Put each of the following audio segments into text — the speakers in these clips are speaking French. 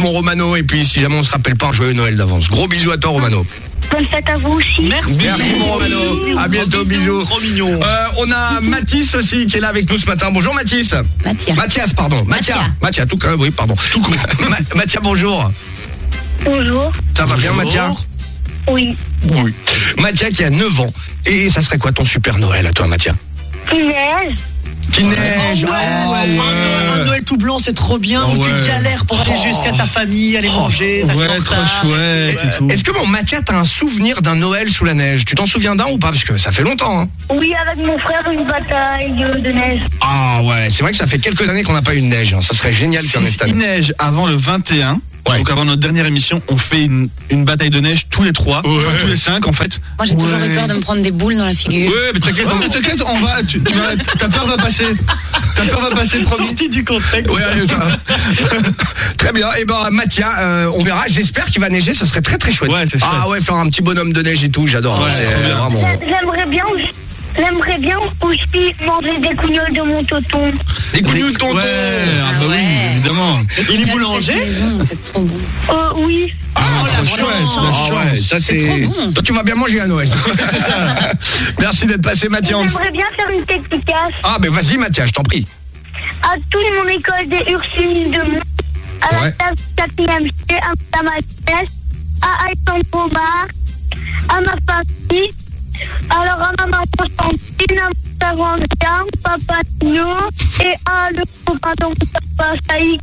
mon Romano. Et puis, si jamais on se rappelle pas, joyeux Noël d'avance. Gros bisous à toi, Romano. Bonne fête à vous aussi. Merci mon Romano. À bientôt, bisous. Trop mignon. On a Mathis aussi qui est là avec nous ce matin. Bonjour Mathis. Mathias, pardon. Mathias, tout oui, pardon. Tout court. Mathias, bonjour. Bonjour. Ça va bien, Mathias? Oui. Mathias qui a 9 ans. Et ça serait quoi ton super Noël à toi, Mathias? Qui neige. Un Noël tout blanc, c'est trop bien. Où tu galères pour aller jusqu'à ta famille, aller manger. Trop chouette et tout. Est-ce que mon Mathias, t'as un souvenir d'un Noël sous la neige? Tu t'en souviens d'un ou pas? Parce que ça fait longtemps, hein. Oui, avec mon frère, une bataille de neige. Ah ouais, c'est vrai que ça fait quelques années qu'on n'a pas eu de neige, hein. Ça serait génial qu'il y en ait cette année. Il neige avant le 21. Ouais. Donc avant notre dernière émission, on fait une bataille de neige tous les 3, enfin tous les 5 en fait. Moi j'ai toujours eu peur de me prendre des boules dans la figure. Ouais, mais t'inquiète, ta peur va passer. Ta peur va passer le premier. Sorti du contexte. Ouais, allez, très bien. Et ben Mathias, on verra. J'espère qu'il va neiger. Ce serait très très chouette. Ouais, c'est chouette. Ah ouais, faire un petit bonhomme de neige et tout, j'adore. Ouais, c'est vraiment. J'aimerais bien aussi manger des cougnoles de mon tonton. Des cougnoles de tonton. Ouais, bah oui, évidemment. Il est boulanger. C'est trop bon. Oui. Ouais, ça c'est. trop bon. Toi tu vas bien manger à Noël. C'est ça. Merci d'être passé, Mathias. J'aimerais bien faire une dédicace Ah ben vas-y, Mathias, je t'en prie. à toute mon école des Ursulines de Mont, à la Ouais. classe 4e C, à ma thèse, à Alexandre Omar, à ma famille, alors à ma maman Santine, à mon savant Jean, papa Tino, et à le copain de mon papa Saïd.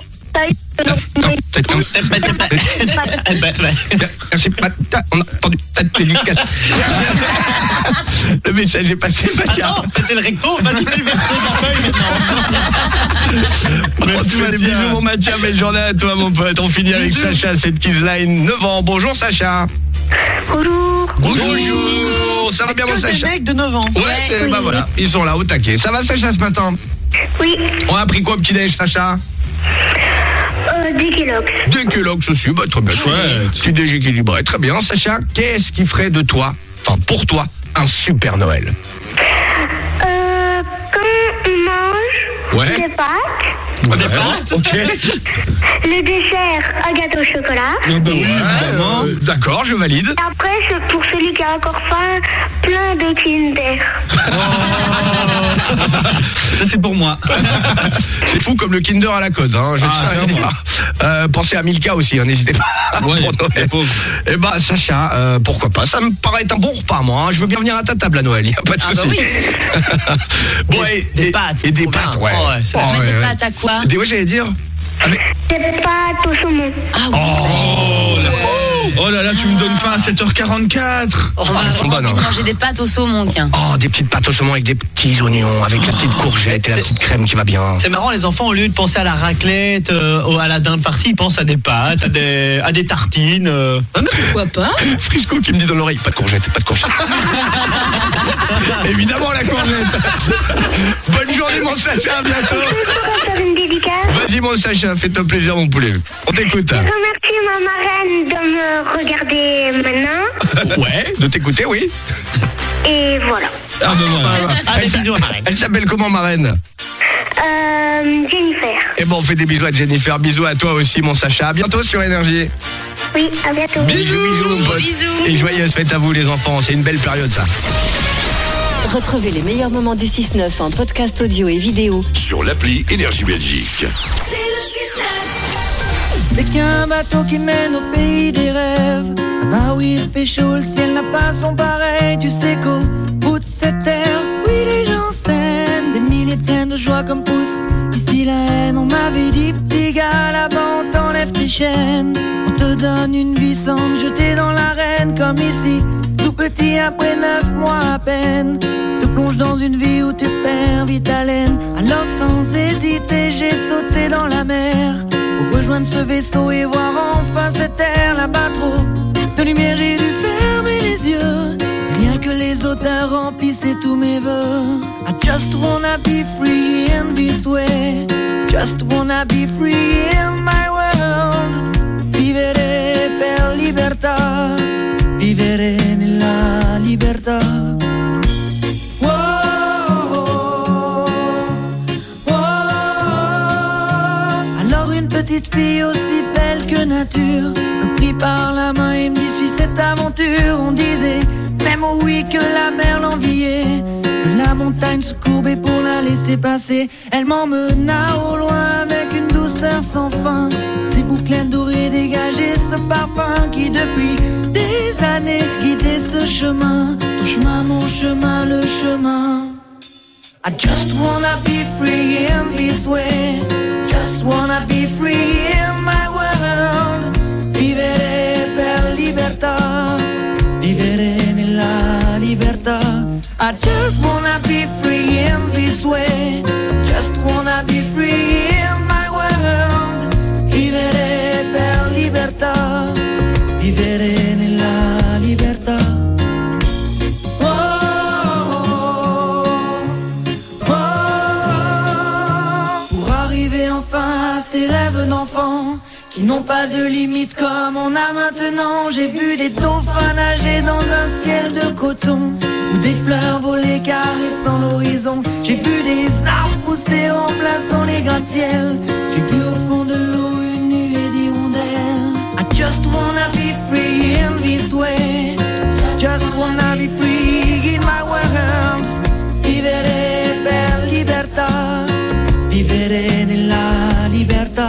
Merci, on a entendu ta dédicace. Le message est passé, Mathias. Attends, c'était le recto. Vas-y, fais le verso de la feuille maintenant. Merci, des bisous, mon Mathias. Belle journée à toi, mon pote. On finit avec Sacha, cette Kissline, 9 ans. Bonjour, Sacha. Bonjour. Bonjour. Ça va bien, mon Que des Sacha? mecs de 9 ans. Ouais, bah voilà, ils sont là au taquet. Ça va, Sacha, ce matin? Oui, On a pris quoi au petit-déj, Sacha? des kilos. Des Kellogg's aussi, bah très bien. Chouette. Petit déj équilibré, très bien. Sacha, qu'est-ce qui ferait de toi, enfin pour toi, un super Noël? Quand on mange Ouais. des pâtes, Des pâtes? Ok. le dessert à gâteau au chocolat. Bah oui, évidemment. D'accord, je valide. Après, pour celui qui a encore faim, plein de Kinder. Ça c'est pour moi. C'est fou comme le Kinder à la côte, hein. Je tiens à c'est dire. Pensez à Milka aussi, hein, n'hésitez pas. Ouais, Pour Noël. pauvre. Eh ben Sacha, pourquoi pas? Ça me paraît être un bon repas, moi. Hein. Je veux bien venir à ta table à Noël, y a pas de souci. oui. Bon, Des pâtes. Et des Trop pâtes, bien. ouais. Oh, ouais, c'est Mais ouais, des ouais. pâtes à quoi? Ouais, j'allais dire. Des pâtes au saumon. Ah oui. Oh là là, tu me donnes faim à 7h44. Elles sont bonnes, hein. Manger des pâtes au saumon, tiens. Oh, des petites pâtes au saumon avec des petits oignons, avec la petite courgette et la petite crème qui va bien. C'est marrant, les enfants, au lieu de penser à la raclette, à la dinde farcie, ils pensent à des pâtes, à des tartines. Pourquoi pas? Frisco qui me dit dans l'oreille, pas de courgette, pas de courgette. Évidemment la courgette. Bonne journée mon Sacha, à bientôt. Je peux faire une dédicace. Vas-y mon Sacha, fais-toi plaisir mon poulet. On t'écoute. Je remercie ma marraine de me regarder maintenant. Ouais, de t'écouter, oui. Et voilà. Ah ben voilà. Allez, bisous à Marine. Elle s'appelle comment ma reine? Jennifer. Et bon, on fait des bisous à Jennifer, bisous à toi aussi mon Sacha. À bientôt sur Énergie. Oui, à bientôt. Bisous mon pote. Bisous. Et joyeuses fêtes à vous les enfants, c'est une belle période ça. Retrouvez les meilleurs moments du 6-9 en podcast audio et vidéo Sur l'appli Énergie Belgique. C'est qu'un bateau qui mène au pays des rêves. Là-bas où il fait chaud, le ciel n'a pas son pareil. Tu sais qu'au bout de cette terre, oui les gens s'aiment. Des milliers de graines de joie comme poussent ici la haine. On m'avait dit petit gars, là-bas on t'enlève tes chaînes. On te donne une vie sans te jeter dans l'arène. Comme ici, tout petit après 9 mois à peine. Te plonge dans une vie où tu perds vite haleine. Alors sans hésiter, j'ai sauté dans la mer. Pour rejoindre ce vaisseau et voir enfin cette terre là-bas trop de lumière, j'ai dû fermer les yeux. Rien que les odeurs remplissaient tous mes vœux. I just wanna be free in this way. Just wanna be free in my world. Vivere per libertà. Vivere nella libertà. Petite fille aussi belle nature me prit par la main et me dit suis cette aventure. On disait même au oui que la mer l'enviait, que la montagne se courbait pour la laisser passer. Elle m'emmena au loin avec une douceur sans fin. Ses bouclettes dorées dégageaient ce parfum qui depuis des années guidait ce chemin. Ton chemin, mon chemin, le chemin. I just wanna be free in this way. Just wanna be free in my world. Vivere per libertà. Vivere nella libertà. I just wanna be free in this way. Just wanna be free in my world. Vivere per libertà. Vivere nella libertà. Pour arriver enfin à ces rêves d'enfant qui n'ont pas de limite comme on a maintenant. J'ai vu des dauphins nager dans un ciel de coton, ou des fleurs voler caressant l'horizon. J'ai vu des arbres pousser remplaçant les gratte-ciel. J'ai vu au fond de l'eau une nuée d'hirondelles. I just wanna be free in this way. Just wanna be free in my world. Vivere per libertà. Vivere nella libertà.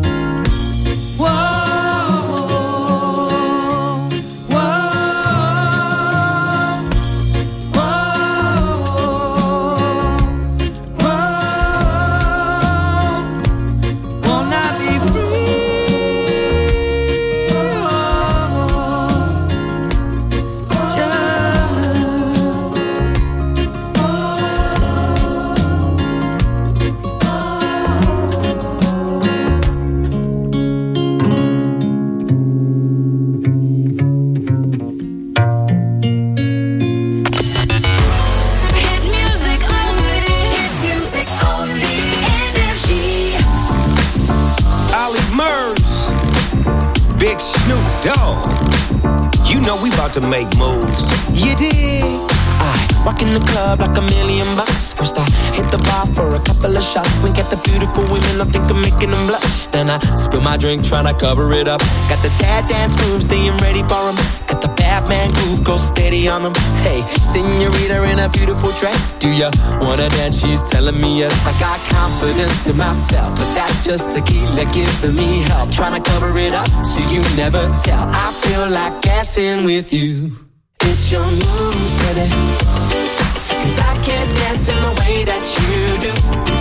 To make moves. You dig? I walk in the club like $1,000,000. First I hit the bar for a couple of shots. Wink at the beautiful women, I think I'm making them blush. Then I spill my drink, tryna cover it up. Got the dad dance moves, staying ready for them. Got the Batman groove, go steady on them. Hey, senorita in a beautiful dress. Do ya wanna dance? She's telling me yes. I got confidence in myself, but that's just tequila giving me help. Tryna cover it up so you never tell. I feel like dancing with you. It's your moves, baby. 'Cause I can't dance in the way that you do.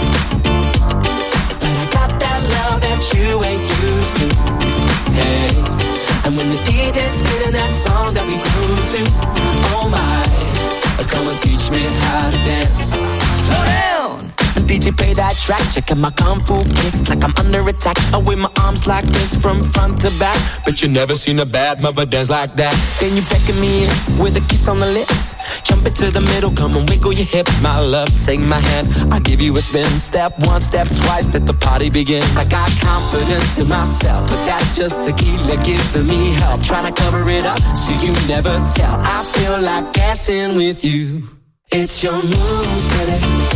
But I got that love that you ain't used to. Hey, and when the DJ's spinning that song that we grew to, oh my, come and teach me how to dance. Slow down. DJ play that track, checking my kung fu kicks like I'm under attack. I wave my arms like this from front to back. But you never seen a bad mother dance like that. Then you beckon me in with a kiss on the lips. Jump into the middle, come and wiggle your hips. My love, take my hand, I'll give you a spin. Step one, step twice, let the party begin. I got confidence in myself, but that's just tequila giving me help. Trying to cover it up so you never tell. I feel like dancing with you. It's your moves, baby.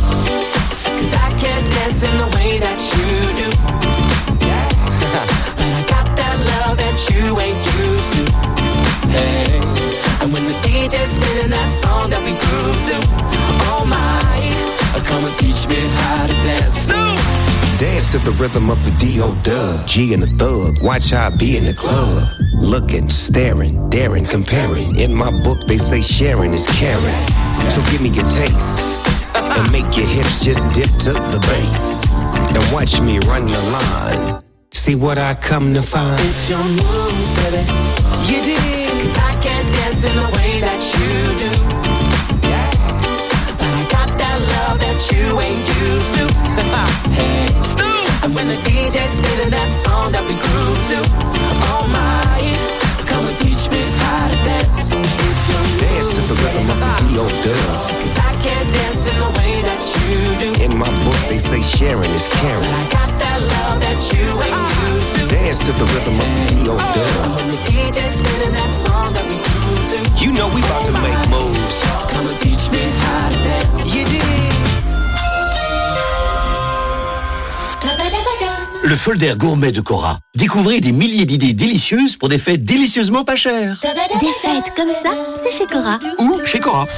'Cause I can't dance in the way that you do. Yeah. But I got that love that you ain't used to. Hey. And when the DJ's spinning that song that we grew to, oh my, come and teach me how to dance. Dance to the rhythm of the D.O. G and the Thug. Watch how I be in the club. Looking, staring, daring, comparing. In my book they say sharing is caring. So give me your taste. And make your hips just dip to the bass. And watch me run the line. See what I come to find. It's your moves, baby. You dig? 'Cause I can't dance in the way that you do. Yeah. But I got that love that you ain't used to. Hey. And when the DJ's spinning that song that we grew to, oh my, come and teach me how to dance. Dance to the rhythm of the D.O. 'Cause I can't dance in the way that you do. In my book they say sharing is caring. But I got that love that you ain't used to. Dance to the rhythm of the D.O. When the DJ's spinning that song that we grew to, you know we about to make moves. Come and teach me how to dance. You did. Le folder gourmet de Cora. Découvrez des milliers d'idées délicieuses pour des fêtes délicieusement pas chères. Des fêtes comme ça, c'est chez Cora. Ou chez Cora.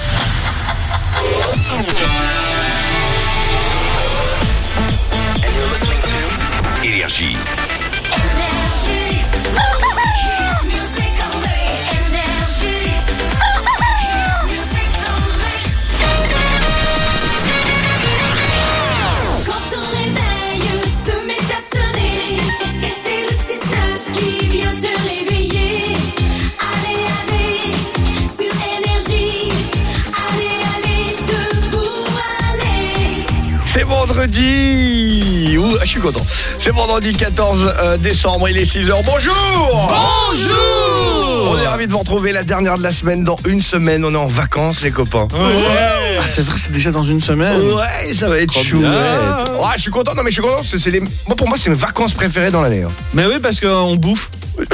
Énergie. C'est vendredi. Je suis content. C'est vendredi 14 décembre, il est 6h. Bonjour. Bonjour. On est ravis de vous retrouver, la dernière de la semaine. Dans une semaine, on est en vacances, les copains. Ouais. Ah, c'est vrai, c'est déjà dans une semaine. Ouais, ça va être chouette. Ouais, je suis content. Non, mais je suis content. Moi, pour moi, c'est mes vacances préférées dans l'année. Mais oui, parce qu'on bouffe.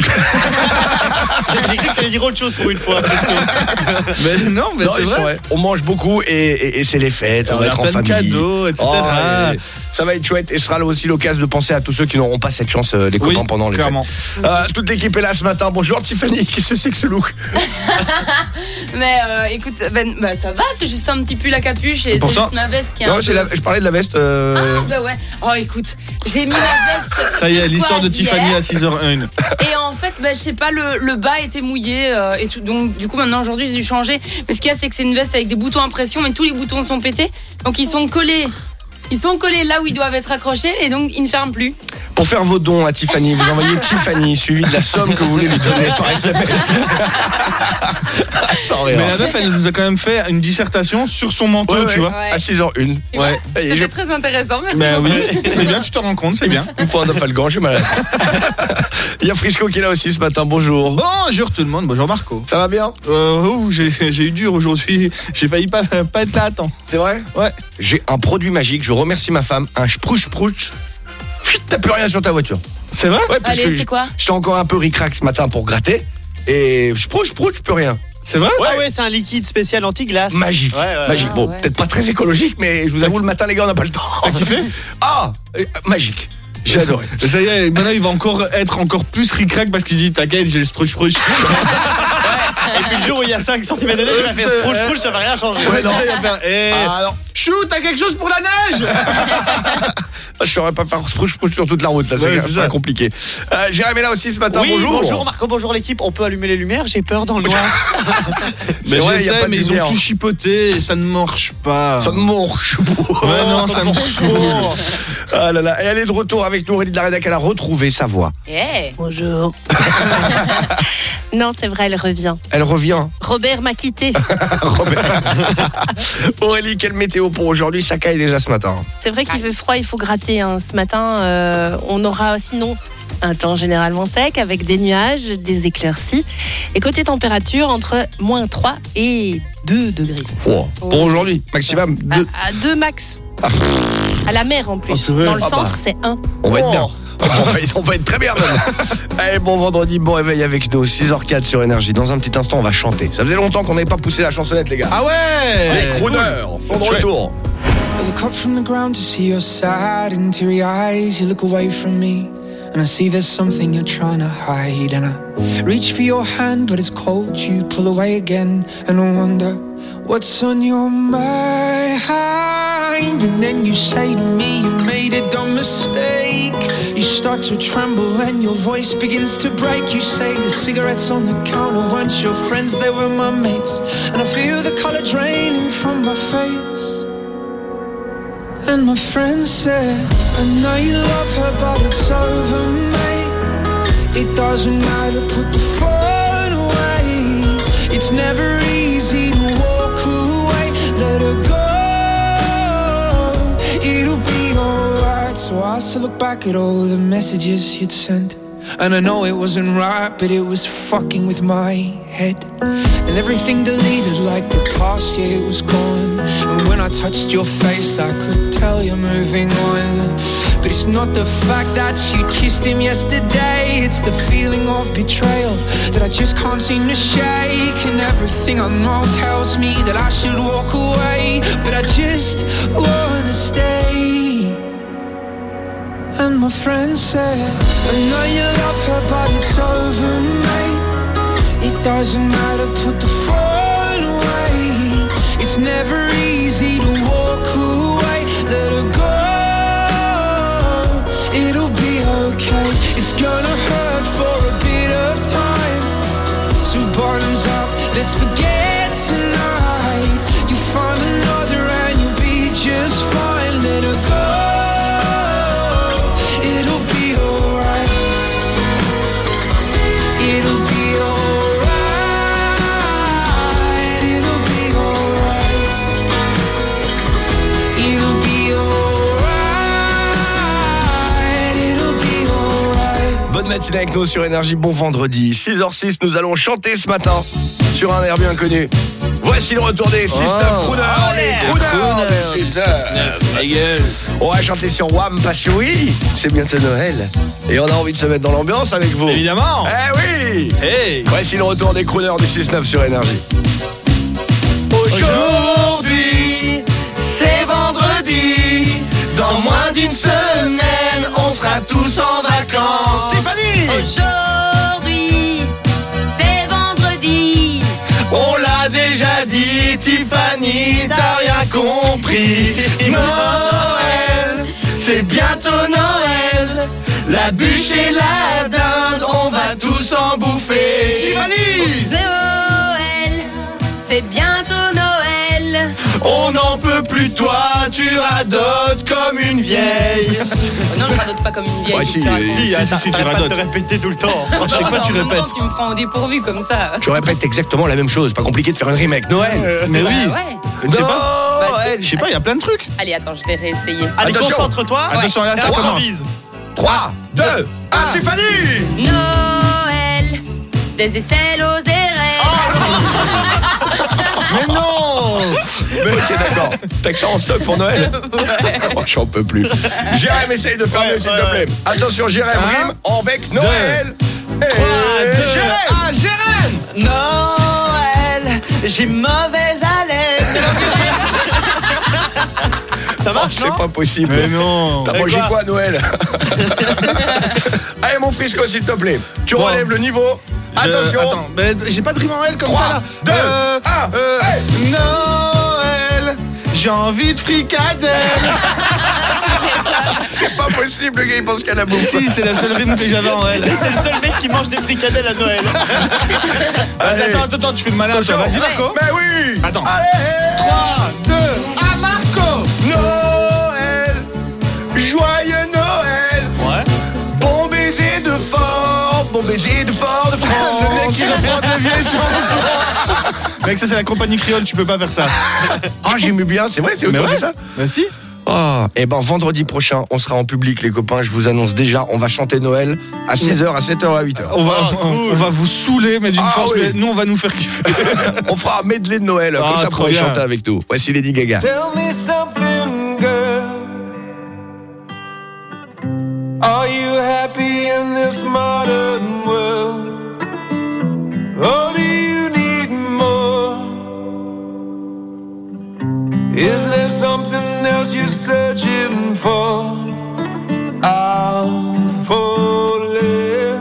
J'ai cru que t'allais dire autre chose pour une fois. Mais non, c'est vrai. On mange beaucoup et c'est les fêtes. On va être en famille. Cadeaux, etc. Ça va être chouette et ce sera aussi l'occasion de penser à tous ceux qui n'auront pas cette chance, les copains, pendant les clairement. fêtes. Toute l'équipe est là ce matin. Bonjour Tiffany, qu'est-ce que c'est que ce look? Mais écoute, ça va, c'est juste un petit pull à capuche et c'est juste ma veste qui est un peu... Je parlais de la veste. Ah bah ouais. Oh écoute, j'ai mis la veste. Ça y est, l'histoire de Tiffany à 6h01. Et en fait, je sais pas, le bas était mouillé et tout, donc du coup maintenant aujourd'hui j'ai dû changer. Mais ce qu'il y a, c'est que c'est une veste avec des boutons à pression, mais tous les boutons sont pétés, donc ils sont collés. Ils sont collés là où ils doivent être accrochés et donc ils ne ferment plus. Pour faire vos dons à Tiffany, vous envoyez Tiffany suivi de la somme que vous voulez lui donner par SMS. Mais la meuf, elle nous a quand même fait une dissertation sur son manteau, tu vois. Ouais. À 6h01. Ouais. C'était très intéressant, merci beaucoup. Oui, c'est bien, tu te rends compte, c'est bien. Il me faut un Falgan, j'ai mal. Il y a Frisco qui est là aussi ce matin, bonjour. Bonjour tout le monde, bonjour Marco. Ça va bien? J'ai eu dur aujourd'hui, j'ai failli pas être là à temps. C'est vrai? Ouais. J'ai un produit magique, je remercie ma femme, un sprouch. T'as plus rien sur ta voiture. C'est vrai? Ouais, parce Allez, que c'est quoi? J'étais encore un peu ric-rac ce matin pour gratter. Et sprouch, plus rien. C'est vrai? Ah ouais, c'est un liquide spécial anti-glace. Magique. Magique. Bon, peut-être pas très écologique, mais je vous avoue, le matin, les gars, on n'a pas le temps. T'as kiffé? Magique. J'ai adoré. Ça y est, maintenant il va être encore plus ric-rac parce qu'il dit t'inquiète, j'ai le sprouch. Et puis le jour où il y a 5 cm de neige, il va faire sprouch, ça va rien changer. Ouais, non, il va faire. Alors, Chou, t'as quelque chose pour la neige? Je saurais pas faire sprouch sur toute la route, là, c'est ça compliqué. Jérémy là aussi ce matin, oui, bonjour. Bonjour Marco, bonjour l'équipe. On peut allumer les lumières, j'ai peur dans le noir. Mais j'essaie, mais ils ont tout chipoté et ça ne marche pas. Ça ne marche pas. Ouais, non, ça marche pas. Ah là là, et elle est de retour avec nous, Aurélie de la Rédac, elle a retrouvé sa voix. Yeah. Bonjour. Non, c'est vrai, elle revient. Elle revient. Robert m'a quitté. Aurélie, quelle météo pour aujourd'hui? Ça caille déjà ce matin. C'est vrai qu'il fait froid, il faut gratter. Ce matin, on aura sinon un temps généralement sec avec des nuages, des éclaircies. Et côté température, entre -3 et 2 degrés. Pour aujourd'hui, maximum 2. À 2 max. À la mer en plus. Dans le centre, c'est 1. On va être bien. On va être très bien même. Allez, bon vendredi, bon réveil avec nous, 6h04 sur Énergie. Dans un petit instant, on va chanter. Ça faisait longtemps qu'on n'avait pas poussé la chansonnette, les gars. Ah ouais. Les crooners sont de retour. I look up from the ground to see your sad and teary eyes. You look away from me and I see there's something you're trying to hide. And I reach for your hand but it's cold. You pull away again and I wonder what's on your mind. And then you say to me you made a dumb mistake. You start to tremble and your voice begins to break. You say the cigarettes on the counter weren't your friends, they were my mates. And I feel the color draining from my face. And my friend said, I know you love her but it's over, mate. It doesn't matter, put the phone away. It's never easy to walk away. Let her go, it'll be alright. So I still look back at all the messages you'd sent. And I know it wasn't right, but it was fucking with my head. And everything deleted like the past, yeah, it was gone. And when I touched your face, I could tell you're moving on. But it's not the fact that you kissed him yesterday. It's the feeling of betrayal that I just can't seem to shake. And everything I know tells me that I should walk away, but I just wanna stay. And my friend said, I know you love her, but it's over, mate. It doesn't matter, put the phone away. It's never easy to walk away. Let her go, it'll be okay. It's gonna hurt for a bit of time. So bottoms up, let's forget tonight. You find another and you'll be just fine. Let her go, it'll be alright. It'll be alright. It'll be alright. It'll be alright. It'll be alright. Bonne matinée avec nous sur Énergie, bon vendredi. 6h06, nous allons chanter ce matin sur un air bien connu. Voici le retour des 6-9 crooners, les crooners des 6-9. On va chanter sur WAM parce que oui, c'est bientôt Noël. Et on a envie de se mettre dans l'ambiance avec vous. Évidemment. Eh oui. Hey. Voici le retour des crooners du 6-9 sur Énergie. Aujourd'hui, c'est vendredi. Dans moins d'une semaine, on sera tous en vacances. Stéphanie. Aujourd'hui, c'est vendredi. On l'a déjà dit, Tiffany, t'as rien compris. Noël, c'est bientôt Noël. La bûche et la dinde, on va tous en bouffer. Tiffany. Noël, c'est bientôt Noël. On n'en peut plus de toi, tu radotes comme une vieille. Non, je radote pas comme une vieille. Ouais, si, tu radotes. de répéter tout le temps. Chaque fois, tu En même répètes. temps, tu me prends au dépourvu comme ça. Tu répètes exactement la même chose, pas compliqué de faire une remake. Noël. Mais oui. Ouais. Je ne sais pas. Bah, si. Je sais pas, il y a plein de trucs. Allez, attends, je vais réessayer. Allez, Attention. concentre-toi. Attention, là, ça Et on commence. improvise. 3, 2, 1, Tiffany. Noël, des aisselles aux airets. Mais non. Ok, d'accord. T'as que ça en stock pour Noël. Oh, j'en peux plus. Jérém, essaye de faire mieux, s'il te plaît. Attention, Jérém, rime avec Noël. 3, 2, Jérém. Ah, Jérém. Noël, j'ai mauvaise haleine. Ça marche, C'est non? pas possible. Mais non. T'as Et mangé quoi quoi à Noël? Allez, mon Frisco, s'il te plaît. Tu relèves le niveau. Attention. Attends, mais j'ai pas de rime en L comme 3, ça là. 2, 1. Noël, j'ai envie de fricadelle. C'est pas possible, le gars, il pense qu'à la bouffe. Si, c'est la seule rime que j'avais en L. C'est le seul mec qui mange des fricadelles à Noël. Attends, tu fais le malin. Attention. Vas-y, Marco. Mais oui. Attends. Allez. 3, 2, à Marco. Noël, joyeux Noël. Ouais. Bon baiser de fort, bon baiser de fort de Le mec France. qui reprend des vieilles chansons. Mec, ça c'est la compagnie créole, tu peux pas faire ça. Ah, j'aime bien, c'est vrai, c'est eux qui ont fait ça. Mais si. Oh, et ben vendredi prochain, on sera en public, les copains. Je vous annonce déjà, on va chanter Noël à 6h, à 7h, à 8h. On va vous saouler, mais d'une Ah, force, oui. mais nous on va nous faire kiffer. On fera un medley de Noël, comme ça trop pour bien. chanter avec nous. Voici Lady Gaga. Tell me something, girl. Are you happy in this modern world? Or do you need more? Is there something else you're searching for? I'm falling.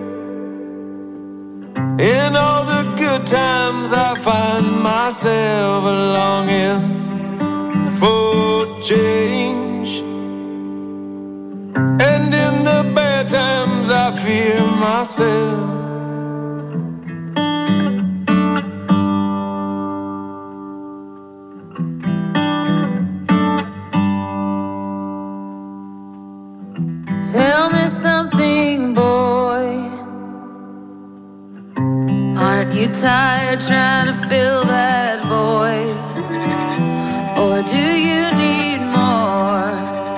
In all the good times I find myself longing for change. And in the bad times I fear myself. Tell me something, boy. Aren't you tired trying to fill that void? Or do you need more?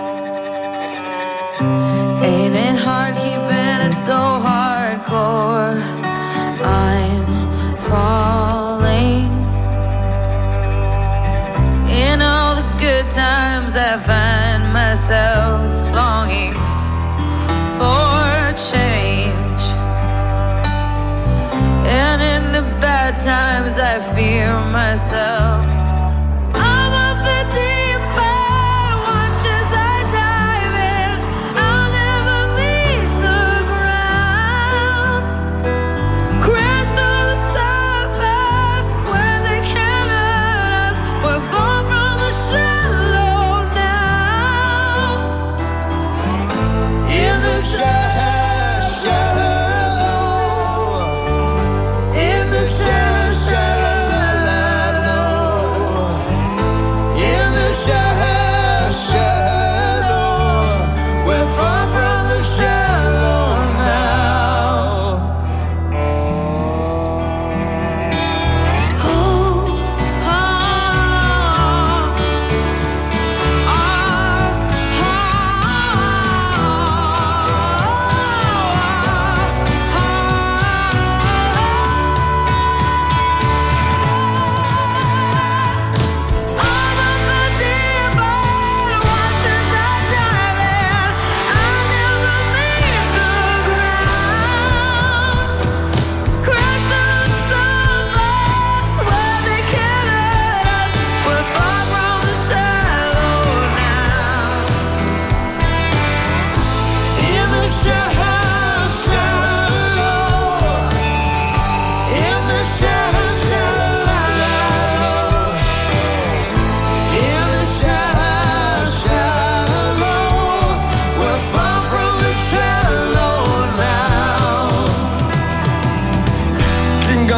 Ain't it hard keeping it so hardcore? I'm falling. In all the good times I find myself longing for change. And in the bad times I fear myself. I'm of the deep end, watch as I dive in. I'll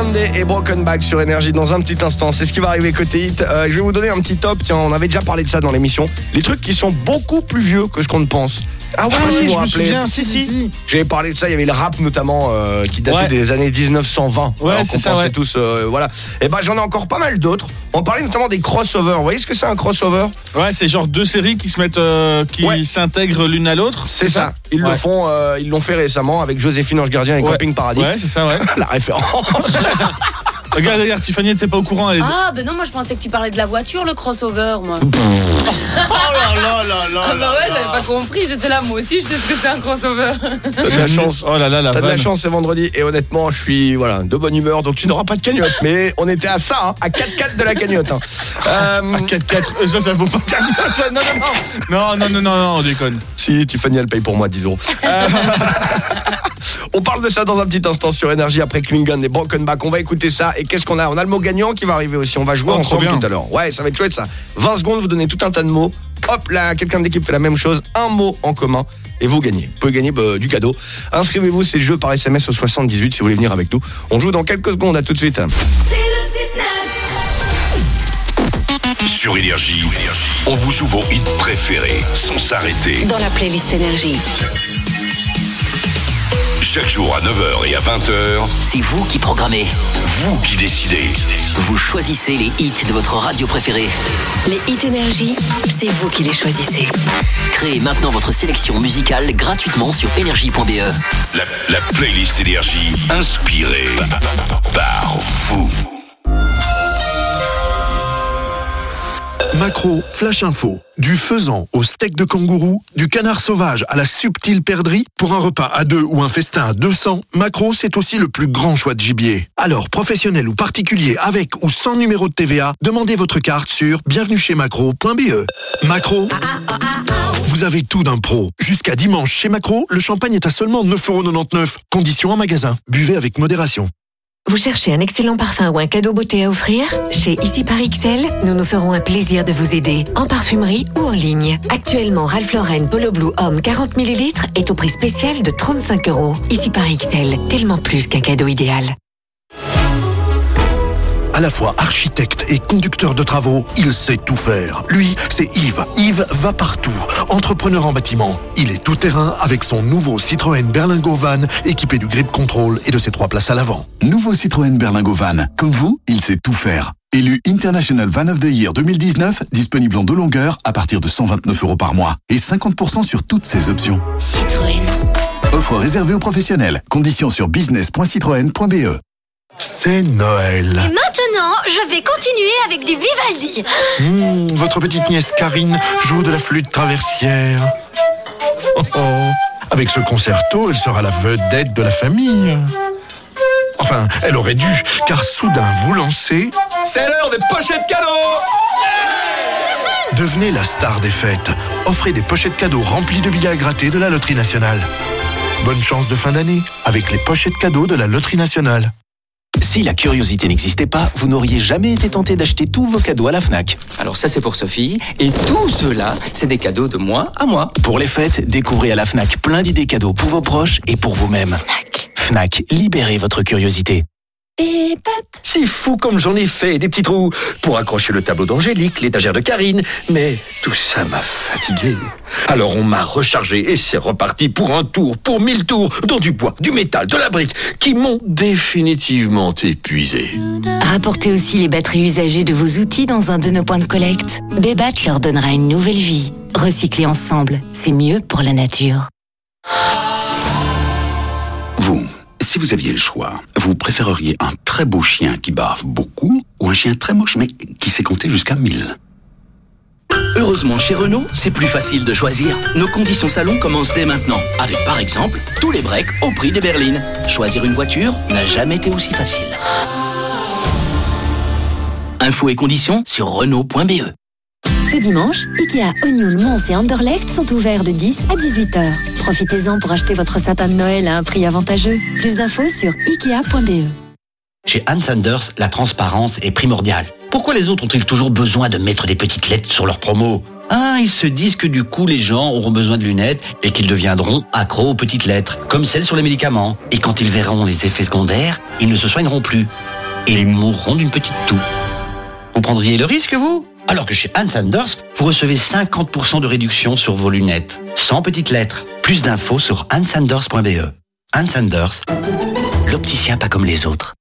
Grande et Broken Back sur Énergie dans un petit instant. C'est ce qui va arriver côté hit. Je vais vous donner un petit top. Tiens, on avait déjà parlé de ça dans l'émission. Les trucs qui sont beaucoup plus vieux que ce qu'on ne pense. Ah ouais, si je me souviens. Si. J'avais parlé de ça. Il y avait le rap notamment qui datait des années 1920. Ouais, alors c'est qu'on ça. pensait tous, voilà. Et ben j'en ai encore pas mal d'autres. On parlait notamment des crossovers. Vous voyez ce que c'est un crossover? Ouais, c'est genre deux séries qui se mettent, qui s'intègrent l'une à l'autre. C'est ça. Ils le font. Ils l'ont fait récemment avec Joséphine Ange Gardien et Camping Paradis. Ouais, c'est ça, ouais. La référence. Regarde, Tiffany était pas au courant. Ah, ben non, moi je pensais que tu parlais de la voiture, le crossover, moi. Oh là. Ah bah ouais, j'avais pas compris, j'étais là, moi aussi, je sais ce que c'est un crossover. T'as de la chance. Oh là là, T'as de la chance, c'est vendredi. Et honnêtement, je suis de bonne humeur, donc tu n'auras pas de cagnotte. Mais on était à ça, hein, à 4-4 de la cagnotte. Hein. À 4-4, ça vaut pas cagnotte, ça. Non, on déconne. Si, Tiffany, elle paye pour moi 10 €. On parle de ça dans un petit instant sur Énergie après Klingon et Broken Back. On va écouter ça. Et qu'est-ce qu'on a? On a le mot gagnant qui va arriver aussi. On va jouer ensemble tout à l'heure. Ouais, ça va être chouette ça. 20 secondes, vous donnez tout un tas de mots. Hop là, quelqu'un de l'équipe fait la même chose. Un mot en commun. Et vous gagnez. Vous pouvez gagner du cadeau. Inscrivez-vous, c'est le jeu par SMS au 78 si vous voulez venir avec nous. On joue dans quelques secondes. À tout de suite. C'est le 6-9. Sur Énergie, on vous joue vos hits préférés sans s'arrêter. Dans la playlist Énergie. Chaque jour à 9h et à 20h, c'est vous qui programmez. Vous qui décidez. Vous choisissez les hits de votre radio préférée. Les hits Énergie, c'est vous qui les choisissez. Créez maintenant votre sélection musicale gratuitement sur énergie.be. La playlist Énergie inspirée par vous. Macro Flash Info. Du faisan au steak de kangourou, du canard sauvage à la subtile perdrix, pour un repas à 2 ou un festin à 200, Macro c'est aussi le plus grand choix de gibier. Alors, professionnel ou particulier avec ou sans numéro de TVA, demandez votre carte sur bienvenuechez-macro.be. Macro, vous avez tout d'un pro. Jusqu'à dimanche chez Macro, le champagne est à seulement 9,99 €. Conditions en magasin. Buvez avec modération. Vous cherchez un excellent parfum ou un cadeau beauté à offrir? Chez Ici par XL, nous nous ferons un plaisir de vous aider, en parfumerie ou en ligne. Actuellement, Ralph Lauren Polo Blue Homme 40 ml est au prix spécial de 35 €. Ici par XL, tellement plus qu'un cadeau idéal. À la fois architecte et conducteur de travaux, il sait tout faire. Lui, c'est Yves. Yves va partout. Entrepreneur en bâtiment. Il est tout-terrain avec son nouveau Citroën Berlingo Van équipé du grip control et de ses 3 places à l'avant. Nouveau Citroën Berlingo Van. Comme vous, il sait tout faire. Élu International Van of the Year 2019, disponible en 2 longueurs à partir de 129 € par mois. Et 50% sur toutes ses options. Citroën. Offre réservée aux professionnels. Conditions sur business.citroën.be. C'est Noël. Et maintenant, je vais continuer avec du Vivaldi. Votre petite nièce Karine joue de la flûte traversière. Avec ce concerto, elle sera la vedette de la famille. Enfin, elle aurait dû, car soudain vous lancez... C'est l'heure des pochettes cadeaux. Devenez la star des fêtes. Offrez des pochettes cadeaux remplies de billets à gratter de la Loterie Nationale. Bonne chance de fin d'année avec les pochettes cadeaux de la Loterie Nationale. Si la curiosité n'existait pas, vous n'auriez jamais été tenté d'acheter tous vos cadeaux à la Fnac. Alors ça c'est pour Sophie, et tout cela, c'est des cadeaux de moi à moi. Pour les fêtes, découvrez à la Fnac plein d'idées cadeaux pour vos proches et pour vous-même. Fnac, libérez votre curiosité. C'est fou comme j'en ai fait, des petits trous pour accrocher le tableau d'Angélique, l'étagère de Karine, mais tout ça m'a fatigué. Alors on m'a rechargé et c'est reparti pour un tour, pour 1000 tours, dans du bois, du métal, de la brique, qui m'ont définitivement épuisé. Rapportez aussi les batteries usagées de vos outils dans un de nos points de collecte. Bébat leur donnera une nouvelle vie. Recycler ensemble, c'est mieux pour la nature. Vous, si vous aviez le choix, vous préféreriez un très beau chien qui bave beaucoup ou un chien très moche mais qui sait compter jusqu'à 1000? Heureusement, chez Renault, c'est plus facile de choisir. Nos conditions salon commencent dès maintenant, avec par exemple tous les breaks au prix des berlines. Choisir une voiture n'a jamais été aussi facile. Infos et conditions sur Renault.be. Ce dimanche, Ikea Ognul, Mons et Anderlecht sont ouverts de 10 à 18h. Profitez-en pour acheter votre sapin de Noël à un prix avantageux. Plus d'infos sur ikea.be. Chez Hans Sanders, la transparence est primordiale. Pourquoi les autres ont-ils toujours besoin de mettre des petites lettres sur leurs promos? Ils se disent que du coup, les gens auront besoin de lunettes et qu'ils deviendront accros aux petites lettres, comme celles sur les médicaments. Et quand ils verront les effets secondaires, ils ne se soigneront plus. et ils mourront d'une petite toux. Vous prendriez le risque, vous ? Alors que chez Hans Anders, vous recevez 50% de réduction sur vos lunettes, sans petites lettres. Plus d'infos sur hansanders.be. Hans Anders, l'opticien pas comme les autres.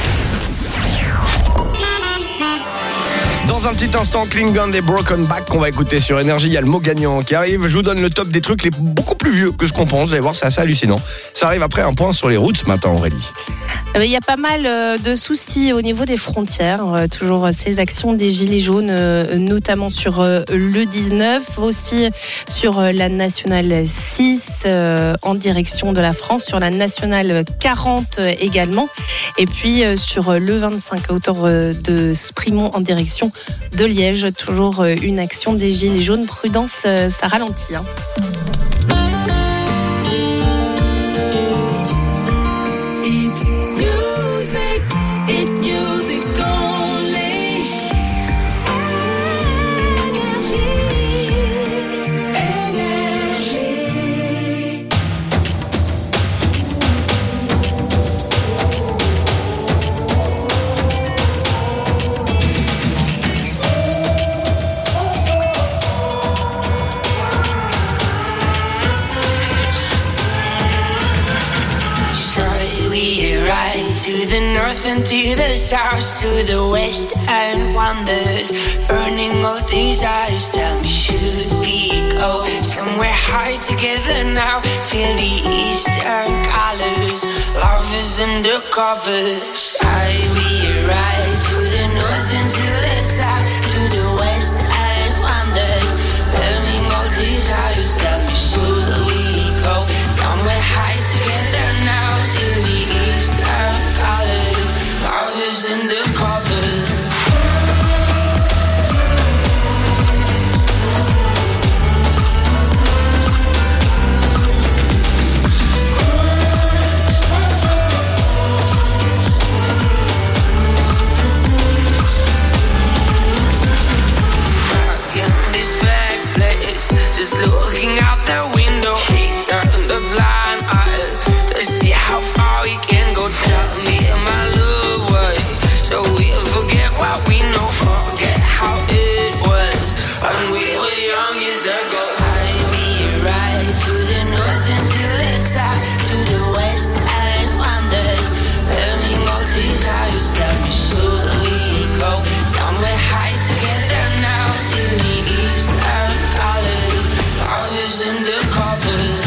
Dans un petit instant, Klingon des Broken Back qu'on va écouter sur Énergie. Il y a le mot gagnant qui arrive. Je vous donne le top des trucs les beaucoup plus vieux que ce qu'on pense. Vous allez voir, c'est assez hallucinant. Ça arrive après un point sur les routes ce matin, Aurélie. Il y a pas mal de soucis au niveau des frontières. Toujours ces actions des Gilets jaunes, notamment sur le 19, aussi sur la Nationale 6 en direction de la France, sur la Nationale 40 également, et puis sur le 25 à hauteur de Sprimont en direction de Liège. Toujours une action des Gilets jaunes. Prudence, ça ralentit. To the north and to the south, to the west and wonders, burning all desires. Tell me, should we go somewhere high together now? Till the eastern colors, lovers undercover. I we ride to the north and to the south, to the west and wonders, burning all desires. Tell me, should we go somewhere high together now? Till the eastern colors, lovers undercover. Stuck in this bad place, just looking out the window. He turned the blind eye to see how far we can go. Tell me, my love, why? So we forget what we know, forget how it was when we were young years ago. I we ride to the north and to the south, to the west and wonders, burning all desires. Tell me, should we go somewhere high together now? Till the eastern colors, lovers undercover.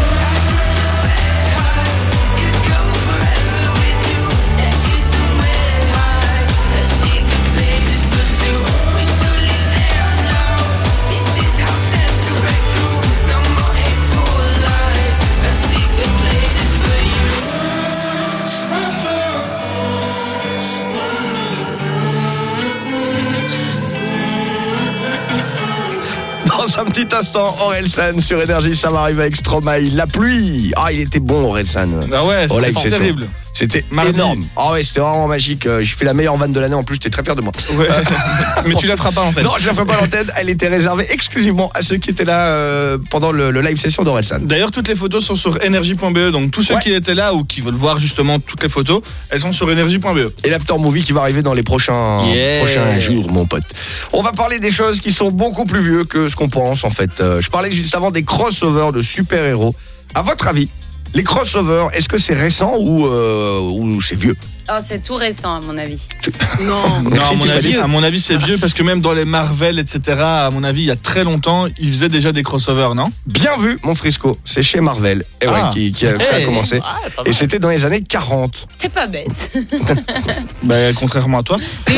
Dans un petit instant, Orelsan sur Énergie, ça m'arrive avec Stromae. La pluie. Ah, il était bon, Orelsan. Ah ouais, c'était terrible. C'était Mardi. énorme. Ah ouais, c'était vraiment magique. J'ai fait la meilleure vanne de l'année en plus, j'étais très fier de moi. Ouais. Mais tu la feras pas en l'antenne. Non, je la ferai pas à l'antenne. Elle était réservée exclusivement à ceux qui étaient là pendant le live session d'Orelsan. D'ailleurs, toutes les photos sont sur energie.be. Donc tous ceux qui étaient là ou qui veulent voir justement toutes les photos, elles sont sur energie.be. Et l'after movie qui va arriver dans les prochains jours, mon pote. On va parler des choses qui sont beaucoup plus vieux que ce qu'on pense en fait. Je parlais juste avant des crossovers de super-héros. À votre avis, les crossovers, est-ce que c'est récent ou c'est vieux? Oh, c'est tout récent à mon avis. Non, à mon avis, c'est vieux parce que même dans les Marvel, etc., à mon avis, il y a très longtemps, ils faisaient déjà des crossovers, non? Bien vu, mon Frisco. C'est chez Marvel. Et ça a commencé. Et c'était dans les années 40. C'est pas bête. Contrairement à toi.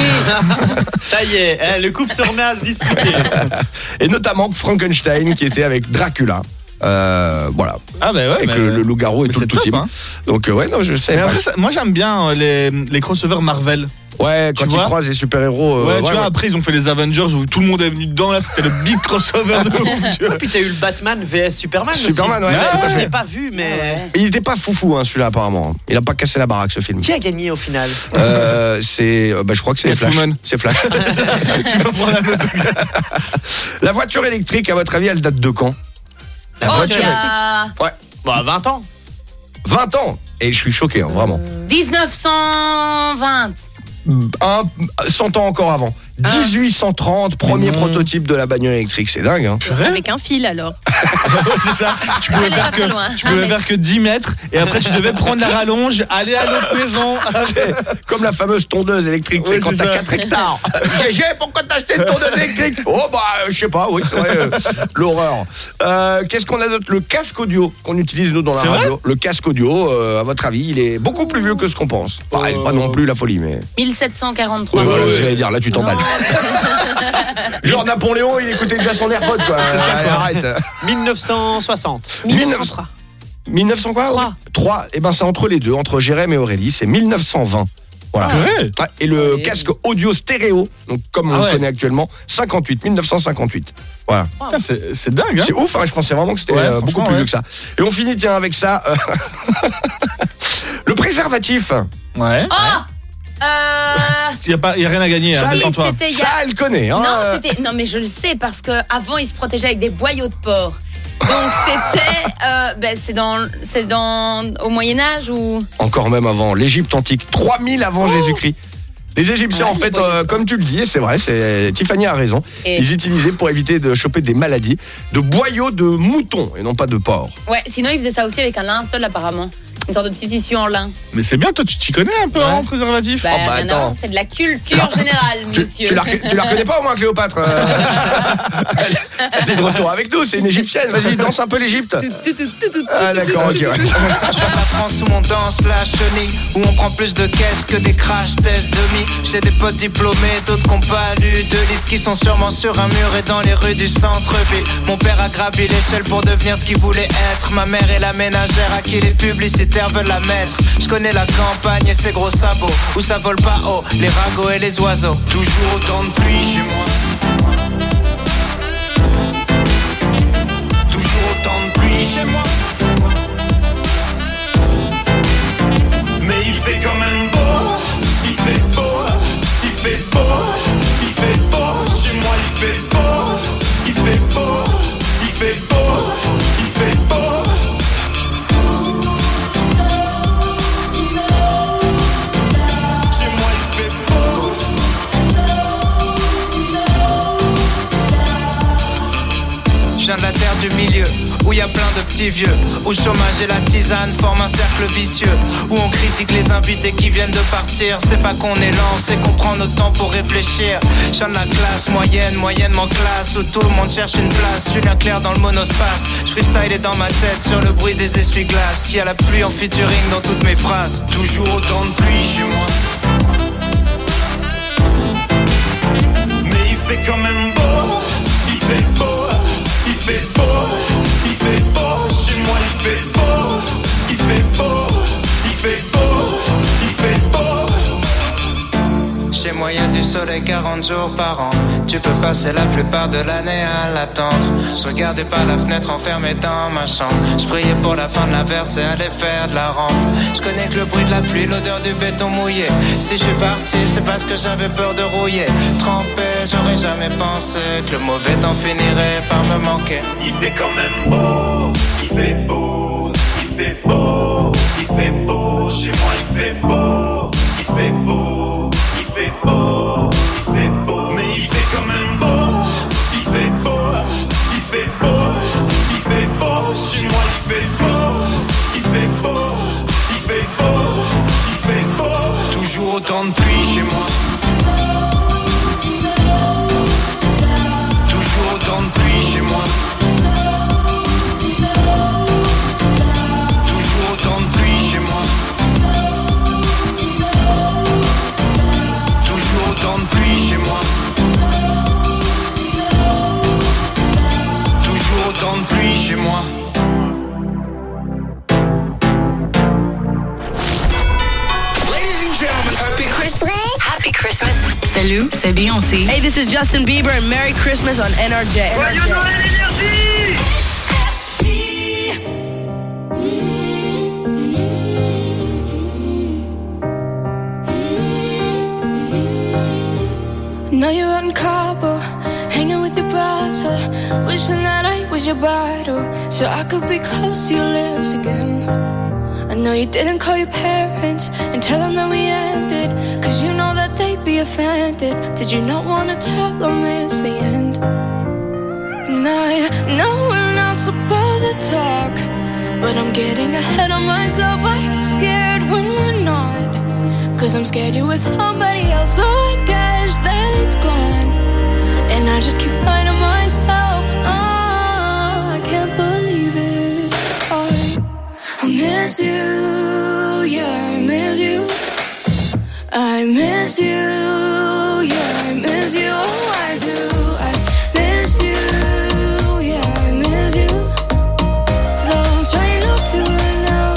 Ça y est, le couple se remet à se disputer. Et notamment Frankenstein qui était avec Dracula. Voilà. Ah bah ouais, avec le loup-garou et tout le tout team. Hein. Donc ouais, non, je sais. Après, moi j'aime bien les crossovers Marvel. Ouais, quand ils croisent les super-héros. Tu vois, après ils ont fait les Avengers où tout le monde est venu dedans. Là, c'était le big crossover de ouf. Et puis t'as eu le Batman vs Superman. Superman, aussi. ouais. Je l'ai pas vu, mais. Il était pas foufou, celui-là, apparemment. Il a pas cassé la baraque, ce film. Qui a gagné au final? Je crois que c'est Flash. C'est Flash. Tu vas prendre la note. La voiture électrique, à votre avis, elle date de quand? La voiture électrique. Ouais. Bah, 20 ans. 20 ans. Et je suis choqué, vraiment. 1920. 100 ans encore avant. 1830, premier prototype de la bagnole électrique, c'est dingue. Hein. Avec un fil alors. C'est ça. Tu pouvais faire que 10 mètres et après tu devais prendre la rallonge, aller à l'autre maison. Comme la fameuse tondeuse électrique, c'est quand t'as 4 hectares. GG, pourquoi t'as acheté une tondeuse électrique? Oh bah je sais pas, oui c'est vrai, l'horreur. Qu'est-ce qu'on a d'autre? Le casque audio qu'on utilise nous dans la radio. Le casque audio, à votre avis, il est beaucoup plus vieux que ce qu'on pense. Pareil, pas non plus la folie, mais... 1743. Oui, voilà, j'allais dire, là tu t'emballes. Genre Napoléon, il écoutait déjà son AirPod quoi. C'est ça, allez, arrête. 1960. 1900 quoi? 3, et ben c'est entre les deux, entre Jérém et Aurélie, c'est 1920. Voilà. Et le casque audio stéréo, donc comme on le connaît actuellement, 1958. Voilà. C'est dingue. Hein, c'est ouf, hein, je pensais vraiment que c'était beaucoup plus vieux que ça. Et on finit tiens avec ça. Le préservatif. Ouais. Il y a rien à gagner. Ça, hein, toi. Ça, elle connaît. Hein. Non, mais je le sais parce que avant ils se protégeaient avec des boyaux de porc. Donc c'était, au Moyen Âge ou encore même avant l'Égypte antique, 3000 avant Jésus-Christ. Les Égyptiens en fait, comme tu le dis, c'est vrai, Tiffany a raison. Ils utilisaient pour éviter de choper des maladies de boyaux de mouton et non pas de porc. Ouais, sinon ils faisaient ça aussi avec un linceul apparemment. Une sorte de petit tissu en lin. Mais c'est bien, toi tu t'y connais un peu en préservatif. Non, c'est de la culture générale, monsieur. Tu la reconnais pas au moins, Cléopâtre? Elle est de retour avec nous, c'est une égyptienne. Vas-y, danse un peu l'Égypte. Ah d'accord, ok. Sur la France où on danse la chenille, où on prend plus de caisses que des crash tests demi. J'ai des potes diplômés, d'autres qui n'ont pas lu de livres, qui sont sûrement sur un mur et dans les rues du centre-ville. Mon père a gravi l'échelle pour devenir ce qu'il voulait être. Ma mère est la ménagère à qui les publicités veulent la mettre. Je connais la campagne et ses gros sabots, où ça vole pas haut, les ragots et les oiseaux. Toujours autant de pluie chez moi. Toujours autant de pluie chez moi. Mais il fait quand même beau. Il fait beau. Il fait beau. Il fait beau. Chez moi il fait beau. Il fait beau. Il fait beau. Il fait beau. Je viens de la terre du milieu, où y a plein de petits vieux, où le chômage et la tisane forment un cercle vicieux, où on critique les invités qui viennent de partir. C'est pas qu'on est lent, c'est qu'on prend notre temps pour réfléchir. Je viens de la classe moyenne, moyennement classe, où tout le monde cherche une place. Julien Clerc dans le monospace, je freestyle est dans ma tête sur le bruit des essuie-glaces. Y a la pluie en featuring dans toutes mes phrases. Toujours autant de pluie chez moi. Mais il fait quand même beau, il fait beau. Il fait beau, il fait beau, chez moi il fait beau, il fait beau, il fait beau, il fait beau. Chez moi y a du soleil 40 jours par an. Tu peux passer la plupart de l'année à l'attendre. Je regardais par la fenêtre enfermé dans ma chambre. Je priais pour la fin de la verse et aller faire de la rampe. Je connais que le bruit de la pluie, l'odeur du béton mouillé. Si je suis parti, c'est parce que j'avais peur de rouiller. Trempé, j'aurais jamais pensé que le mauvais temps finirait par me manquer. Il fait quand même beau, il fait beau, il fait beau, il fait beau. Chez moi il fait beau, il fait beau, il fait beau, il fait beau. Mais il fait quand même beau, il fait beau, il fait beau, il fait beau. Chez moi il fait beau, il fait beau, il fait beau, il fait beau. Toujours autant de pluie chez moi. Toujours autant de pluie chez moi. Toujours autant de pluie chez moi. Toujours autant de pluie chez moi. Toujours autant de pluie chez moi. Happy Christmas. Happy Christmas. Salut, c'est Beyoncé. Hey, this is Justin Bieber and Merry Christmas on NRJ. Now you're out in Cabo, hanging with your brother, wishing that I was your bottle, so I could be close to your lips again. I know you didn't call your parents and tell them that we ended, 'cause you know that they offended? Did you not want to tell them it's the end? And I know we're not supposed to talk, but I'm getting ahead of myself. I get scared when we're not, 'cause I'm scared you're with somebody else. So I guess that it's gone, and I just keep lying to myself. I can't believe it. I miss you, yeah, I miss you. I miss you, yeah, I miss you. Oh, I do. I miss you, yeah, I miss you. Though I'm trying not to right now.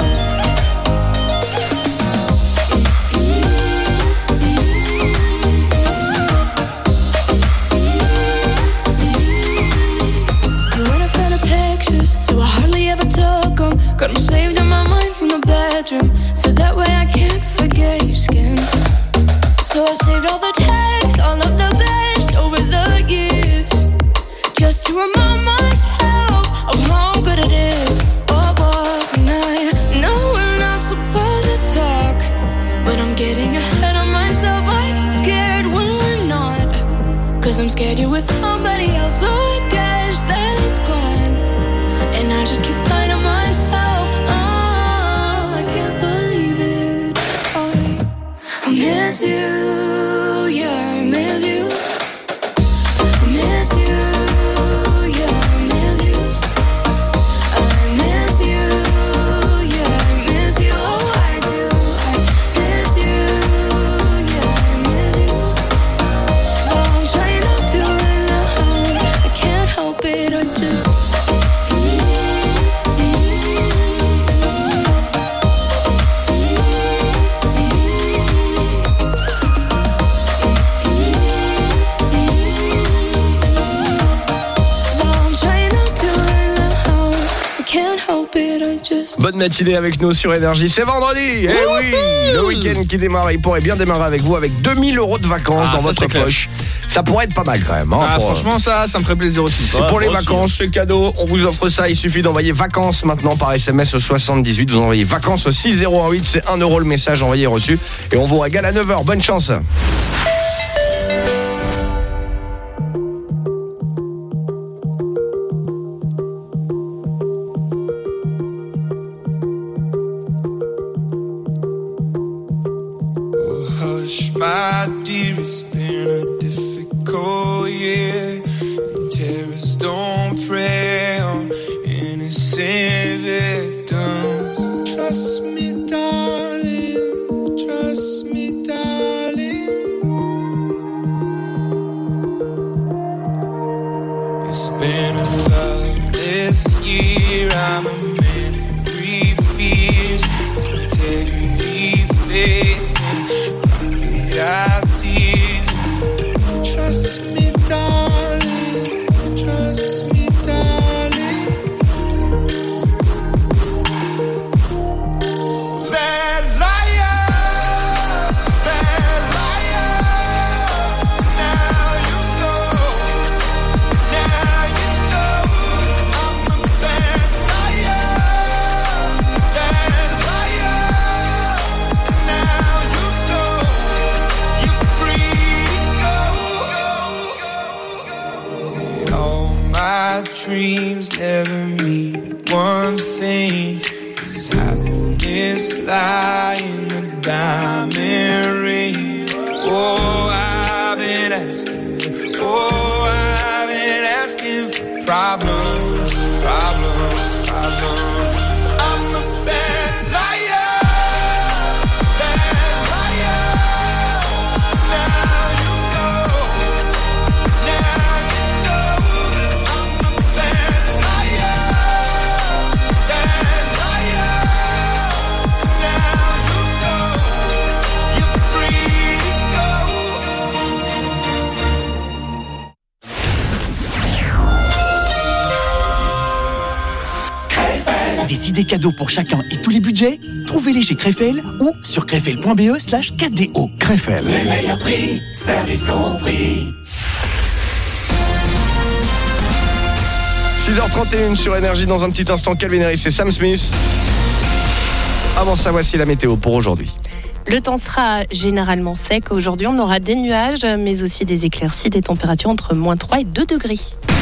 You weren't a fan of pictures, so I hardly ever took them. Got them saved in my mind from the bedroom, so that way I can't forget your skin. So I saved all the texts, all of the best over the years, just to remind myself of how good it is. What was, and I know we're not supposed to talk, but I'm getting ahead of myself. I get scared when we're not, 'cause I'm scared you're with somebody else. So I guess that it's gone, and I just keep lying to myself. I can't believe it. I miss you, yeah, I miss you. I miss you, yeah, I miss you. I miss you, yeah, I miss you. Oh, I do. I miss you, yeah, I miss you. Though I'm trying not to right now, I can't help it. I just. Bonne matinée avec nous sur Énergie, c'est vendredi. Eh oui, le week-end qui démarre, il pourrait bien démarrer avec vous avec 2000 € de vacances dans votre poche. Ça pourrait être pas mal quand même. Franchement, ça me ferait plaisir aussi. C'est pour les vacances, c'est cadeau. On vous offre ça. Il suffit d'envoyer vacances maintenant par SMS au 78. Vous envoyez vacances au 6018. C'est 1 € le message envoyé reçu. Et on vous régale à 9h. Bonne chance. My dear, it's been a difficult year. And terrorists don't prey on innocent victims. Trust me, darling. Trust me, darling. It's been a loveless year. I'm a man of 3 fears: integrity, faith, tears. Trust me, darling. Trust me, darling. So bad liar, bad liar. Now you know. Now you know I'm a bad liar, bad liar. Now you know. My dreams never mean one thing. Does happiness lie in a diamond ring? Oh, I've been asking. Oh, I've been asking for problems, problems, problems. I'm a bad liar, bad liar. Now you know. Now you know. Des idées cadeaux pour chacun et tous les budgets? Trouvez-les chez Krefel ou sur krefel.be/4do. Krefel. Les meilleurs prix, service compris. 6h31 sur Énergie. Dans un petit instant, Calvin Harris et Sam Smith. Avant ça, voici la météo pour aujourd'hui. Le temps sera généralement sec. Aujourd'hui, on aura des nuages, mais aussi des éclaircies, des températures entre -3 et 2 degrés.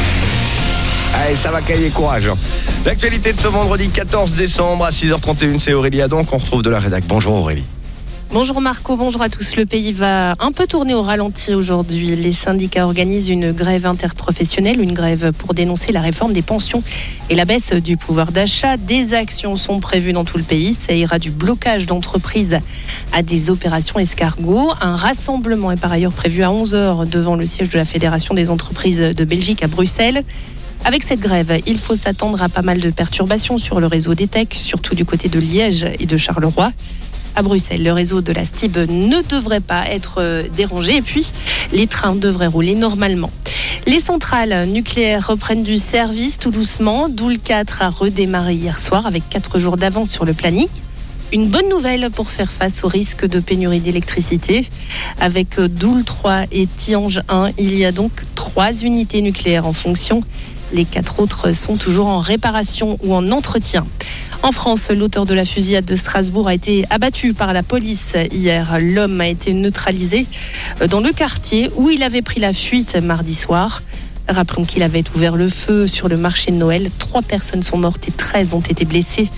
Allez, ça va cailler, courage. L'actualité de ce vendredi 14 décembre à 6h31, c'est Aurélie Adon qu'on retrouve de la rédac. Bonjour Aurélie. Bonjour Marco, bonjour à tous. Le pays va un peu tourner au ralenti aujourd'hui. Les syndicats organisent une grève interprofessionnelle, une grève pour dénoncer la réforme des pensions et la baisse du pouvoir d'achat. Des actions sont prévues dans tout le pays. Ça ira du blocage d'entreprises à des opérations escargots. Un rassemblement est par ailleurs prévu à 11h devant le siège de la Fédération des entreprises de Belgique à Bruxelles. Avec cette grève, il faut s'attendre à pas mal de perturbations sur le réseau des techs, surtout du côté de Liège et de Charleroi. À Bruxelles, le réseau de la STIB ne devrait pas être dérangé et puis les trains devraient rouler normalement. Les centrales nucléaires reprennent du service tout doucement. Doel 4 a redémarré hier soir avec 4 jours d'avance sur le planning. Une bonne nouvelle pour faire face au risque de pénurie d'électricité. Avec Doel 3 et Tihange 1, il y a donc 3 unités nucléaires en fonction. Les 4 autres sont toujours en réparation ou en entretien. En France, l'auteur de la fusillade de Strasbourg a été abattu par la police hier. L'homme a été neutralisé dans le quartier où il avait pris la fuite mardi soir. Rappelons qu'il avait ouvert le feu sur le marché de Noël. 3 personnes sont mortes et 13 ont été blessées.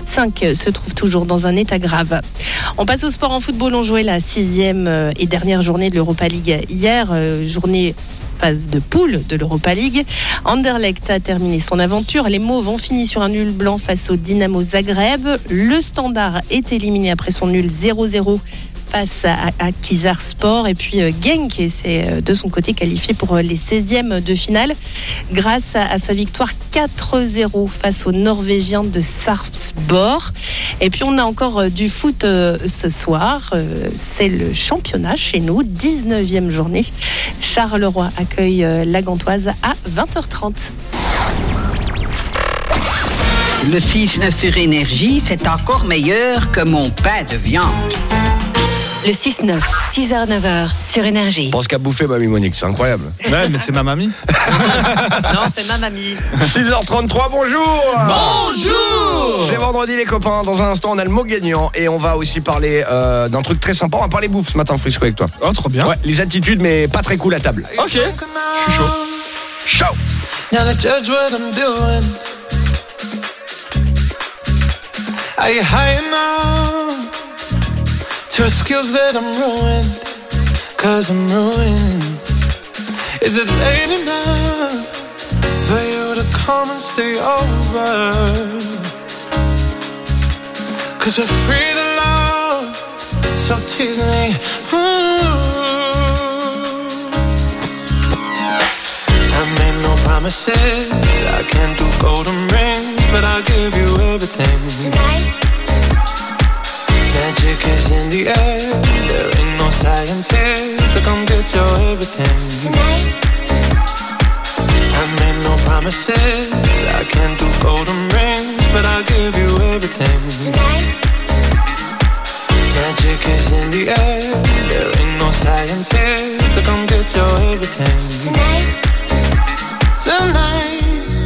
5 se trouvent toujours dans un état grave. On passe au sport en football. On jouait la 6e et dernière journée de l'Europa League hier. Journée phase de poule de l'Europa League. Anderlecht a terminé son aventure. Les Mauves ont fini sur un nul blanc face au Dynamo Zagreb. Le Standard est éliminé après son nul 0-0 face à Kizarspor. Et puis Genk s'est de son côté qualifié pour les 16e de finale grâce à sa victoire 4-0 face aux Norvégiens de Sarpsborg. Et puis on a encore du foot ce soir. C'est le championnat chez nous, 19e journée. Charleroi accueille la Gantoise à 20h30. Le 6-9 sur Énergie, c'est encore meilleur que mon pain de viande. Le 6-9, 6h-9h sur Énergie. Je pense qu'à bouffer mamie Monique, c'est incroyable. Ouais, mais c'est ma mamie. Non, c'est ma mamie. 6h33, bonjour. Bonjour. C'est vendredi les copains, dans un instant on a le mot gagnant et on va aussi parler d'un truc très sympa. On va parler bouffe ce matin Frisco avec toi. Oh, trop bien. Ouais, les attitudes mais pas très cool à table. Ok, je suis chaud. Ciao. Now to judge what I'm doing. Are you high enough to skills that I'm ruined? 'Cause I'm ruined. Is it late enough for you to come and stay over? 'Cause we're free to love, so tease me. I made no promises, I can't do golden rings, but I'll give you everything. Magic is in the air, there ain't no science here, so come get your everything. I made no promises, I can't do golden rings, but I'll give you everything. Magic is in the air, there ain't no science here, so come get your everything. Tonight.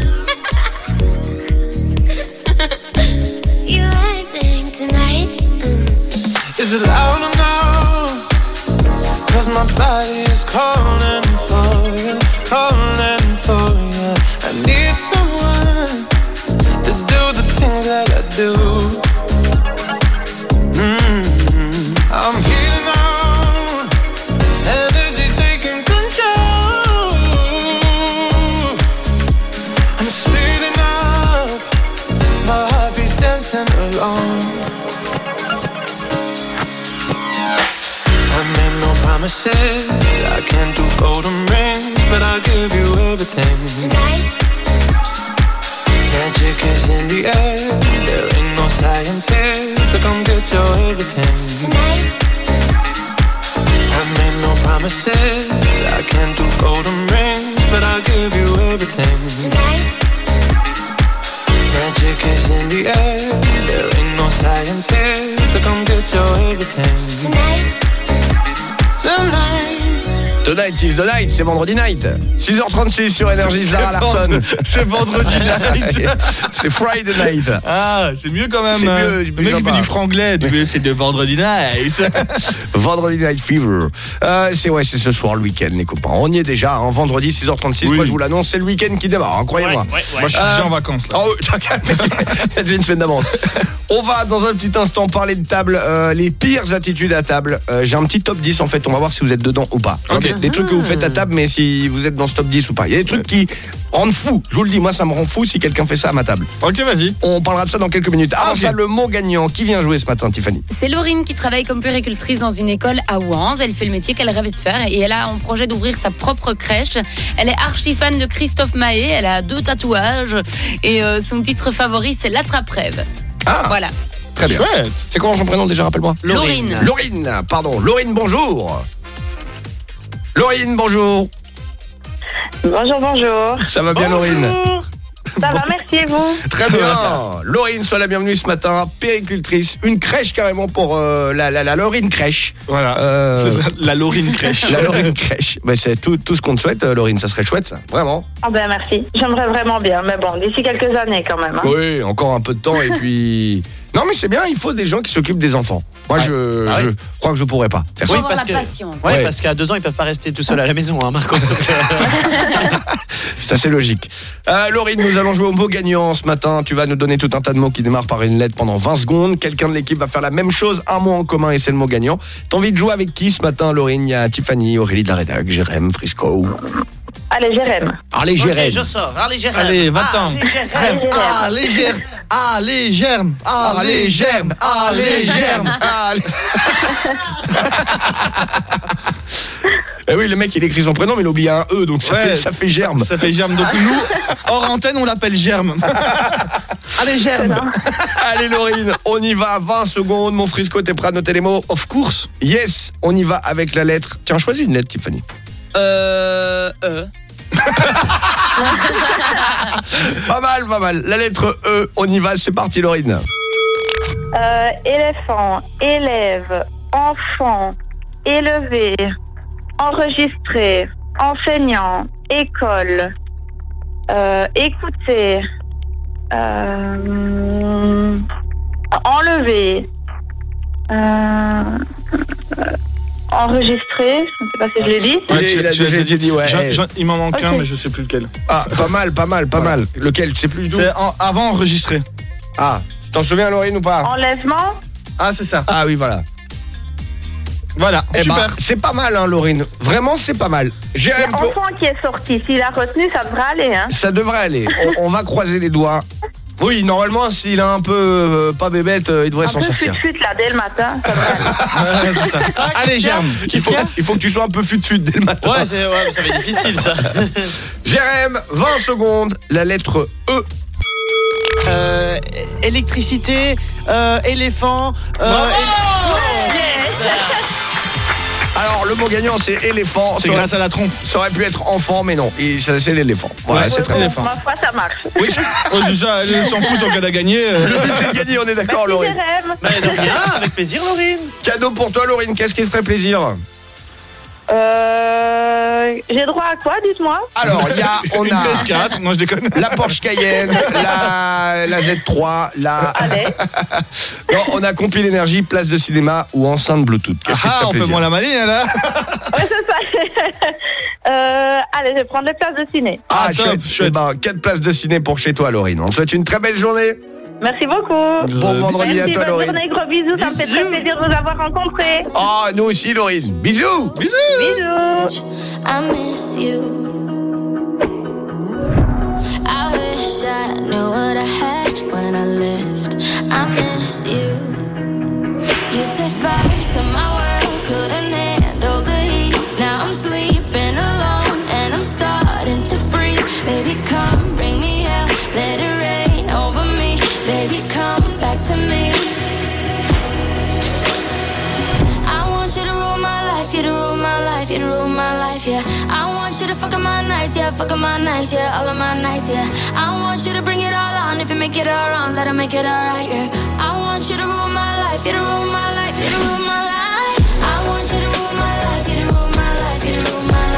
You acting tonight? Is it loud enough? 'Cause my body is calling for you, calling for you. I need someone to do the things that I do. I'm healing out, energy taking control. I'm speeding up, my heartbeat's dancing alone. I made no promises, I can't do golden rings, but I'll give you everything. Magic is in the air, there ain't no science here, so come get your everything. I made no promises, I can't do golden rings, but I'll give you everything. Magic is in the air, there ain't no science here, so come get your everything. Tonight. Tonight is the night, c'est vendredi night. 6h36 sur Énergie, Zara Larsson. C'est vendredi night. C'est Friday night. Ah, c'est mieux quand même. C'est mieux, le mec il fait du franglais, c'est de vendredi night. Vendredi night fever. C'est ce soir le week-end, les copains. On y est déjà, hein, vendredi 6h36. Oui. Moi je vous l'annonce, c'est le week-end qui démarre, hein, croyez-moi. Ouais. Moi je suis déjà en vacances là. Oh, il y a déjà une semaine d'avance. On va dans un petit instant parler de table, les pires attitudes à table. J'ai un petit top 10 en fait, on va voir si vous êtes dedans ou pas. Okay. Des trucs que vous faites à table, mais si vous êtes dans ce top 10 ou pas. Il y a des trucs qui rendent fou, je vous le dis, moi ça me rend fou si quelqu'un fait ça à ma table. Ok, vas-y. On parlera de ça dans quelques minutes. Avant ça, le mot gagnant, qui vient jouer ce matin, Tiffany? C'est Laurine qui travaille comme puéricultrice dans une école à Ouans. Elle fait le métier qu'elle rêvait de faire et elle a en projet d'ouvrir sa propre crèche. Elle est archi fan de Christophe Maé, elle a 2 tatouages et son titre favori c'est l'attrape-rêve. Ah, voilà. Très bien. Chouette. C'est comment son prénom déjà, rappelle-moi? Laurine. Laurine, pardon. Laurine, bonjour. Laurine, bonjour. Bonjour. Ça va bien, Laurine? Ça va, merci, et vous? Très bien. Laurine, sois la bienvenue ce matin, péricultrice, une crèche carrément pour la Laurine crèche. Voilà. La Laurine crèche. La Laurine crèche. Bah, c'est tout ce qu'on te souhaite, Laurine, ça serait chouette ça, vraiment. Ah ben merci, j'aimerais vraiment bien, mais bon, d'ici quelques années quand même. Hein. Oui, encore un peu de temps et puis... Non mais c'est bien, il faut des gens qui s'occupent des enfants. Moi je crois que je pourrais pas faire ça. Oui, parce que parce qu'à 2 ans ils peuvent pas rester tout seuls à la maison, hein, Marco. C'est assez logique. Laurine, nous allons jouer au mot gagnant ce matin. Tu vas nous donner tout un tas de mots qui démarrent par une lettre pendant 20 secondes. Quelqu'un de l'équipe va faire la même chose, un mot en commun et c'est le mot gagnant. T'as envie de jouer avec qui ce matin, Laurine? Il y a Tiffany, Aurélie de la rédac, Jérém, Frisco. Allez, Jérém. Allez, Jérém. Ok, je sors. Allez, Jérém. Allez, va-t'en. Allez, Jérém. Allez, Jérém. Allez, Jérém. Allez, Jérém. Allez. Eh oui, le mec il écrit son prénom mais il oublie un E, donc ça fait germe. Ça fait germe. Donc nous, hors antenne, on l'appelle germe. Allez, germe. Allez, Laurine, on y va. 20 secondes. Mon Frisco, t'es prêt à noter les mots? Of course. Yes, on y va avec la lettre. Tiens, choisis une lettre, Tiffany. Pas mal. La lettre E, on y va, c'est parti, Laurine. Éléphant, élève, enfant, élever, enregistrer, enseignant, école, écouter, enlever, enregistrer, je ne sais pas si je l'ai dit. Ouais, tu dit, ouais. Il m'en manque un, mais je sais plus lequel. Ah, pas mal. Lequel, tu sais plus du tout? C'est avant enregistré. Ah, tu t'en souviens, Laurine, ou pas? Enlèvement. Ah, c'est ça. Ah oui, voilà. Voilà, super. C'est pas mal, hein, Laurine. Vraiment, c'est pas mal. Il y a enfant qui est sorti. S'il a retenu, ça devrait aller. Hein. Ça devrait aller. On va croiser les doigts. Oui, normalement, s'il a un peu pas bébête, il devrait s'en sortir. Un peu fut-fut, là, dès le matin, ça devrait aller. C'est ça. Allez, Germe, il faut que tu sois un peu fut-fut dès le matin. Ouais, ça va être difficile, ça. Jérém, 20 secondes, la lettre E. Électricité, éléphant. Alors, le mot gagnant, c'est éléphant. C'est grâce à la trompe. Ça aurait pu être enfant, mais non. C'est l'éléphant. Voilà, c'est très éléphant. Ma foi, ça marche. Oui, c'est ça. Elle s'en fout tant qu'elle a gagné. Le but, c'est de gagner, on est d'accord, Laurine. Mais de rien, avec plaisir, Laurine. Cadeau pour toi, Laurine. Qu'est-ce qui te ferait plaisir? J'ai droit à quoi, dites-moi? Alors, on a une PS4, non je déconne. La Porsche Cayenne, la Z3, Allez. Non, on a Compil Énergie, place de cinéma ou enceinte Bluetooth. Qu'est-ce qui te ferait on plaisir? fait moins la maline, là. Ouais, c'est ça. Allez, je vais prendre les places de ciné. Ah, chouette. 4 places de ciné pour chez toi, Laurine. On te souhaite une très belle journée. Merci beaucoup. Bon vendredi à toi, Laurine. Bonne journée, gros bisous. Ça me fait très plaisir de vous avoir rencontrés. Oh, nous aussi, Laurine. Bisous. Bisous. I miss you. I wish I knew what I had when I left. I miss you. You set fire to my world, couldn't handle the heat. Now I'm sleeping alone and I'm starting to freeze. Baby, come bring me hell, let it rain over me. Baby, come back to me. I want you to rule my life, you to rule my life, you to rule my life, yeah. I want you to fuck up my nights, yeah, fuck up my nights, yeah, all of my nights, yeah. I want you to bring it all on, if you make it all wrong, let it make it all right, yeah. I want you to rule my life, you to rule my life, you to rule my life. I want you to rule my life, you to rule my life, you to rule my life.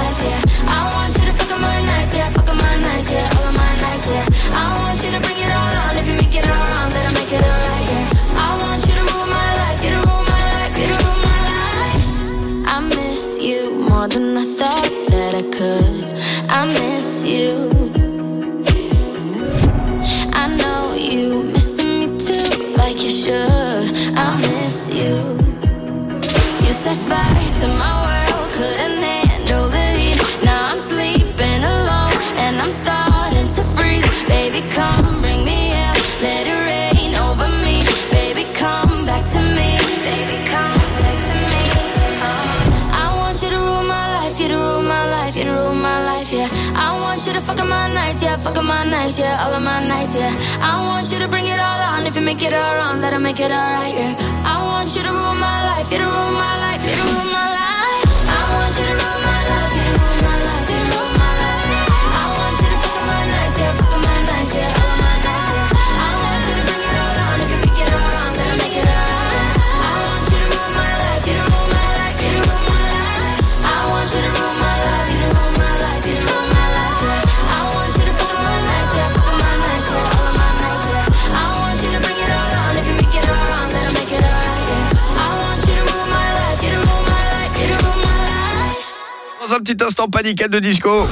set fire to my world, couldn't handle the heat. Now I'm sleeping alone and I'm starting to freeze. Baby, come bring me hell, let it rain over me. Baby, come back to me. Baby, come back to me. I want you to rule my life, you to rule my life, you to rule my life, yeah. I want you to fuck up my nights, yeah, fuck up my nights, yeah, all of my nights, yeah. I want you to bring it all on. If you make it all wrong, that'll make it all right, yeah. I want you to rule my life, you to rule my life, you to rule my life. I want you to rule my life, you to rule my life, you to rule my life. I want you to fuck up my nights, yeah, fuck up my nights, yeah, all of my nights, yeah. I want you to bring it all on. If you make it all wrong, that'll make it all right. I want you to rule my life, you to rule my life, you to rule my life. I want you to rule my life, you to rule my life, you to rule my life, yeah. I want you to fuck up my nights, yeah, fuck up my nights, yeah, all of my nights, yeah. I want you to bring it all on. If you make it all wrong, that'll make it all right, yeah. I want you to rule my life, you to rule my life, you to rule my life. Dans un petit instant, Paniquette de disco.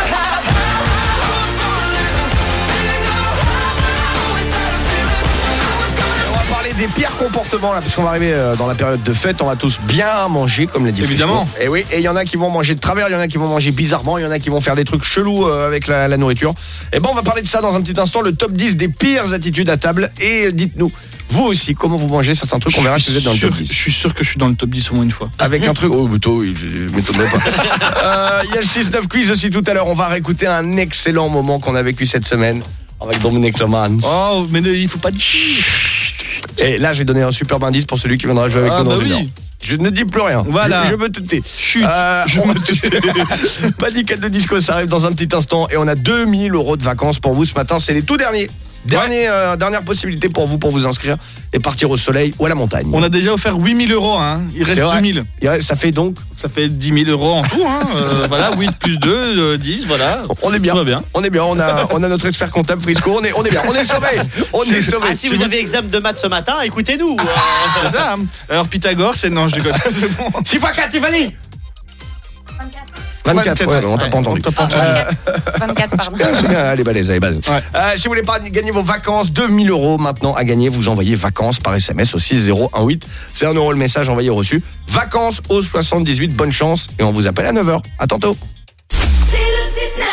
Des pires comportements là, parce qu'on va arriver dans la période de fête, on va tous bien manger comme l'a dit évidemment. Et oui, et il y en a qui vont manger de travers, il y en a qui vont manger bizarrement, il y en a qui vont faire des trucs chelous avec la nourriture. Et bon, on va parler de ça dans un petit instant, le top 10 des pires attitudes à table. Et dites-nous, vous aussi, comment vous mangez certains trucs, on verra si vous êtes dans le top 10. Je suis sûr que je suis dans le top 10 au moins une fois. Avec un truc, oh plutôt, je m'étonnerais pas. Il y a le 6-9 quiz aussi tout à l'heure, on va réécouter un excellent moment qu'on a vécu cette semaine avec Dominique Lemans. Oh, mais il faut pas dire. Et là, j'ai donné un superbe indice pour celui qui viendra jouer avec nous dans une heure. Je ne dis plus rien. Voilà. Je me tais. Chut. Je me tais. Paniquette de disco, ça arrive dans un petit instant. Et on a 2000 € de vacances pour vous ce matin. C'est les tout derniers. Dernière possibilité pour vous inscrire et partir au soleil ou à la montagne. On a déjà offert 8000 €, hein. Il reste 2000. Ça fait donc ça fait 10 000 € en tout, hein. Voilà, 8 plus 2, 10, voilà. On est bien. Tout va bien. On est bien. On a notre expert comptable Frisco. On est bien. On est sauvés. On est sauvés. Ah, si vous avez examen de maths ce matin, écoutez-nous. C'est ça. Alors Pythagore, non, je déconne. C'est bon. 6 x 4, Tiffany. 24, ouais, on t'a pas entendu. 24, pardon. C'est bien, allez, balèze. Si vous voulez pas gagner vos vacances, 2000 € maintenant à gagner, vous envoyez vacances par SMS au 6018. C'est 1 € le message envoyé reçu. Vacances au 78, bonne chance. Et on vous appelle à 9h. À tantôt. C'est le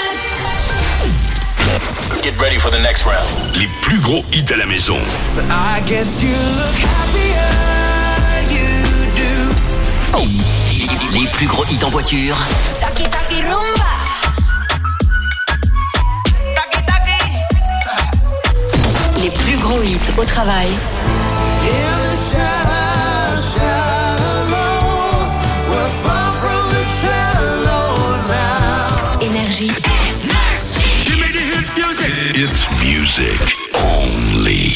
6-9. Get ready for the next round. Les plus gros hits à la maison. I guess you look happier, you do. Les plus gros hits en voiture. Taki taki rumba. Taki taki. Les plus gros hits au travail. In the shallow, we're far from the shallow now. Énergie. Give me the hit music. It's music only.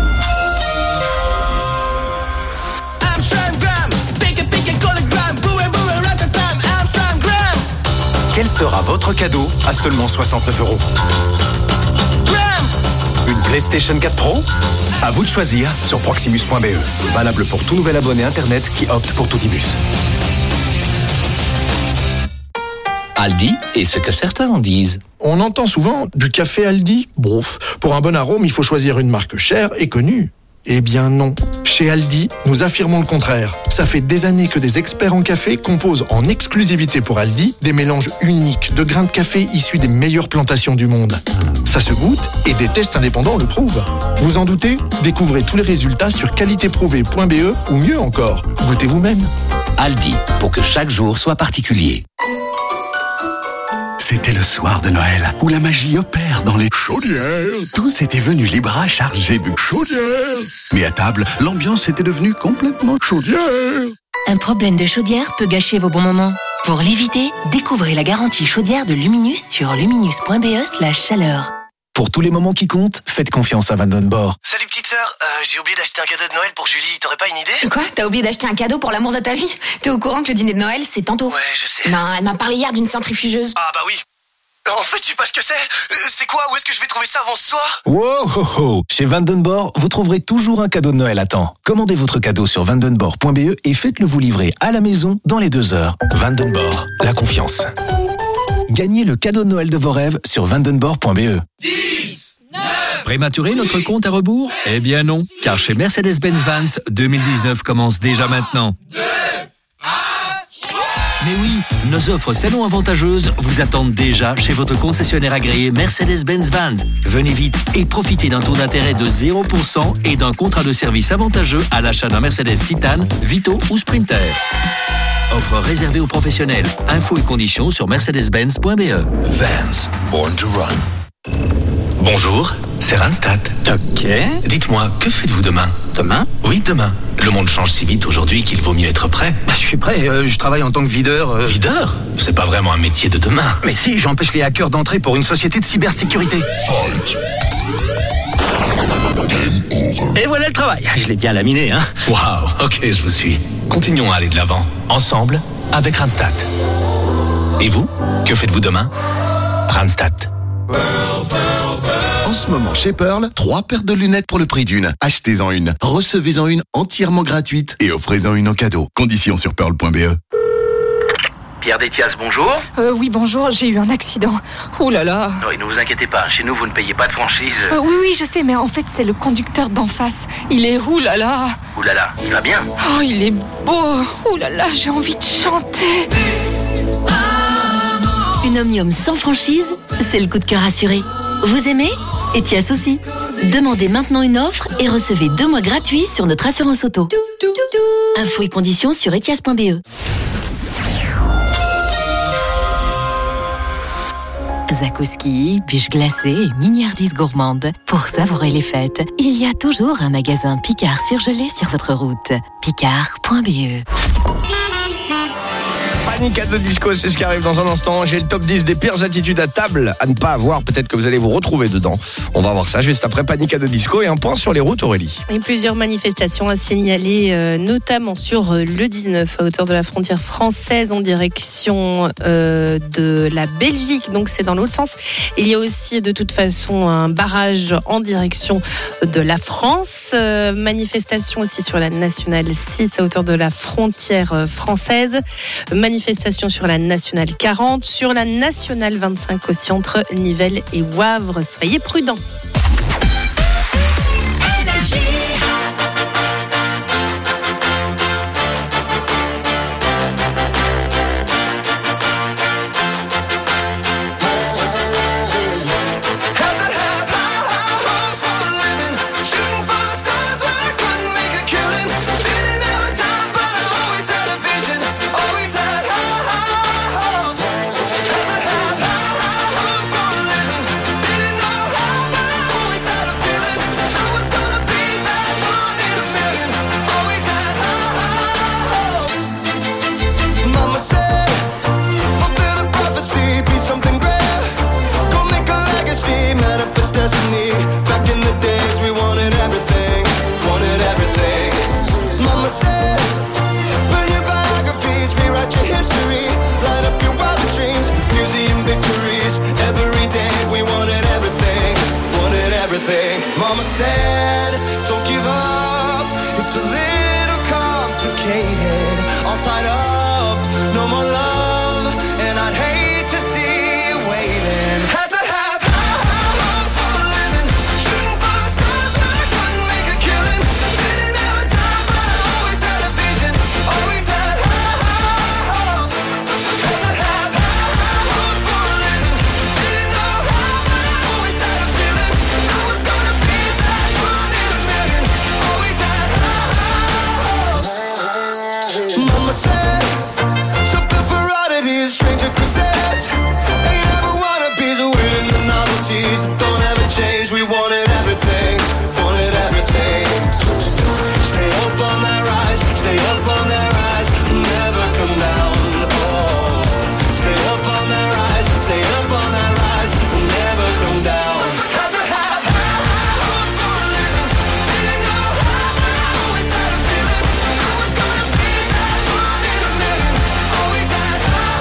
Quel sera votre cadeau à seulement 69 €? Une PlayStation 4 Pro? À vous de choisir sur proximus.be. Valable pour tout nouvel abonné Internet qui opte pour Toutibus. Aldi est ce que certains en disent. On entend souvent du café Aldi. Brouf, pour un bon arôme, il faut choisir une marque chère et connue. Eh bien non. Chez Aldi, nous affirmons le contraire. Ça fait des années que des experts en café composent en exclusivité pour Aldi des mélanges uniques de grains de café issus des meilleures plantations du monde. Ça se goûte et des tests indépendants le prouvent. Vous en doutez? Découvrez tous les résultats sur qualitéprouvée.be ou mieux encore, goûtez vous-même. Aldi, pour que chaque jour soit particulier. C'était le soir de Noël, où la magie opère dans les chaudières. Tous étaient venus les bras chargés de chaudières. Mais à table, l'ambiance était devenue complètement chaudière. Un problème de chaudière peut gâcher vos bons moments. Pour l'éviter, découvrez la garantie chaudière de Luminus sur luminus.be/chaleur. Pour tous les moments qui comptent, faites confiance à Vandenborg. Salut petite sœur, j'ai oublié d'acheter un cadeau de Noël pour Julie, t'aurais pas une idée? Quoi? T'as oublié d'acheter un cadeau pour l'amour de ta vie? T'es au courant que le dîner de Noël, c'est tantôt? Ouais, je sais. Non, elle m'a parlé hier d'une centrifugeuse. Ah bah oui. En fait, je sais pas ce que c'est. C'est quoi? Où est-ce que je vais trouver ça avant ce soir? Wow, ho, ho. Chez Vandenborg, vous trouverez toujours un cadeau de Noël à temps. Commandez votre cadeau sur vandenborg.be et faites-le vous livrer à la maison dans les 2 heures. Vandenborg, la confiance. Gagnez le cadeau de Noël de vos rêves sur vandenborg.be. 10, 9. Prématuré notre compte à rebours? Eh bien non, car chez Mercedes-Benz Vans, 2019 commence déjà maintenant. 2, 1. Mais oui, nos offres salon avantageuses vous attendent déjà chez votre concessionnaire agréé Mercedes-Benz Vans. Venez vite et profitez d'un taux d'intérêt de 0% et d'un contrat de service avantageux à l'achat d'un Mercedes Citan, Vito ou Sprinter. Offre réservée aux professionnels. Infos et conditions sur mercedes-benz.be. Vans, born to run. Bonjour, c'est Randstad. Ok. Dites-moi, que faites-vous demain? Demain? Oui, demain. Le monde change si vite aujourd'hui qu'il vaut mieux être prêt. Je suis prêt, je travaille en tant que videur. Videur? C'est pas vraiment un métier de demain. Mais si, j'empêche les hackers d'entrer pour une société de cybersécurité. Et voilà le travail. Je l'ai bien laminé, hein. Waouh, ok, je vous suis. Continuons à aller de l'avant. Ensemble, avec Randstad. Et vous, que faites-vous demain? Randstad. En ce moment, chez Pearl, 3 paires de lunettes pour le prix d'une. Achetez-en une, recevez-en une entièrement gratuite et offrez-en une en cadeau. Conditions sur pearl.be. Pierre Détias, bonjour. Oui, bonjour, j'ai eu un accident. Ouh là là. Oui, ne vous inquiétez pas, chez nous, vous ne payez pas de franchise. Oui, je sais, mais en fait, c'est le conducteur d'en face. Il est ouh là là. Ouh là là, il va bien? Oh, il est beau. Ouh là là, j'ai envie de chanter. Une Omnium sans franchise, c'est le coup de cœur assuré. Vous aimez? Etias aussi. Demandez maintenant une offre et recevez 2 mois gratuits sur notre assurance auto. Infos et conditions sur etias.be. Zakouski, bûche glacée et mignardise gourmande. Pour savourer les fêtes, il y a toujours un magasin Picard surgelé sur votre route. Picard.be. Panic de disco, c'est ce qui arrive dans un instant. J'ai le top 10 des pires attitudes à table à ne pas avoir. Peut-être que vous allez vous retrouver dedans. On va voir ça juste après Panic de disco et un point sur les routes, Aurélie. Et plusieurs manifestations à signaler, notamment sur le 19 à hauteur de la frontière française en direction de la Belgique. Donc c'est dans l'autre sens. Il y a aussi de toute façon un barrage en direction de la France. Manifestation aussi sur la nationale 6 à hauteur de la frontière française. Manifestation sur la nationale 40, sur la nationale 25 aussi entre Nivelles et Wavre. Soyez prudents. Mama said, don't give up. It's a little complicated. All tied up, no more love. And I'd hate to see you waiting. Had to have high hopes for a living. Shooting for the stars, but I couldn't make a killing. Didn't have a time, but I always had a vision. Always had high hopes. Had to have high hopes for a living. Didn't know how, but I always had a feeling. I was gonna be that one in a million. Always had high hopes. Mama said, something for oddities, stranger cruises. Ain't ever wanna be the waiting the novelties that don't ever change. We wanted everything, wanted everything. Stay up on that rise, stay up on that rise, never come down. Oh, stay up on that rise, stay up on that rise, never come down. Had to have high hopes for a living. Didn't know how, but I always had a feeling. I was gonna be that one in a million. Always had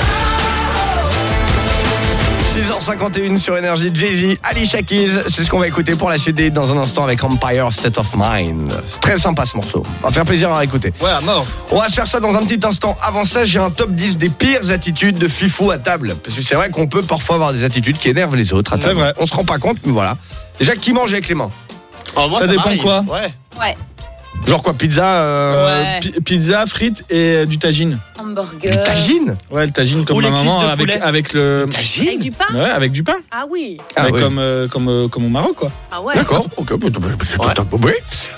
high hopes. 6h51 sur Énergie, Jay-Z, Alicia Keys, c'est ce qu'on va écouter pour la suite dans un instant avec Empire State of Mind. C'est très sympa ce morceau, ça va faire plaisir à écouter. Ouais, à mort. On va se faire ça dans un petit instant. Avant ça, j'ai un top 10 des pires attitudes de fifou à table. Parce que c'est vrai qu'on peut parfois avoir des attitudes qui énervent les autres à table. C'est vrai. On se rend pas compte, mais voilà. Déjà, qui mange avec les mains? Ça dépend quoi? Ouais. Genre quoi, pizza Pizza, frites et du tagine. Hamburger. Du tagine? Ouais, le tagine comme Ou ma les maman cuisses de avec poulet. avec le Tagine? Avec du pain? Ouais, avec du pain. Ah oui. Ah Ouais, oui. comme au Maroc quoi. Ah ouais. D'accord, ok, oui.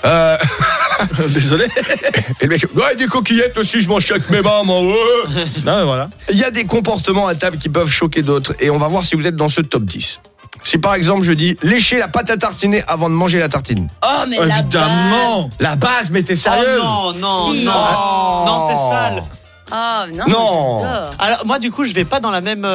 Désolé. Et le mec, ouais, des coquillettes aussi, je mange avec mes mains, moi. Ouais. Non, mais voilà. Il y a des comportements à table qui peuvent choquer d'autres et on va voir si vous êtes dans ce top 10. Si par exemple je dis lécher la pâte à tartiner avant de manger la tartine. Oh, mais Évidemment. La base, mais t'es sérieuse? Oh non, Si. non. Oh. Non, c'est sale. Oh, non. Non. J'adore. Alors moi du coup je vais pas dans la même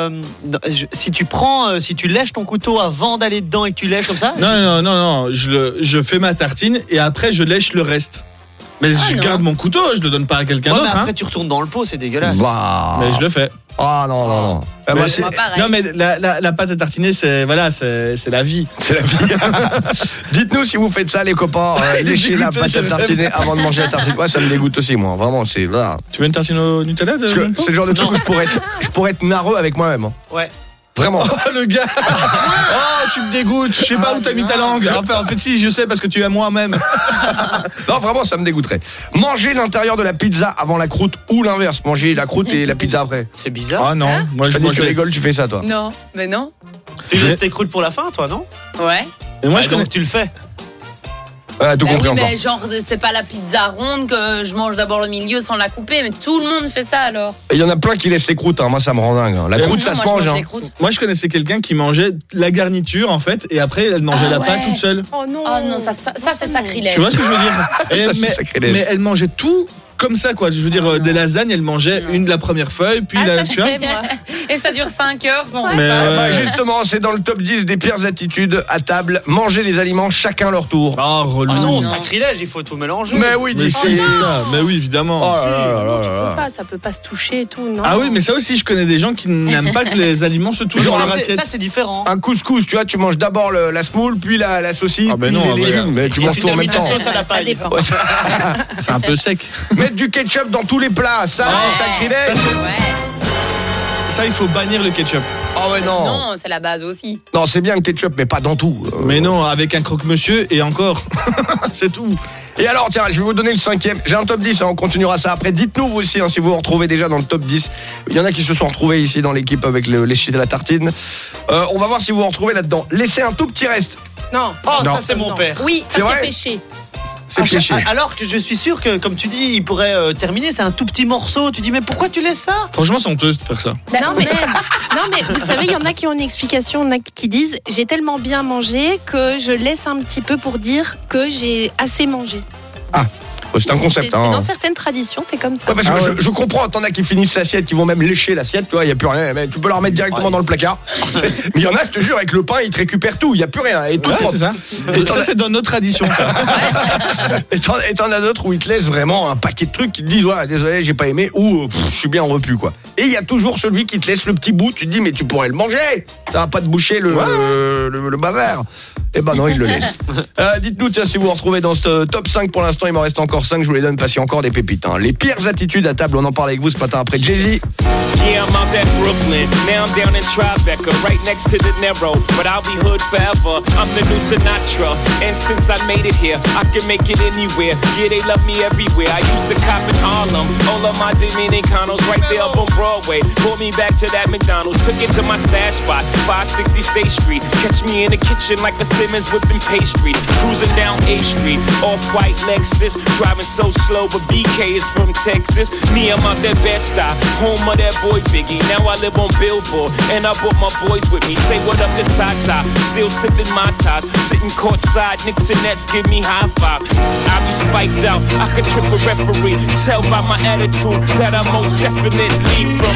si tu lèches ton couteau avant d'aller dedans et que tu lèches comme ça. Non, je fais ma tartine et après je lèche le reste. Mais je non. garde mon couteau, je le donne pas à quelqu'un Ouais, mais d'autre. après tu retournes dans le pot, c'est dégueulasse. Bah. Mais je le fais. Ah non. Mais Moi, c'est- Moi, pareil. non mais la pâte à tartiner c'est la vie. C'est la vie. Dites-nous si vous faites ça, les copains. Lécher la pâte à tartiner avant de manger la tartine. Ouais, ça me dégoûte aussi, moi. Vraiment, c'est là. Tu veux une tartine au Nutella Parce que c'est le genre de truc où je pourrais être narreux avec moi-même. Hein. Ouais. Vraiment. Oh le gars. Oh tu me dégoûtes. Je sais pas où t'as mis ta langue. Enfin, en fait si je sais parce que tu es moi-même. Non, vraiment, ça me dégoûterait. Manger l'intérieur de la pizza avant la croûte ou l'inverse. Manger la croûte et la pizza après. C'est bizarre. Ah non. Moi je Fanny, mange tu rigoles, tu fais ça, toi. Non, mais non. Tu laisses tes croûtes pour la fin, toi, non? Ouais. Et moi Ah, je connais. donc tu le fais. Tout Ben compris oui, encore. mais genre, c'est pas la pizza ronde que je mange d'abord le milieu sans la couper, mais tout le monde fait ça alors. Il y en a plein qui laissent les croûtes, hein. Moi ça me rend dingue. Hein. La Et croûte Non, ça se moi, je mange. Hein. les croûtes. Moi je connaissais quelqu'un qui mangeait la garniture en fait et après elle mangeait la pâte toute seule. Oh non. Oh non, ça c'est sacrilège. Tu vois ce que je veux dire? Et- Ça, c'est sacrilège. mais elle mangeait tout comme ça quoi. Je veux dire des lasagnes, elle mangeait la première feuille puis Ah, ça tu vois. je fais, moi. Et ça dure 5 heures son repas. Mais Bah, justement, c'est dans le top 10 des pires attitudes à table. Manger les aliments chacun leur tour. Oh relou. Ah non, sacrilège, il faut tout mélanger. Mais oui, Mais dis si, c'est ça. Mais oui, évidemment. Oh là là là Non, là tu là. peux pas, ça peut pas se toucher et tout, non? Ah oui, mais ça aussi, je connais des gens qui n'aiment pas que les aliments se touchent Genre, dans Ça, leur c'est- assiette. ça c'est différent. Un couscous, tu vois, tu manges d'abord la semoule, puis la saucisse, Ah ben puis non, les ouais. légumes. Mais tu Et manges tu tout en même termines temps. ta sauce à la Ça paille. dépend. C'est un peu sec. Mettre du ketchup dans tous les plats, ça c'est sacrilège. Ouais. Ça, il faut bannir le ketchup. Oh ouais, non. Non, c'est la base aussi. Non, c'est bien le ketchup, mais pas dans tout. Mais non, avec un croque-monsieur et encore. C'est tout. Et alors, tiens, je vais vous donner le 5e. J'ai un top 10, hein, on continuera ça après. Dites-nous vous aussi si vous vous retrouvez déjà dans le top 10. Il y en a qui se sont retrouvés ici dans l'équipe avec le lécher de la tartine. On va voir si vous vous retrouvez là-dedans. Laissez un tout petit reste. Non. Oh, Non. ça c'est mon Non. père. Oui, C'est ça vrai c'est péché. C'est péché. Alors que je suis sûr que, comme tu dis, il pourrait terminer. C'est un tout petit morceau. Tu dis, mais pourquoi tu laisses ça? Franchement, c'est honteux de faire ça. Non mais vous savez, il y en a qui ont une explication, il y en a qui disent j'ai tellement bien mangé que je laisse un petit peu pour dire que j'ai assez mangé. C'est un concept. C'est hein. dans certaines traditions, c'est comme ça. Ouais, parce que je comprends, t'en as qui finissent l'assiette, qui vont même lécher l'assiette, tu vois, il n'y a plus rien, mais tu peux la remettre directement dans le placard. Mais il y en a, je te jure, avec le pain, ils te récupèrent tout, il n'y a plus rien, et tout Ouais, propre. c'est ça. Et ça, c'est dans notre tradition, ça. Et t'en as d'autres où ils te laissent vraiment un paquet de trucs qui te disent, ouais, désolé, j'ai pas aimé, ou je suis bien repu, quoi. Et il y a toujours celui qui te laisse le petit bout, tu te dis, mais tu pourrais le manger, ça va pas te boucher le bazar. Eh ben non, il le laisse. Dites-nous, tiens, si vous vous retrouvez dans ce top 5 pour l'instant, il m'en reste encore 5, je vous les donne parce qu'il y a encore des pépites. Hein. Les pires attitudes à table, on en parle avec vous ce matin après Jay-Z. Yeah, I'm out at Brooklyn. Now I'm down in Tribeca, right next to the Narrow. But I'll be hood forever. I'm the new Sinatra. And since I made it here, I can make it anywhere. Yeah, they love me everywhere. I used to cop in Harlem. All of my Dominicanos right there up on Broadway. Pulled me back to that McDonald's. Took it to my stash spot, 560 State Street. Catch me in the kitchen like a Simmons whipping pastry. Cruising down A Street, off-white Lexus. Driving so slow, but BK is from Texas. Me, I'm out that Bed-Stuy, home of that boy Biggie. Now I live on Billboard, and I brought my boys with me. Say what up to Tata, still sipping my ties. Sitting courtside, Knicks and Nets give me high five. I be spiked out, I could trip a referee. Tell by my attitude that I most definitely from.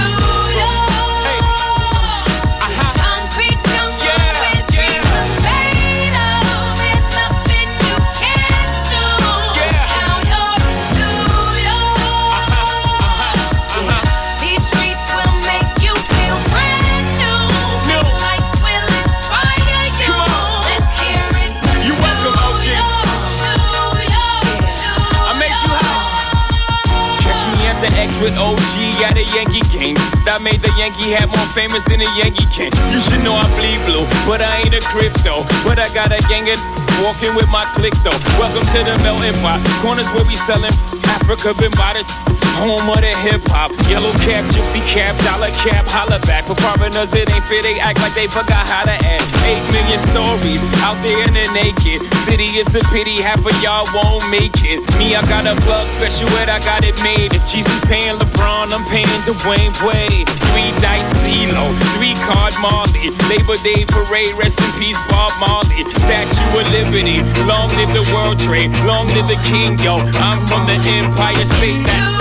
with OG at a Yankee game. That made the Yankee hat more famous than a Yankee can. You should know I bleed blue, but I ain't a crypto. But I got a gang of walking with my click though. Welcome to the melting pot. Corners where we selling Africa been by the home of the hip hop. Yellow cap, gypsy cap, dollar cap, holla back. For foreigners it ain't fair, they act like they forgot how to act. 8 million stories out there in the naked city. It's a pity half of y'all won't make it. Me, I got a plug special ed, I got it made. If Jesus paying LeBron, I'm paying Dwayne Wade. 3 dice CeeLo, 3 card Marley. Labor Day parade, rest in peace Bob Marley. Statue of Liberty, long live the World Trade, long live the King, yo. I'm from the Empire State, that's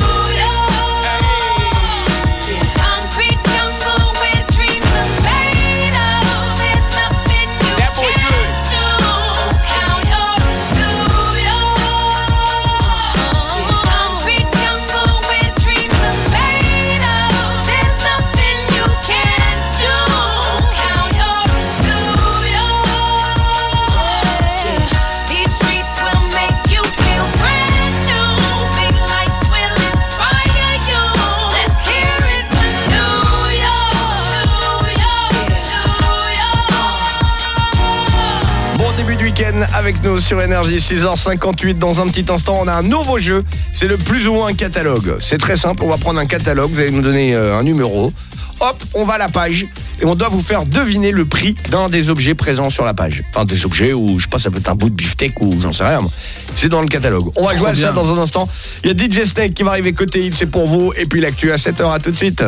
avec nous sur Énergie, 6h58. Dans un petit instant, on a un nouveau jeu. C'est le plus ou moins un catalogue. C'est très simple, on va prendre un catalogue. Vous allez nous donner un numéro. Hop, on va à la page et on doit vous faire deviner le prix d'un des objets présents sur la page. Enfin, des objets où, je sais pas, ça peut être un bout de beefsteak ou j'en sais rien. C'est dans le catalogue. On va jouer à ça dans un instant. Il y a DJ Snake qui va arriver côté hit, c'est pour vous. Et puis l'actu à 7h, à tout de suite.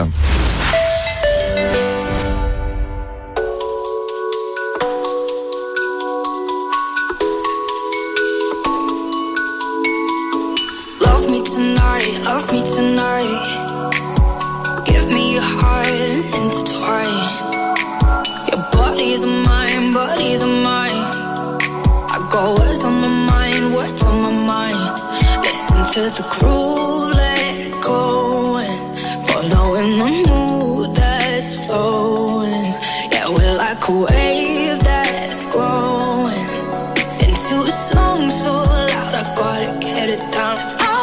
Love me tonight. Give me your heart and intertwine. Your body's a mine, body's a mine. I got words on my mind, words on my mind. Listen to the groove, let it go and following the mood that's flowing. Yeah, we're like a wave that's growing into a song so loud I gotta get it down.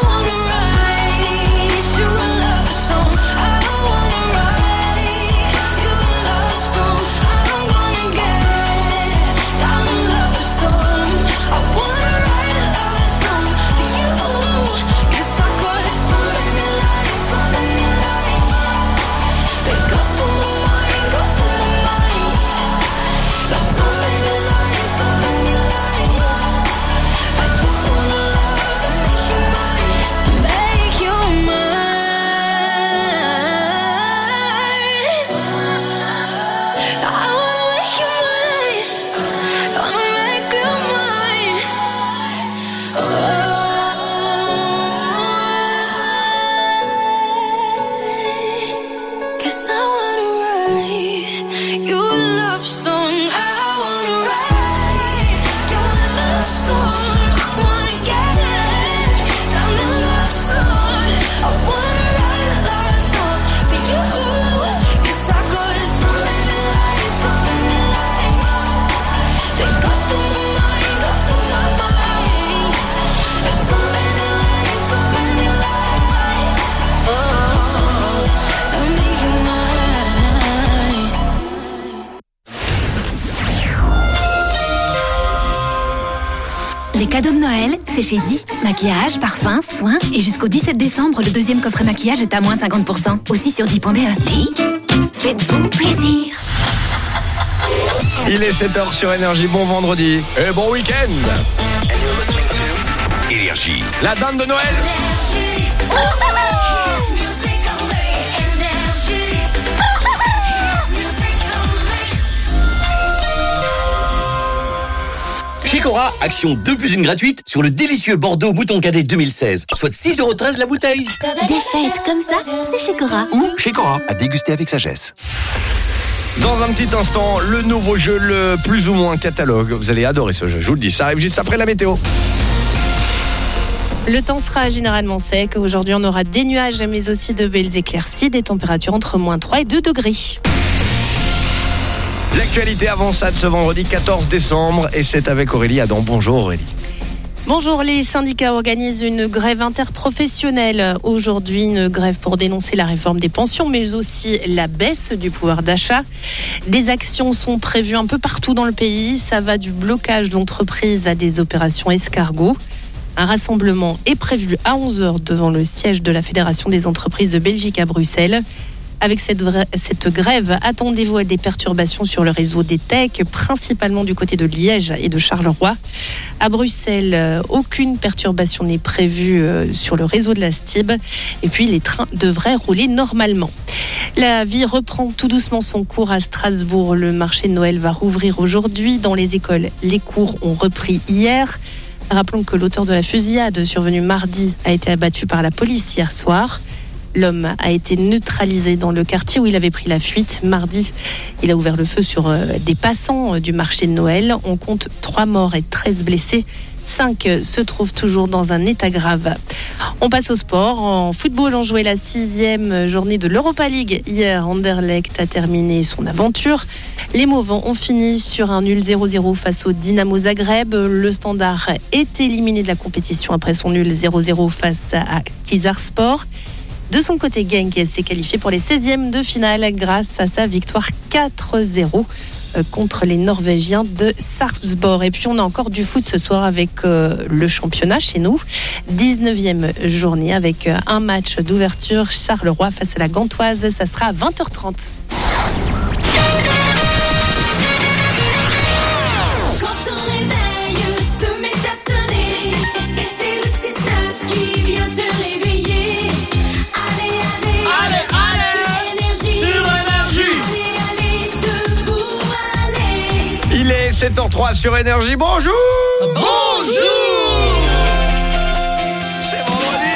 Les cadeaux de Noël, c'est chez Di. Maquillage, parfum, soins. Et jusqu'au 17 décembre, le deuxième coffret maquillage est à moins 50%. Aussi sur Di.be. Di, faites-vous plaisir. Il est 7h sur Énergie, bon vendredi et bon week-end. Énergie. La dinde de Noël. Chez Cora, action 2+1 gratuite sur le délicieux Bordeaux Mouton Cadet 2016. Soit 6,13€ la bouteille. Des fêtes comme ça, c'est chez Cora. Ou chez Cora, à déguster avec sagesse. Dans un petit instant, le nouveau jeu, le plus ou moins catalogue. Vous allez adorer ce jeu, je vous le dis. Ça arrive juste après la météo. Le temps sera généralement sec. Aujourd'hui, on aura des nuages, mais aussi de belles éclaircies, des températures entre -3 et 2 degrés. L'actualité avant ça de ce vendredi 14 décembre et c'est avec Aurélie Adam. Bonjour Aurélie. Bonjour, les syndicats organisent une grève interprofessionnelle. Aujourd'hui, une grève pour dénoncer la réforme des pensions, mais aussi la baisse du pouvoir d'achat. Des actions sont prévues un peu partout dans le pays. Ça va du blocage d'entreprises à des opérations escargots. Un rassemblement est prévu à 11h devant le siège de la Fédération des entreprises de Belgique à Bruxelles. Avec cette grève, attendez-vous à des perturbations sur le réseau des techs, principalement du côté de Liège et de Charleroi. À Bruxelles, aucune perturbation n'est prévue sur le réseau de la STIB. Et puis, les trains devraient rouler normalement. La vie reprend tout doucement son cours à Strasbourg. Le marché de Noël va rouvrir aujourd'hui. Dans les écoles, les cours ont repris hier. Rappelons que l'auteur de la fusillade survenue mardi a été abattu par la police hier soir. L'homme a été neutralisé dans le quartier où il avait pris la fuite. Mardi, il a ouvert le feu sur des passants du marché de Noël. On compte 3 morts et 13 blessés. 5 se trouvent toujours dans un état grave. On passe au sport. En football, on jouait la 6e journée de l'Europa League. Hier, Anderlecht a terminé son aventure. Les Mauves ont fini sur un nul 0-0 face au Dynamo Zagreb. Le Standard est éliminé de la compétition après son nul 0-0 face à Kizarspor. De son côté, Genk s'est qualifié pour les 16e de finale grâce à sa victoire 4-0 contre les Norvégiens de Sarpsborg. Et puis on a encore du foot ce soir avec le championnat chez nous. 19e journée avec un match d'ouverture. Charleroi face à la Gantoise. Ça sera à 20h30. Il est 7h03 sur Énergie. Bonjour. Bonjour. C'est vendredi.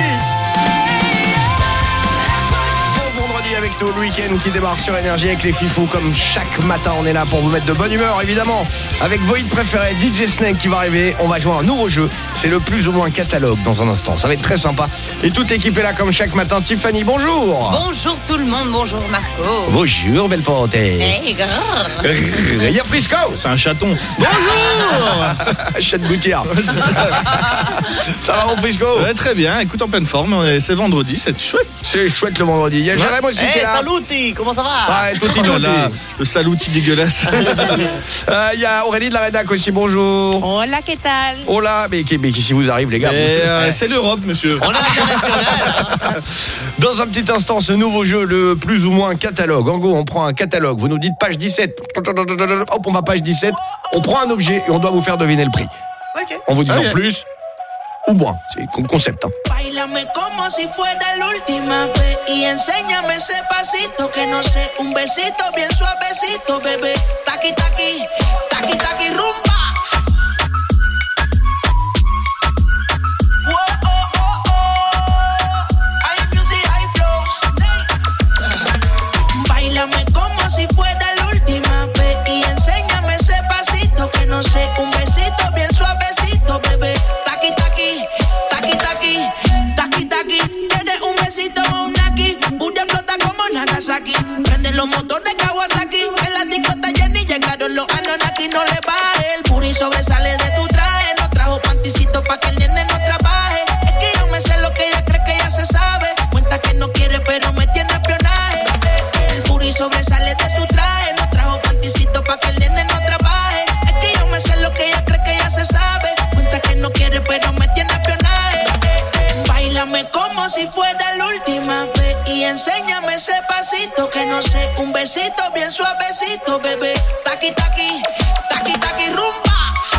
Bon vendredi avec nous, le week-end qui démarre sur Énergie avec les fifous. Comme chaque matin, on est là pour vous mettre de bonne humeur, évidemment. Avec vos hits préférés, DJ Snake qui va arriver. On va jouer à un nouveau jeu. C'est le plus ou moins catalogue dans un instant. Ça va être très sympa. Et toute l'équipe est là comme chaque matin. Tiffany, bonjour. Bonjour tout le monde, bonjour Marco. Bonjour, belle pote. Hey, gars. Il y a Frisco. C'est un chaton. Bonjour. Chat de gouttière. Ça va mon Frisco? Ouais, très bien, écoute, en pleine forme. C'est vendredi, c'est chouette. C'est chouette le vendredi. Il y a Jérém aussi qui est là. Saluti, comment ça va? Ouais, tout le saluti dégueulasse. Il y a Aurélie de la Rédac aussi, bonjour. Hola, qu'est-ce que Hola, mais qu'est-ce qui vous arrive les gars? C'est l'Europe, monsieur. On a l'international. Dans un petit instant, ce nouveau jeu, le plus ou moins catalogue. En gros, on prend un catalogue, vous nous dites page 17. Hop, on va page 17. On prend un objet et on doit vous faire deviner le prix. Okay. En vous disant plus ou moins. C'est concept. Hein. Bailame como si fuera la última vez y enséñame ese pasito que no sé, un besito bien suavecito, bebé. Taqui taqui, taqui taqui rumba. Bailame como si fuera la última vez y enséñame ese pasito que no sé, un besito bien suavecito, bebé. Taqui taqui, taqui taqui, taqui taqui. ¿Quieres un besito o un naki? Pura flota como Nagasaki. Prende los motores Kawasaki. En la discota Jenny llegaron los Anunnaki. No le baje, el puri sobresale de tu traje. No trajo panticito pa' que el nene no trabaje. Es que yo me sé lo que ella cree que ya se sabe. Cuenta que no quiere pero me tiene espionaje. El puri sobresale de tu traje. No trajo panticito pa' que el nene no trabaje. Es que yo me sé lo que ella cree que ya se sabe. Cuenta que no quiere pero me tiene espionaje. Báilame como si fuera la última vez y enséñame ese pasito que no sé, un besito bien suavecito, bebé. Taqui taqui, taqui taqui rumba.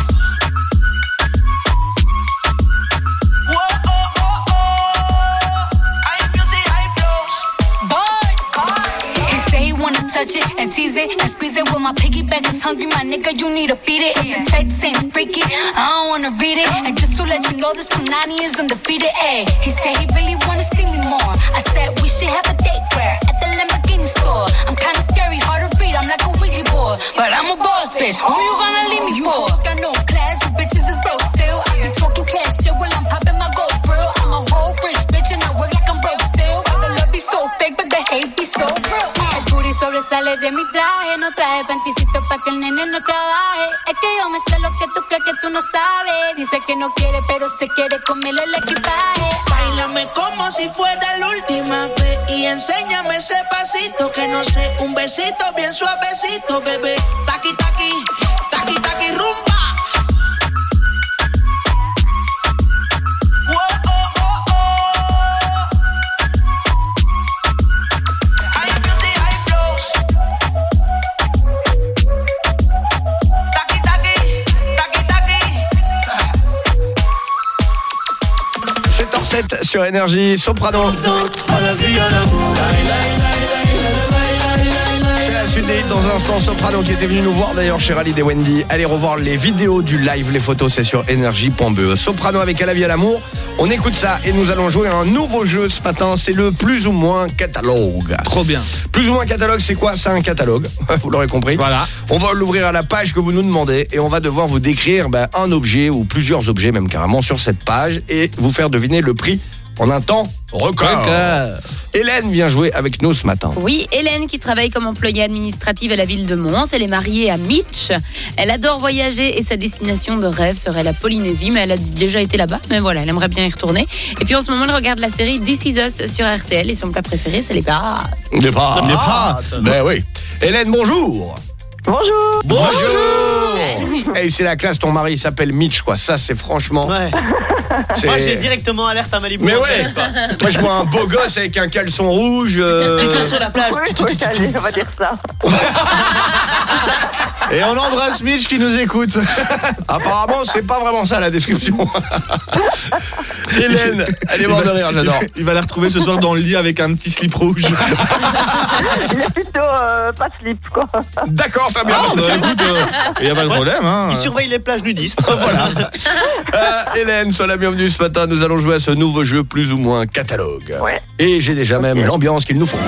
Touch it and tease it and squeeze it. When my piggyback is hungry, my nigga, you need to feed it. If the text ain't freaky, I don't wanna read it. And just to let you know, this Punani is undefeated. Ay, he said he really wanna see me more. I said we should have a date where at the Lamborghini store. I'm kinda scary, hard to read. I'm like a Ouija board, but I'm a boss bitch. Who you gonna leave me for? You hoes got no class, you bitches is broke still. I be talking cash shit while I'm popping my gold grill. I'm a whole rich bitch and I work like I'm broke still. The love be so fake, but the hate be so real. Sobresale de mi traje, no traje panticito pa' que el nene no trabaje. Es que yo me sé lo que tú crees que tú no sabes. Dice que no quiere, pero se quiere comerle el equipaje. Báilame como si fuera la última vez y enséñame ese pasito que no sé, un besito bien suavecito, bebé. Taqui, taqui, taqui, taqui, rumba. Sur Énergie, Soprano. C'est la suite des hits dans un instant. Soprano qui était venu nous voir d'ailleurs chez Rallye des Wendy. Allez revoir les vidéos du live, les photos, c'est sur énergie.be. Soprano avec À la vie à l'amour. On écoute ça et nous allons jouer à un nouveau jeu ce matin. C'est le plus ou moins catalogue. Trop bien. Plus ou moins catalogue, c'est quoi? C'est un catalogue. Vous l'aurez compris. Voilà. On va l'ouvrir à la page que vous nous demandez et on va devoir vous décrire un objet ou plusieurs objets même carrément sur cette page et vous faire deviner le prix en un temps record. Hélène vient jouer avec nous ce matin. Oui, Hélène qui travaille comme employée administrative à la ville de Mons. Elle est mariée à Mitch. Elle adore voyager et sa destination de rêve serait la Polynésie. Mais elle a déjà été là-bas. Mais voilà, elle aimerait bien y retourner. Et puis en ce moment, elle regarde la série This Is Us sur RTL. Et son plat préféré, c'est les pâtes. Les pâtes. Ben oui. Hélène, bonjour. Bonjour. Bonjour. Hey, c'est la classe, ton mari s'appelle Mitch, quoi. Ça, c'est franchement... Ouais. Moi, j'ai directement alerte à Malibu. Mais ouais. Moi, je vois un beau gosse avec un caleçon rouge. Qui court sur la plage. Oui, allez, on va dire ça. Et on embrasse Mitch qui nous écoute. Apparemment, c'est pas vraiment ça la description. Hélène, elle est morte de rire, j'adore. Il va la retrouver ce soir dans le lit avec un petit slip rouge. Il est plutôt pas slip, quoi. D'accord, t'as bien. Écoute, il n'y a pas de problème. Hein. Il surveille les plages nudistes. Voilà. Hélène, sois la bienvenue ce matin. Nous allons jouer à ce nouveau jeu plus ou moins catalogue. Ouais. Et j'ai déjà même l'ambiance qu'il nous faut.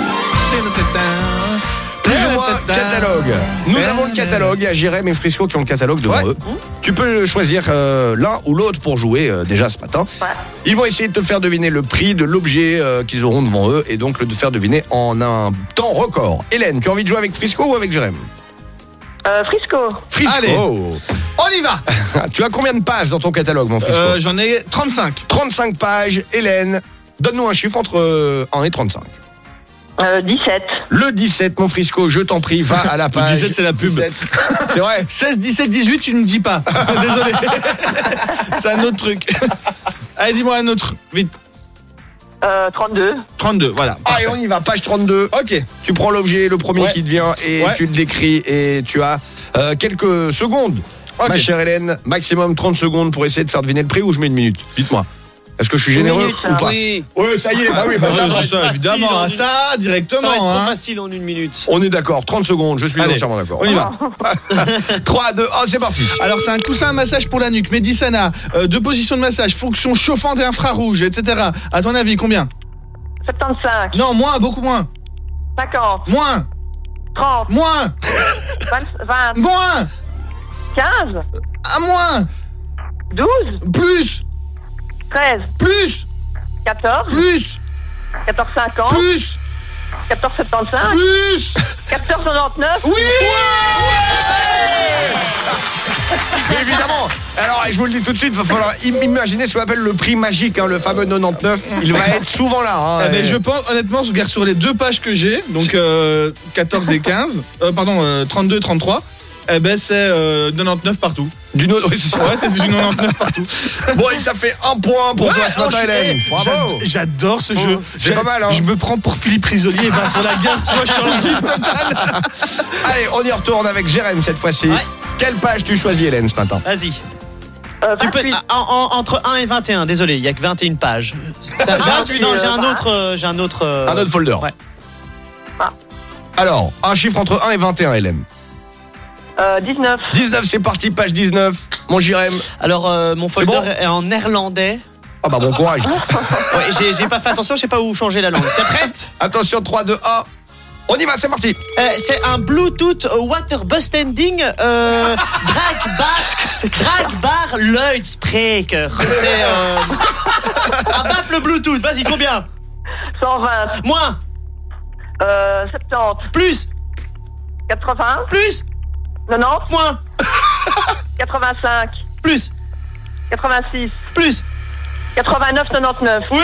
Plus ou moins catalogue. Nous avons le catalogue. Il y a Jérém et Frisco qui ont le catalogue devant eux. Tu peux choisir l'un ou l'autre pour jouer déjà ce matin. Ouais. Ils vont essayer de te faire deviner le prix de l'objet qu'ils auront devant eux et donc de faire deviner en un temps record. Hélène, tu as envie de jouer avec Frisco ou avec Jérém? Frisco. Frisco. Allez, on y va. Tu as combien de pages dans ton catalogue, mon Frisco? J'en ai 35. 35 pages. Hélène, donne-nous un chiffre entre 1 et 35. 17. Le 17, mon Frisco, je t'en prie, va à la page. Le 17, c'est la pub. 17. C'est vrai. 16, 17, 18, tu ne me dis pas. Désolé. C'est un autre truc. Allez, dis-moi un autre, vite. 32. 32, voilà. Allez, on y va, page 32. Ok. Tu prends l'objet, le premier qui te vient, et tu le décris, et tu as quelques secondes. Okay. Ma chère Hélène, maximum 30 secondes pour essayer de faire deviner le prix, ou je mets une minute? Dites-moi. Est-ce que je suis généreux ou pas? Oui. Oui, ça y est, bah oui, ça, évidemment, ça directement. Ça va être trop facile en une minute. On est d'accord, 30 secondes, je suis entièrement d'accord. On y va. 3, 2, 1, c'est parti. Alors, c'est un coussin à massage pour la nuque, Medicana, 2 positions de massage, fonction chauffante et infrarouge, etc. À ton avis, combien? 75. Non, moins, beaucoup moins. 50. Moins. 30. Moins. 20. Moins. 15. À moins. 12. Plus. 13. Plus. 14. Plus. 14,50. Plus. 14,75. Plus. 14,99. Oui. Évidemment. Alors, je vous le dis tout de suite, il va falloir imaginer ce qu'on appelle le prix magique, le fameux 99. Il va être souvent là. Mais je pense, honnêtement, je regarde sur les 2 pages que j'ai, donc 14 et 15, 32 et 33. Eh ben c'est 99 partout. Oui, c'est ça. Ouais, c'est du 99 partout. Bon, et ça fait 1 point pour toi ce matin, Hélène. Bravo. J'adore ce jeu. C'est pas mal, hein. Je me prends pour Philippe Risolier et Vincent Lagarde. Tu vois, je suis en type total. Allez, on y retourne avec Jérém cette fois-ci. Ouais. Quelle page tu choisis, Hélène, ce matin? Vas-y. Tu peux, entre 1 et 21, désolé, il n'y a que 21 pages. J'ai un autre folder. Ouais. Alors, un chiffre entre 1 et 21, Hélène. 19. 19, c'est parti, page 19. Mon Jérém. Alors, mon folder est en néerlandais. Ah bah bon courage. Ouais, j'ai pas fait attention, je sais pas où changer la langue. T'es prête? Attention, 3, 2, 1. On y va, c'est parti. C'est un Bluetooth water bustending dragbar Luidspreker. C'est un baffle Bluetooth. Vas-y, combien? 120. Moins. 70. Plus. 80. Plus. 90. Moins. 85. Plus. 86. Plus. 89, 99. Oui.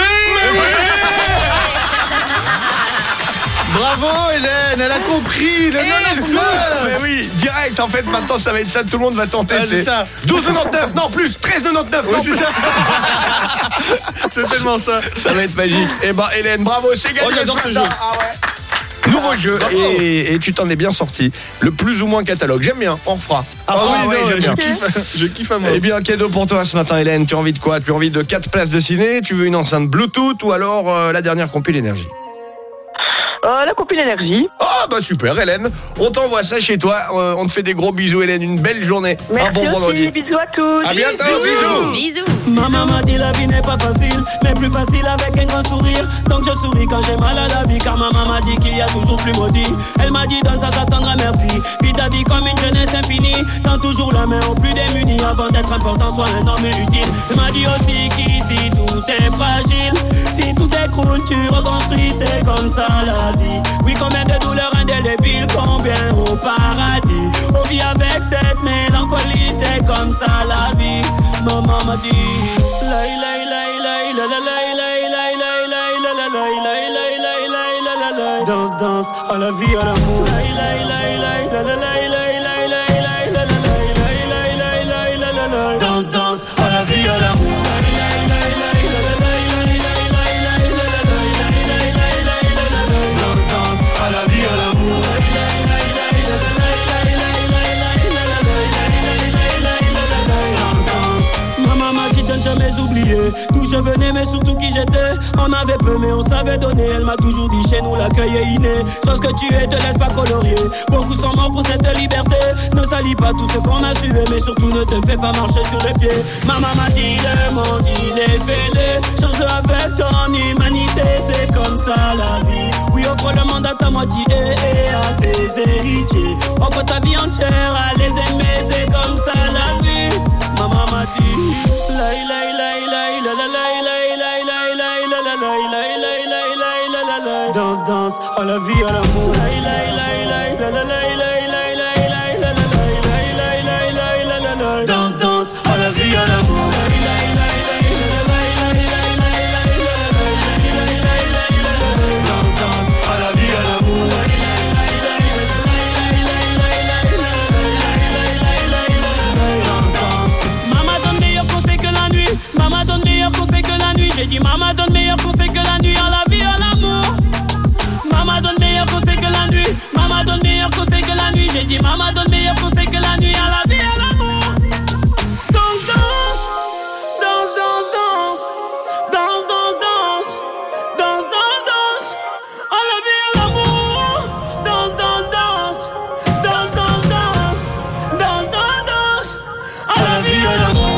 Bravo Hélène, elle a compris le 99. Mais oui, direct, en fait, maintenant ça va être ça, tout le monde va tenter. C'est ça. 12,99, non plus, 13,99. Oui, c'est ça. C'est tellement ça. Ça va être magique. Eh ben Hélène, bravo, c'est gagné. Oh, j'adore ce jeu. Ah ouais. Nouveau jeu, et tu t'en es bien sorti. Le plus ou moins catalogue, j'aime bien, on refera. Je kiffe à moi. Eh bien, cadeau pour toi ce matin Hélène, tu as envie de quoi? Tu as envie de 4 places de ciné, tu veux une enceinte Bluetooth ou alors la dernière compil énergie? La compil énergie. Ah bah super Hélène, on t'envoie ça chez toi, on te fait des gros bisous Hélène, une belle journée. Merci un bon vendredi. Bisous à tous. À bientôt, bisous. Ma maman dit la vie n'est pas facile, mais plus facile avec un grand sourire. Donc je souris quand j'ai mal à la vie, car ma maman dit qu'il y a toujours plus maudit. Elle m'a dit donne ça, ça t'endra merci. Vis ta vie comme une jeunesse infinie, tends toujours la main aux plus démunis. Avant d'être important, sois un homme utile. Elle m'a dit aussi qu'ici tout est fragile. Si tout s'écroule, tu reconstruis, c'est comme ça la vie. Oui, combien de douleurs indélébiles, combien au paradis. On vit avec cette mélancolie, c'est comme ça la vie. Maman m'a dit danse, danse, à la vie, à l'amour. Danse, danse, à la vie, à l'amour. Jamais oublié d'où je venais mais surtout qui j'étais. On avait peu mais on savait donner. Elle m'a toujours dit chez nous l'accueil est inné. Sois ce que tu es, te laisse pas colorier. Beaucoup sont morts pour cette liberté. Ne salis pas tout ce qu'on a sué, mais surtout ne te fais pas marcher sur les pieds. Maman m'a dit le monde il est fêlé. Change avec ton humanité, c'est comme ça la vie. Oui, offre le monde à ta moitié et à tes héritiers. Offre ta vie entière à les aimer, c'est comme ça la vie. Maman m'a dit danse, danse, à la vie, à l'amour. Danse, danse, à la vie, à l'amour. Danse, danse, à la vie, à l'amour. Danse, danse. Maman donne meilleur conseil que la nuit. Maman donne meilleur conseil que la nuit. J'ai dit maman donne meilleur conseil que la nuit. À la vie, à l'amour. Maman donne meilleur conseil que la nuit. Maman donne meilleur conseil que la nuit. J'ai dit maman donne meilleur conseil que la nuit. À la vie, à l'amour. Donc danse, danse, danse, danse. Danse, danse, danse. Danse, danse, danse. À la vie, à l'amour. Danse, danse, danse. Danse, danse, danse. Danse, danse, danse. À la vie, à l'amour.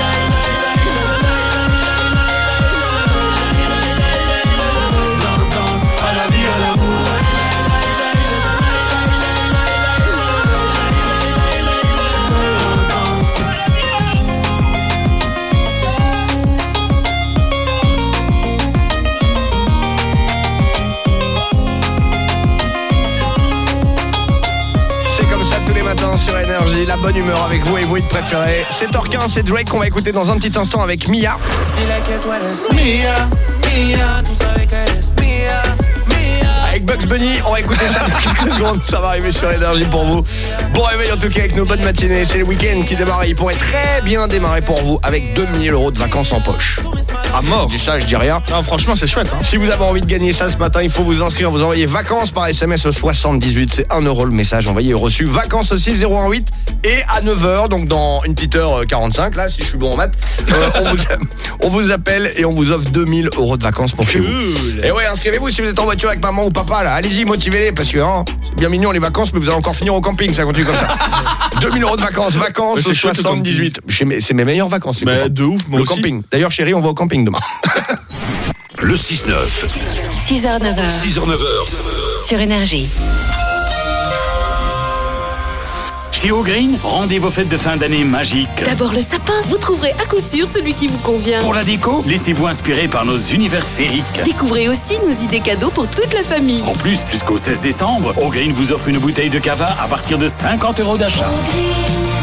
Sur Énergie, la bonne humeur avec vous et vos hits préférés. 7h15, c'est Drake qu'on va écouter dans un petit instant avec Mia. Avec Bugs Bunny, on va écouter ça dans quelques secondes. Ça va arriver sur Énergie pour vous. Bon réveil en tout cas avec nos bonnes matinées. C'est le week-end qui démarre. Il pourrait très bien démarrer pour vous avec 2000 € de vacances en poche. À mort. Je dis ça, je dis rien. Non, franchement, c'est chouette. Si vous avez envie de gagner ça ce matin, il faut vous inscrire. Vous envoyez vacances par SMS au 78. C'est 1 € le message envoyé et reçu. Vacances aussi 018. Et à 9h, donc dans une petite heure 45, là, si je suis bon en maths, on vous appelle et on vous offre 2000 € de vacances pour chez vous. Et ouais, inscrivez-vous si vous êtes en voiture avec maman ou papa, là. Allez-y, motivez-les, parce que c'est bien mignon les vacances, mais vous allez encore finir au camping, ça continue comme ça. 2000 € de vacances au 78. C'est mes meilleures vacances. Mais de ouf, moi le aussi. camping. D'ailleurs, chérie, on va au camping demain. Le 6-9. 6h, 9h. 6h, 9h. Sur Énergie. Chez O'Green, rendez vos fêtes de fin d'année magiques. D'abord le sapin, vous trouverez à coup sûr celui qui vous convient. Pour la déco, laissez-vous inspirer par nos univers féeriques. Découvrez aussi nos idées cadeaux pour toute la famille. En plus, jusqu'au 16 décembre, O'Green vous offre une bouteille de cava à partir de 50 € d'achat.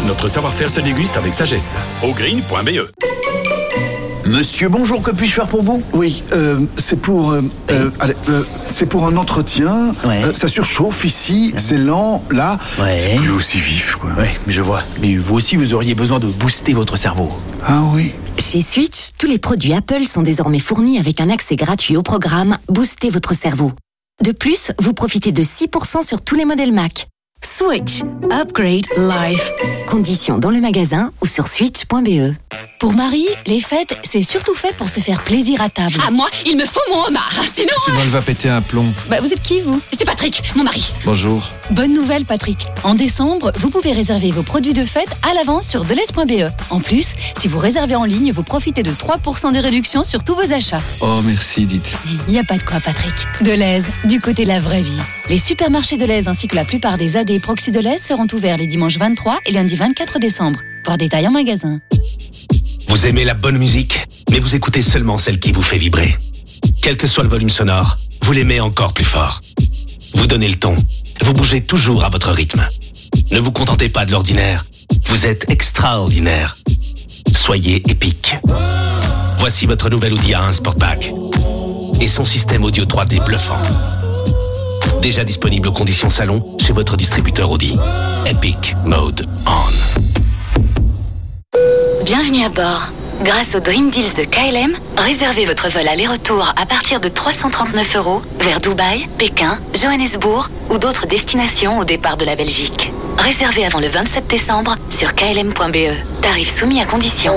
Notre savoir-faire se déguste avec sagesse. Augreen.be. Monsieur, bonjour, que puis-je faire pour vous? Oui, c'est pour un entretien. Ça surchauffe ici, c'est lent, là. C'est plus aussi vif, quoi. Ouais, mais je vois. Mais vous aussi, vous auriez besoin de booster votre cerveau. Ah oui. Chez Switch, tous les produits Apple sont désormais fournis avec un accès gratuit au programme Booster votre cerveau. De plus, vous profitez de 6% sur tous les modèles Mac. Switch. Upgrade life. Conditions dans le magasin ou sur switch.be. Pour Marie, les fêtes, c'est surtout fait pour se faire plaisir à table. Ah, moi, il me faut mon homard. Sinon elle va péter un plomb. Bah, vous êtes qui, vous? C'est Patrick, mon mari. Bonjour. Bonne nouvelle, Patrick. En décembre, vous pouvez réserver vos produits de fête à l'avance sur deleuze.be. En plus, si vous réservez en ligne, vous profitez de 3% de réduction sur tous vos achats. Oh, merci, dites. Il n'y a pas de quoi, Patrick. Deleuze, du côté de la vraie vie. Les supermarchés Deleuze ainsi que la plupart des AD Proxy Deleuze seront ouverts les dimanches 23 et lundi 24 décembre. Voir détails en magasin. Vous aimez la bonne musique, mais vous écoutez seulement celle qui vous fait vibrer. Quel que soit le volume sonore, vous l'aimez encore plus fort. Vous donnez le ton, vous bougez toujours à votre rythme. Ne vous contentez pas de l'ordinaire, vous êtes extraordinaire. Soyez épique. Voici votre nouvel Audi A1 Sportback et son système audio 3D bluffant. Déjà disponible aux conditions salon chez votre distributeur Audi. Epic Mode On. Bienvenue à bord. Grâce aux Dream Deals de KLM, réservez votre vol aller-retour à partir de 339 € vers Dubaï, Pékin, Johannesburg ou d'autres destinations au départ de la Belgique. Réservez avant le 27 décembre sur klm.be. Tarif soumis à condition.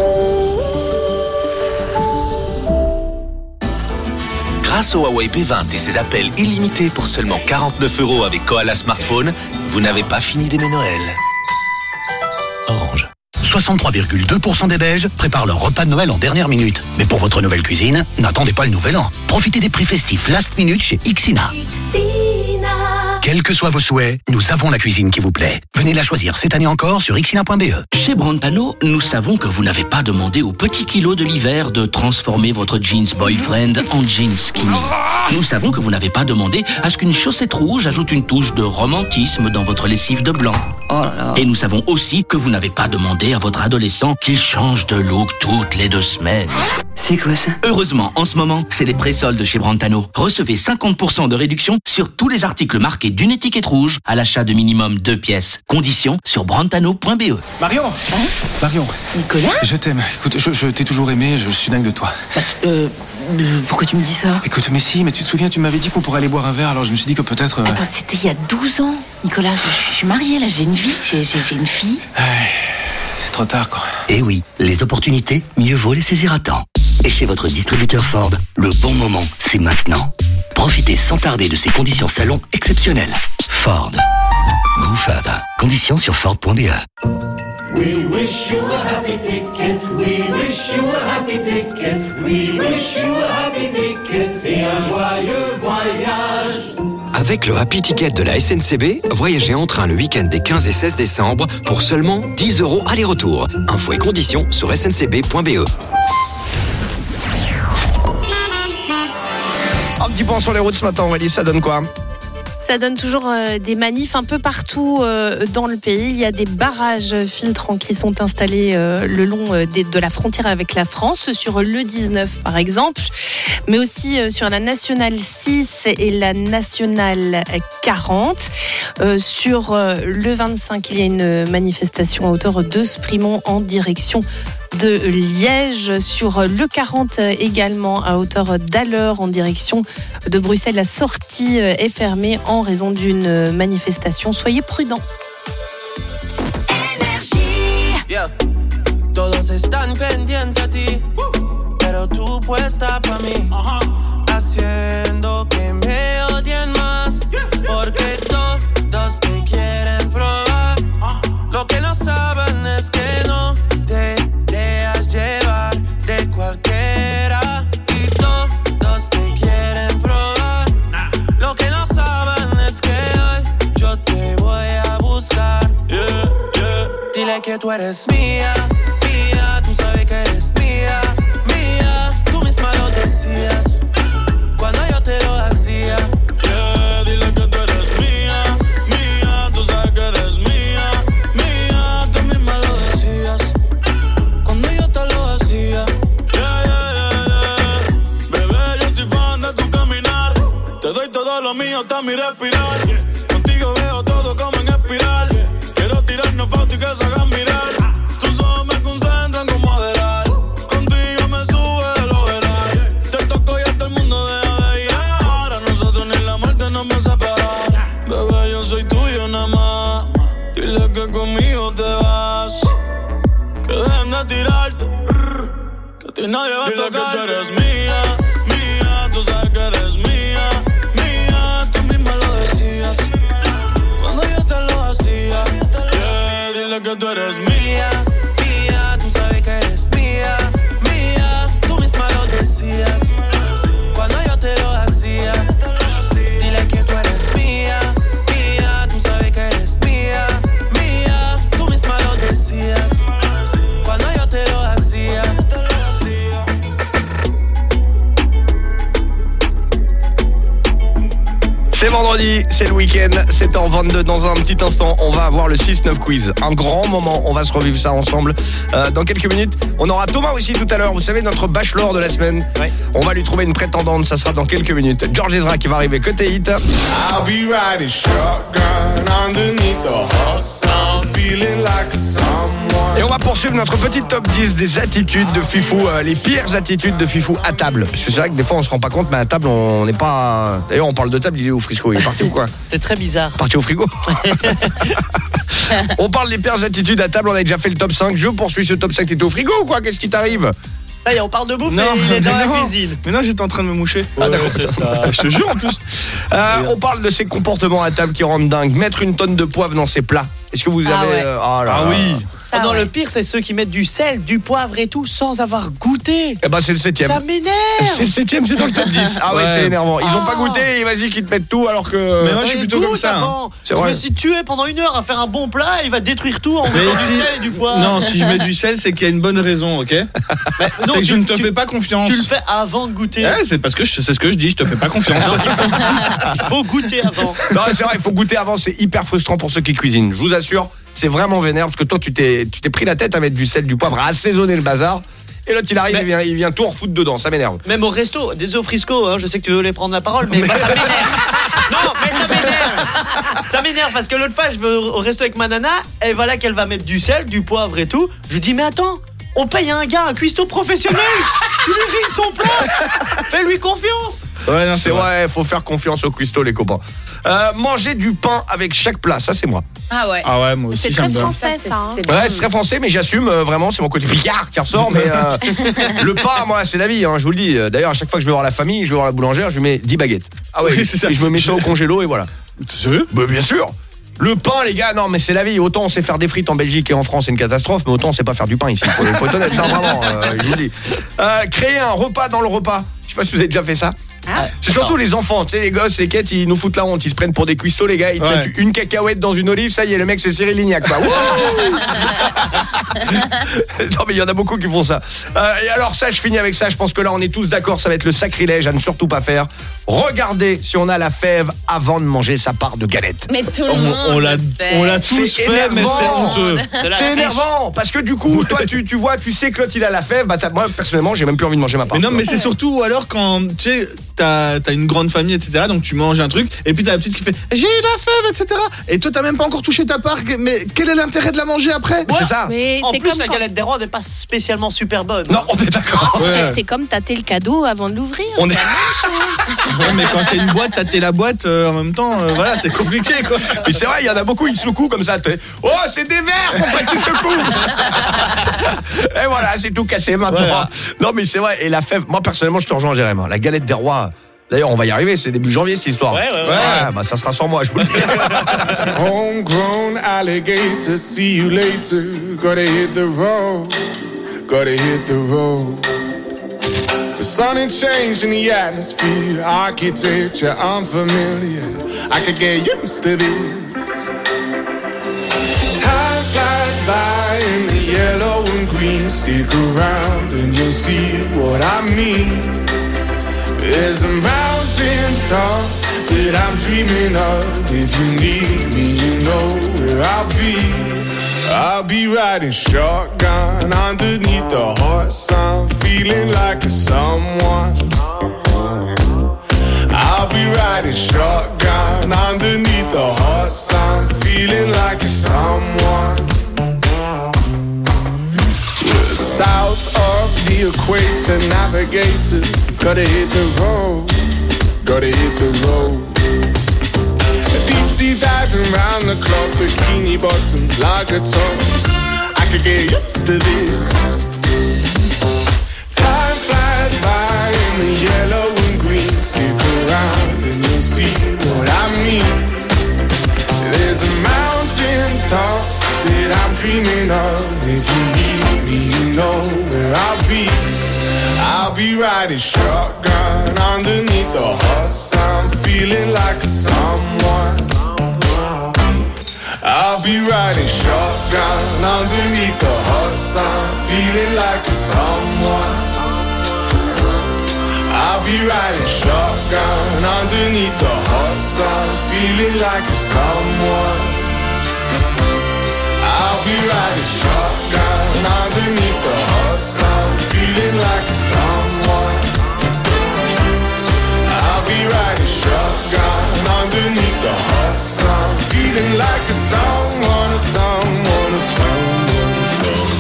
Grâce au Huawei P20 et ses appels illimités pour seulement 49 € avec Koala Smartphone, vous n'avez pas fini d'aimer Noël. Orange. 63,2% des Belges préparent leur repas de Noël en dernière minute. Mais pour votre nouvelle cuisine, n'attendez pas le nouvel an. Profitez des prix festifs Last Minute chez Ixina. Quels que soient vos souhaits, nous avons la cuisine qui vous plaît. Venez la choisir cette année encore sur ixina.be. Chez Brantano, nous savons que vous n'avez pas demandé au petit kilo de l'hiver de transformer votre jeans boyfriend en jeans skinny. Nous savons que vous n'avez pas demandé à ce qu'une chaussette rouge ajoute une touche de romantisme dans votre lessive de blanc. Oh là là. Et nous savons aussi que vous n'avez pas demandé à votre adolescent qu'il change de look toutes les 2 semaines. C'est quoi ça? Heureusement, en ce moment, c'est les pré-soldes chez Brantano. Recevez 50% de réduction sur tous les articles marqués d'une étiquette rouge à l'achat de minimum 2 pièces. Conditions sur brantano.be. Marion. Marion. Nicolas? Je t'aime. Écoute, je t'ai toujours aimé, je suis dingue de toi. Pourquoi tu me dis ça? Écoute, mais si, mais tu te souviens, tu m'avais dit qu'on pourrait aller boire un verre, alors je me suis dit que peut-être... Attends, c'était il y a 12 ans. Nicolas, je suis mariée là, j'ai une vie, j'ai une fille. C'est trop tard, quoi. Eh oui, les opportunités, mieux vaut les saisir à temps. Et chez votre distributeur Ford, le bon moment, c'est maintenant. Profitez sans tarder de ces conditions salon exceptionnelles. Ford. Go further. Conditions sur Ford.be. We wish you a happy ticket. We wish you a happy ticket. We wish you a happy ticket et un joyeux voyage. Avec le Happy Ticket de la SNCB, voyagez en train le week-end des 15 et 16 décembre pour seulement 10 € aller-retour. Infos et conditions sur sncb.be. Un petit point sur les routes ce matin, Aurélie, ça donne quoi? Ça donne toujours des manifs un peu partout dans le pays. Il y a des barrages filtrants qui sont installés le long de la frontière avec la France, sur le 19 par exemple, mais aussi sur la Nationale 6 et la Nationale 40. Sur le 25, il y a une manifestation à hauteur de Sprimont en direction de Liège. Sur le 40 également à hauteur d'Alleur en direction de Bruxelles. La sortie est fermée en raison d'une manifestation. Soyez prudents. Yeah. Todos están pendientes a ti, pero tú puesta pa' mí, haciendo que me odien más, porque todos te quieren probar. Lo que no saben es que no te dejas llevar de cualquiera, y todos te quieren probar. Lo que no saben es que hoy yo te voy a buscar. Dile que tú eres mía, mía, tú sabes que eres mía, mía. Tú misma lo decías cuando yo te lo hacía. Dile que tú eres mía, mía, tú sabes que eres mía, mía. Tú misma mi respirar. Contigo veo todo como en espiral. Quiero tirarnos fotos y que se hagan mirar. Tus ojos me concentran como adelar. Contigo me sube el overall. Te toco y hasta el mundo deja de llegar. A nosotros ni la muerte nos va a separar. Bebé, yo soy tuyo nada más. Dile que conmigo te vas. Que dejen de tirarte. Que a ti nadie va a tocar. Dile que tú eres mía, mía. Tú sabes que eres mía, mía. Tú misma lo decías cuando yo te lo hacía. Yeah, dile que tú eres mía, mía. Tú sabes que eres mía, mía. Tú misma lo decías cuando yo te lo hacía. Dile que tú eres mía, mía. Tú sabes que eres mía, mía. Tú misma lo decías cuando yo te lo hacía. C'est vendredi, c'est le week-end, 7h22 dans un petit instant, on va avoir le 6-9 quiz. Un grand moment, on va se revivre ça ensemble dans quelques minutes. On aura Thomas aussi tout à l'heure, vous savez, notre bachelor de la semaine. Ouais. On va lui trouver une prétendante, ça sera dans quelques minutes. George Ezra qui va arriver côté hit. I'll be riding shotgun underneath the hot sun, feeling like a someone. Et on va poursuivre notre petite top 10 des attitudes de Fifou, les pires attitudes de Fifou à table. Parce que c'est vrai que des fois on se rend pas compte, mais à table on n'est pas... D'ailleurs on parle de table, il est où Frisco? Il est parti ou quoi? C'est très bizarre. Parti au frigo. On parle des pires attitudes à table, on a déjà fait le top 5. Je poursuis ce top 5, t'étais au frigo ou quoi? Qu'est-ce qui t'arrive? Ça y est, on parle de bouffe et il est dans la cuisine. Mais non, j'étais en train de me moucher. Ah d'accord, c'est ça. Je te jure en plus. On parle de ces comportements à table qui rendent dingue. Mettre une tonne de poivre dans ses plats. Est-ce que vous avez... ouais. Ah oui. Ça, non, le pire, c'est ceux qui mettent du sel, du poivre et tout sans avoir goûté. Eh ben, c'est le 7ème. Ça m'énerve. C'est le 7ème, c'est dans le top 10. Ah ouais, c'est énervant. Ils ont pas goûté et vas-y qu'ils te mettent tout alors que... Mais moi, je suis plutôt comme ça. Hein. Je me suis tué pendant 1 heure à faire un bon plat et il va détruire tout en mettant du sel et du poivre. Non, si je mets du sel, c'est qu'il y a une bonne raison, ok? Non, c'est que je ne te fais pas confiance. Tu le fais avant de goûter. Ouais, c'est parce que c'est ce que je dis, je te fais pas confiance. Il faut goûter avant. Non, c'est vrai, il faut goûter avant, c'est hyper frustrant pour ceux qui cuisinent. Je vous assure, c'est vraiment vénère parce que toi tu t'es pris la tête à mettre du sel, du poivre, à assaisonner le bazar. Et l'autre il arrive, il vient tout refoutre dedans, ça m'énerve. Même au resto, des œufs Frisco, hein, je sais que tu veux les prendre la parole, mais ça m'énerve. Non, mais ça m'énerve. Ça m'énerve parce que l'autre fois je vais au resto avec ma nana, et voilà qu'elle va mettre du sel, du poivre et tout. Je lui dis mais attends, on paye un gars, un cuistot professionnel. Tu lui rines son plat. Fais-lui confiance. Ouais, non, c'est vrai, faut faire confiance au cuistot les copains. Manger du pain avec chaque plat, ça c'est moi. Ah ouais. Ah ouais, moi aussi. C'est très français ça. Ouais, c'est très français, mais j'assume vraiment, c'est mon côté picard qui ressort. Mais le pain, moi, c'est la vie, hein, je vous le dis. D'ailleurs, à chaque fois que je vais voir la famille, je vais voir la boulangère, je lui mets 10 baguettes. Ah ouais, c'est ça. Et je me mets ça au congélo et voilà. T'es sérieux? Bah bien sûr. Le pain, les gars, non mais c'est la vie. Autant on sait faire des frites en Belgique et en France, c'est une catastrophe, mais autant on sait pas faire du pain ici. Faut être honnête, non, vraiment, je vous le dis. Créer un repas dans le repas. Je sais pas si vous avez déjà fait ça. C'est surtout les enfants, tu sais, les gosses, les quêtes, ils nous foutent la honte, ils se prennent pour des cuistots, les gars, ils te mettent une cacahuète dans une olive, ça y est, le mec c'est Cyril Lignac, quoi. Non mais il y en a beaucoup qui font ça. Et alors ça, je finis avec ça, je pense que là on est tous d'accord, ça va être le sacrilège à ne surtout pas faire. Regardez si on a la fève avant de manger sa part de galette. Mais tout le monde on l'a tous fait, mais c'est honteux. C'est énervant, parce que du coup, toi tu vois, tu sais que l'autre il a la fève, bah moi personnellement j'ai même plus envie de manger ma part. Mais non, mais c'est surtout alors quand, tu sais, t'as une grande famille, etc. Donc tu manges un truc, et puis t'as la petite qui fait j'ai eu la fève, etc. Et toi t'as même pas encore touché ta part, mais quel est l'intérêt de la manger après? C'est ça. Mais en c'est plus comme la galette des rois n'est pas spécialement super bonne. Non, on est d'accord. C'est comme tâter le cadeau avant de l'ouvrir. On est... la même chose. Non, mais quand c'est une boîte, tâter la boîte en même temps, voilà, c'est compliqué quoi. Mais c'est vrai, il y en a beaucoup, ils secouent comme ça. Oh, c'est des verres, pourquoi tu secoues? Et voilà, c'est tout cassé maintenant. Voilà. Non, mais c'est vrai, et la fève, moi personnellement, je te rejoins, Jérémy. La galette des rois. D'ailleurs, on va y arriver, c'est début janvier cette histoire. Ouais, bah ça sera sans moi, je vous le dis. Homegrown alligator, see you later. Gotta hit the road, gotta hit the road. The sun ain't changed in the atmosphere, architecture unfamiliar. I could get used to this. Time flies by in the yellow and green. Stick around and you'll see what I mean. There's a mountain top that I'm dreaming of. If you need me, you know where I'll be. I'll be riding shotgun underneath the hot sun, feeling like a someone. I'll be riding shotgun the equator, navigator. Gotta hit the road, gotta hit the road. Deep sea diving round the clock, bikini bottoms, lager tops. I could get used to this. Time flies by in the yellow and green. Stick around and you'll see what I mean. There's a mountain top that I'm dreaming of. If you need me, you know where I'll be. I'll be riding shotgun underneath the hot sun, feeling like a someone. I'll be riding shotgun underneath the hot sun, feeling like a someone. I'll be riding shotgun underneath the hot sun, feeling like a someone. I'll be riding shotgun underneath the hot sun, feeling like a someone. I'll be riding shotgun underneath the hot sun, feeling like a someone, a someone, a someone, a someone.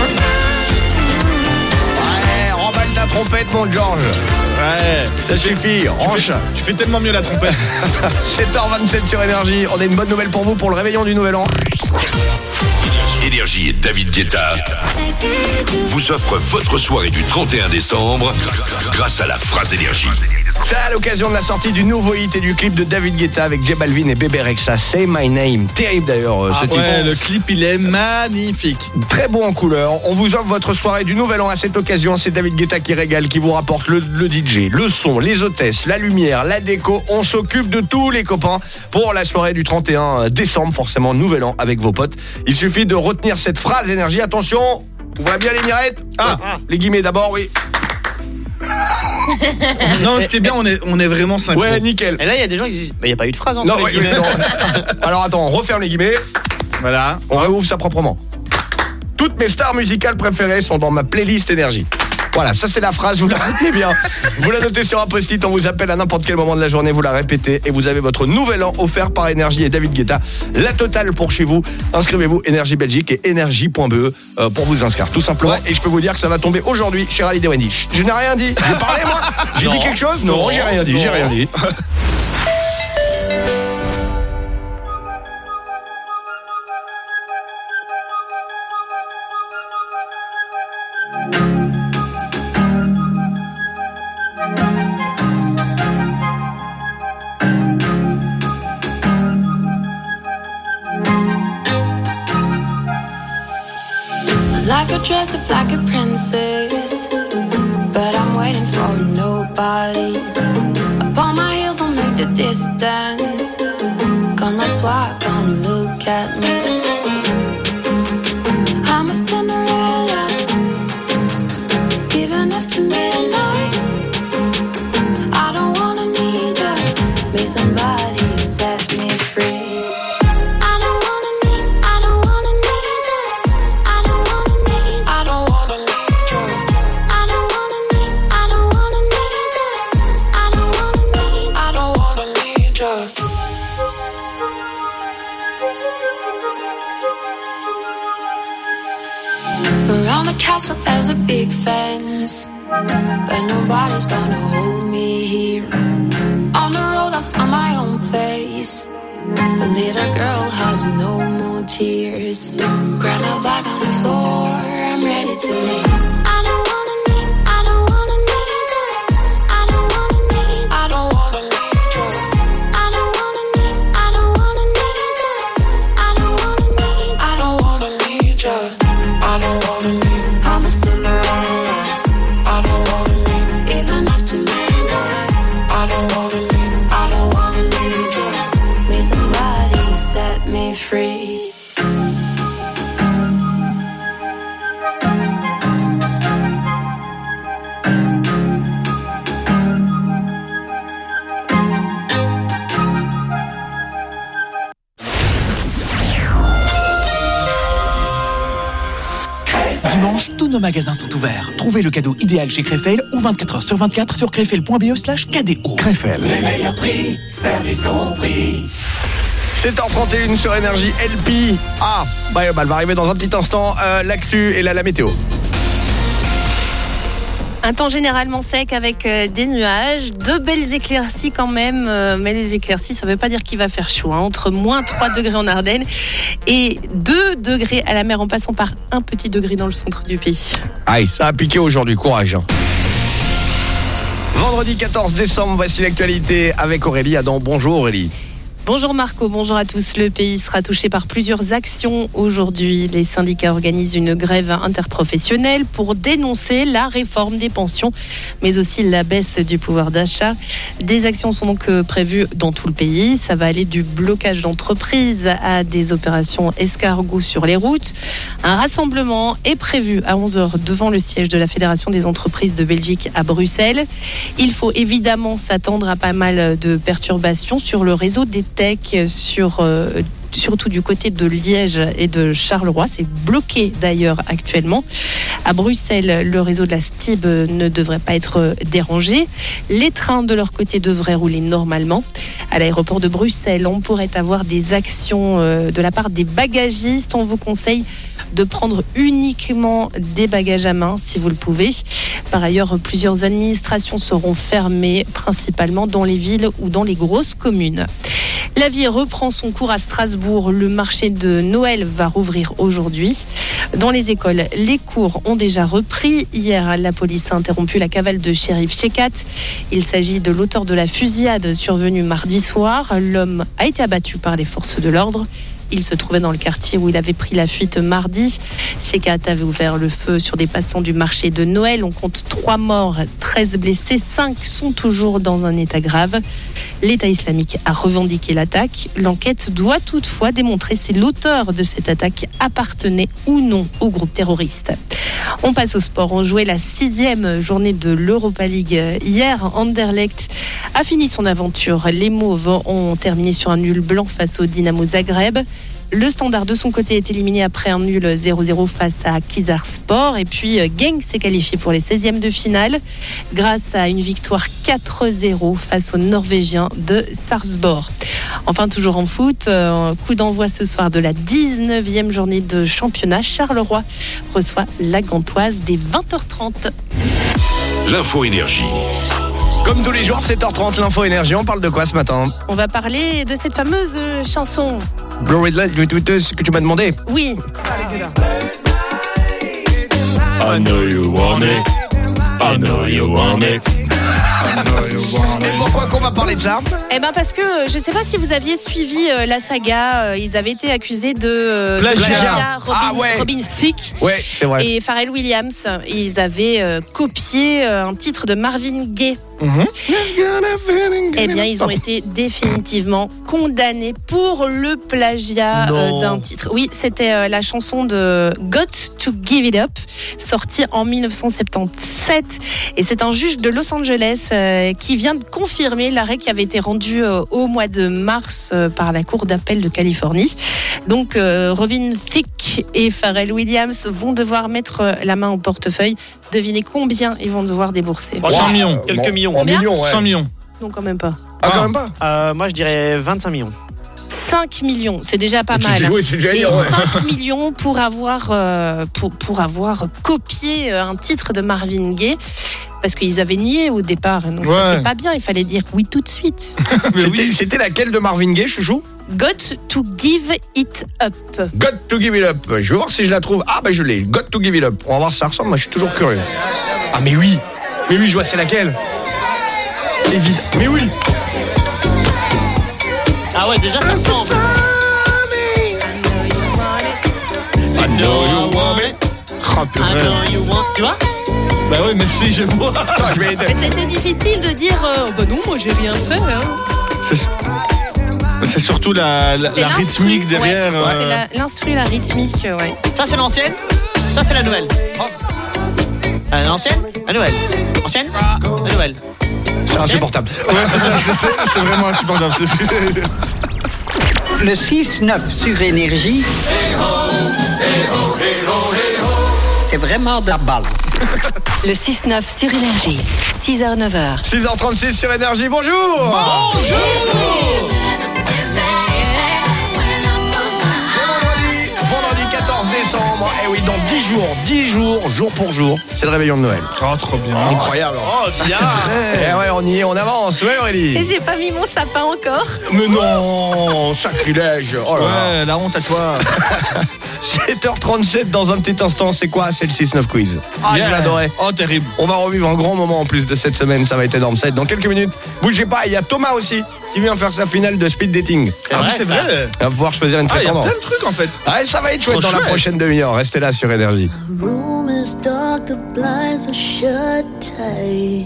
Ouais, remballe ta trompette, mon George. Ouais, ça suffit, range. Tu fais tellement mieux la trompette. 7h27 sur Énergie. On a une bonne nouvelle pour vous pour le réveillon du Nouvel An. Énergie et David Guetta vous offrent votre soirée du 31 décembre grâce à la phrase Énergie. C'est à l'occasion de la sortie du nouveau hit et du clip de David Guetta avec J Balvin et Bébé Rexha, Say My Name. Terrible d'ailleurs ce titre. Ouais, le clip il est magnifique. Très beau en couleur. On vous offre votre soirée du Nouvel An à cette occasion. C'est David Guetta qui régale, qui vous rapporte le DJ, le son, les hôtesses, la lumière, la déco. On s'occupe de tous les copains pour la soirée du 31 décembre, forcément Nouvel An avec vos potes. Il suffit de retenir cette phrase Énergie. Attention, vous voyez bien les mirettes. Les guillemets d'abord, oui. Non, ce qui est bien, on est vraiment synchro. Ouais, nickel. Et là, il y a des gens qui disent mais il n'y a pas eu de phrase entre les guillemets. Non. Alors attends, on referme les guillemets. Voilà. On réouvre ça proprement. Toutes mes stars musicales préférées sont dans ma playlist Énergie. Voilà, ça c'est la phrase, vous la retenez bien. Vous la notez sur un post-it, on vous appelle à n'importe quel moment de la journée, vous la répétez et vous avez votre Nouvel An offert par Énergie et David Guetta. La totale pour chez vous. Inscrivez-vous Énergie Belgique et énergie.be pour vous inscrire, tout simplement. Ouais. Et je peux vous dire que ça va tomber aujourd'hui chez Rally Wendy. Je n'ai rien dit. J'ai parlé moi. J'ai dit quelque chose? Non, j'ai rien dit. J'ai rien dit. Dress up like a princess, but I'm waiting for nobody. Upon my heels, I'll make the distance. Come, that's why come look at me. I'm a Cinderella, giving up to midnight. I don't wanna need ya, make somebody set me free. Castle, there's a big fence, but nobody's gonna hold me here. On the road, I found my own place. A little girl has no more tears. Grab my bag on the floor, I'm ready to leave. Dimanche, tous nos magasins sont ouverts. Trouvez le cadeau idéal chez Krefel ou 24h/24 sur krefel.be/KDO. Krefel. Les meilleurs prix, service compris. 7h31 sur Énergie. LP. Elle va arriver dans un petit instant. L'actu et la météo. Un temps généralement sec avec des nuages, de belles éclaircies quand même, mais les éclaircies, ça ne veut pas dire qu'il va faire chaud. Entre moins 3 degrés en Ardennes et 2 degrés à la mer en passant par un petit degré dans le centre du pays. Aïe, ça a piqué aujourd'hui, courage. Vendredi 14 décembre, voici l'actualité avec Aurélie Adam. Bonjour Aurélie. Bonjour Marco, bonjour à tous. Le pays sera touché par plusieurs actions aujourd'hui. Les syndicats organisent une grève interprofessionnelle pour dénoncer la réforme des pensions, mais aussi la baisse du pouvoir d'achat. Des actions sont donc prévues dans tout le pays. Ça va aller du blocage d'entreprises à des opérations escargots sur les routes. Un rassemblement est prévu à 11h devant le siège de la Fédération des entreprises de Belgique à Bruxelles. Il faut évidemment s'attendre à pas mal de perturbations sur le réseau des surtout du côté de Liège et de Charleroi. C'est bloqué d'ailleurs actuellement. À Bruxelles, le réseau de la STIB ne devrait pas être dérangé. Les trains de leur côté devraient rouler normalement. À l'aéroport de Bruxelles, on pourrait avoir des actions de la part des bagagistes. On vous conseille de prendre uniquement des bagages à main si vous le pouvez. Par ailleurs, plusieurs administrations seront fermées, principalement dans les villes ou dans les grosses communes. La vie reprend son cours à Strasbourg. Le marché de Noël va rouvrir aujourd'hui. Dans les écoles, les cours ont déjà repris. Hier, la police a interrompu la cavale de shérif Shekat. Il s'agit de l'auteur de la fusillade survenue mardi soir. L'homme a été abattu par les forces de l'ordre. Il se trouvait dans le quartier où il avait pris la fuite mardi. Shekat avait ouvert le feu sur des passants du marché de Noël. On compte 3 morts, 13 blessés. 5 sont toujours dans un état grave. L'État islamique a revendiqué l'attaque. L'enquête doit toutefois démontrer si l'auteur de cette attaque appartenait ou non au groupe terroriste. On passe au sport. On jouait la 6e journée de l'Europa League. Hier, Anderlecht a fini son aventure. Les Mauves ont terminé sur un nul blanc face au Dynamo Zagreb. Le Standard de son côté est éliminé après un nul 0-0 face à Kizarspor. Et puis Genk s'est qualifié pour les 16e de finale grâce à une victoire 4-0 face aux Norvégiens de Sarpsborg. Enfin, toujours en foot, coup d'envoi ce soir de la 19e journée de championnat. Charleroi reçoit la Gantoise dès 20h30. L'info énergie. Comme tous les jours, 7h30, l'info énergie. On parle de quoi ce matin? On va parler de cette fameuse chanson. Blurry Light, ce que tu m'as demandé. Oui. I know you want it. I know you want it. Et pourquoi qu'on va parler de ça? Eh ben parce que je sais pas si vous aviez suivi la saga. Ils avaient été accusés de plagiat. Robin Thicke et Pharrell Williams. Ils avaient copié un titre de Marvin Gaye. Eh bien, ils ont été définitivement condamnés pour le plagiat d'un titre. Oui, c'était la chanson de Got to Give It Up, sortie en 1977. Et c'est un juge de Los Angeles qui vient de confirmer l'arrêt qui avait été rendu au mois de mars par la Cour d'appel de Californie. Donc, Robin Thicke et Pharrell Williams vont devoir mettre la main au portefeuille. Devinez combien ils vont devoir débourser. 100 millions. Quelques millions. Combien 100 millions. Non, quand même pas. Ah, quand même pas. Moi, je dirais 25 millions. 5 millions, c'est déjà pas mal. C'est déjà Et bien, ouais. 5 millions pour avoir copié un titre de Marvin Gaye. Parce qu'ils avaient nié au départ. Donc ça, c'est pas bien, il fallait dire oui tout de suite. C'était laquelle de Marvin Gaye, chouchou? Got to Give It Up. Got to Give It Up. Je vais voir si je la trouve. Ah, bah je l'ai. Got to Give It Up. On va voir si ça ressemble. Moi, je suis toujours curieux. Ah, mais oui. Mais oui, je vois c'est laquelle. Évidemment. Mais oui. Ah ouais, déjà ça ressemble. I know you want it. Oh, purée. I know you want. Tu vois? Bah oui, merci, je vois. Mais c'était difficile de dire bah non, moi j'ai rien fait. C'est surtout la rythmique derrière. Ouais, c'est l'instru, la rythmique, ouais. Ça c'est l'ancienne, ça c'est la nouvelle. L'ancienne, la nouvelle. Ancienne, la nouvelle. C'est insupportable. Ouais, c'est ça, je sais, c'est vraiment insupportable. Le 6-9 sur Énergie, c'est vraiment de la balle. Le 6-9 sur Énergie, 6h-9h. 6h36 sur Énergie, bonjour. Bonjour. Vendredi 14 décembre. Et oui, dans 10 10 jours, jour pour jour. C'est le réveillon de Noël. Oh, trop bien. Incroyable. Oh, bien. Eh ouais, on y est, on avance. Ouais, Aurélie. Et j'ai pas mis mon sapin encore. Mais non, sacrilège. Oh là là. Ouais, la honte à toi. 7h37 dans un petit instant, c'est quoi? C'est le 6-9 quiz. Ah, Yeah. je l'adorais. Oh, terrible. On va revivre un grand moment en plus de cette semaine, ça va être énorme. Ça va être dans quelques minutes. Bougez pas, il y a Thomas aussi qui vient faire sa finale de speed dating. C'est vrai. Il va pouvoir choisir une Ah, il y a prétendante. plein de trucs en fait. Ouais, ça va être chouette Trop dans la chouette. prochaine demi-heure. Restez là sur Énergie. Room is dark, the blinds are shut tight.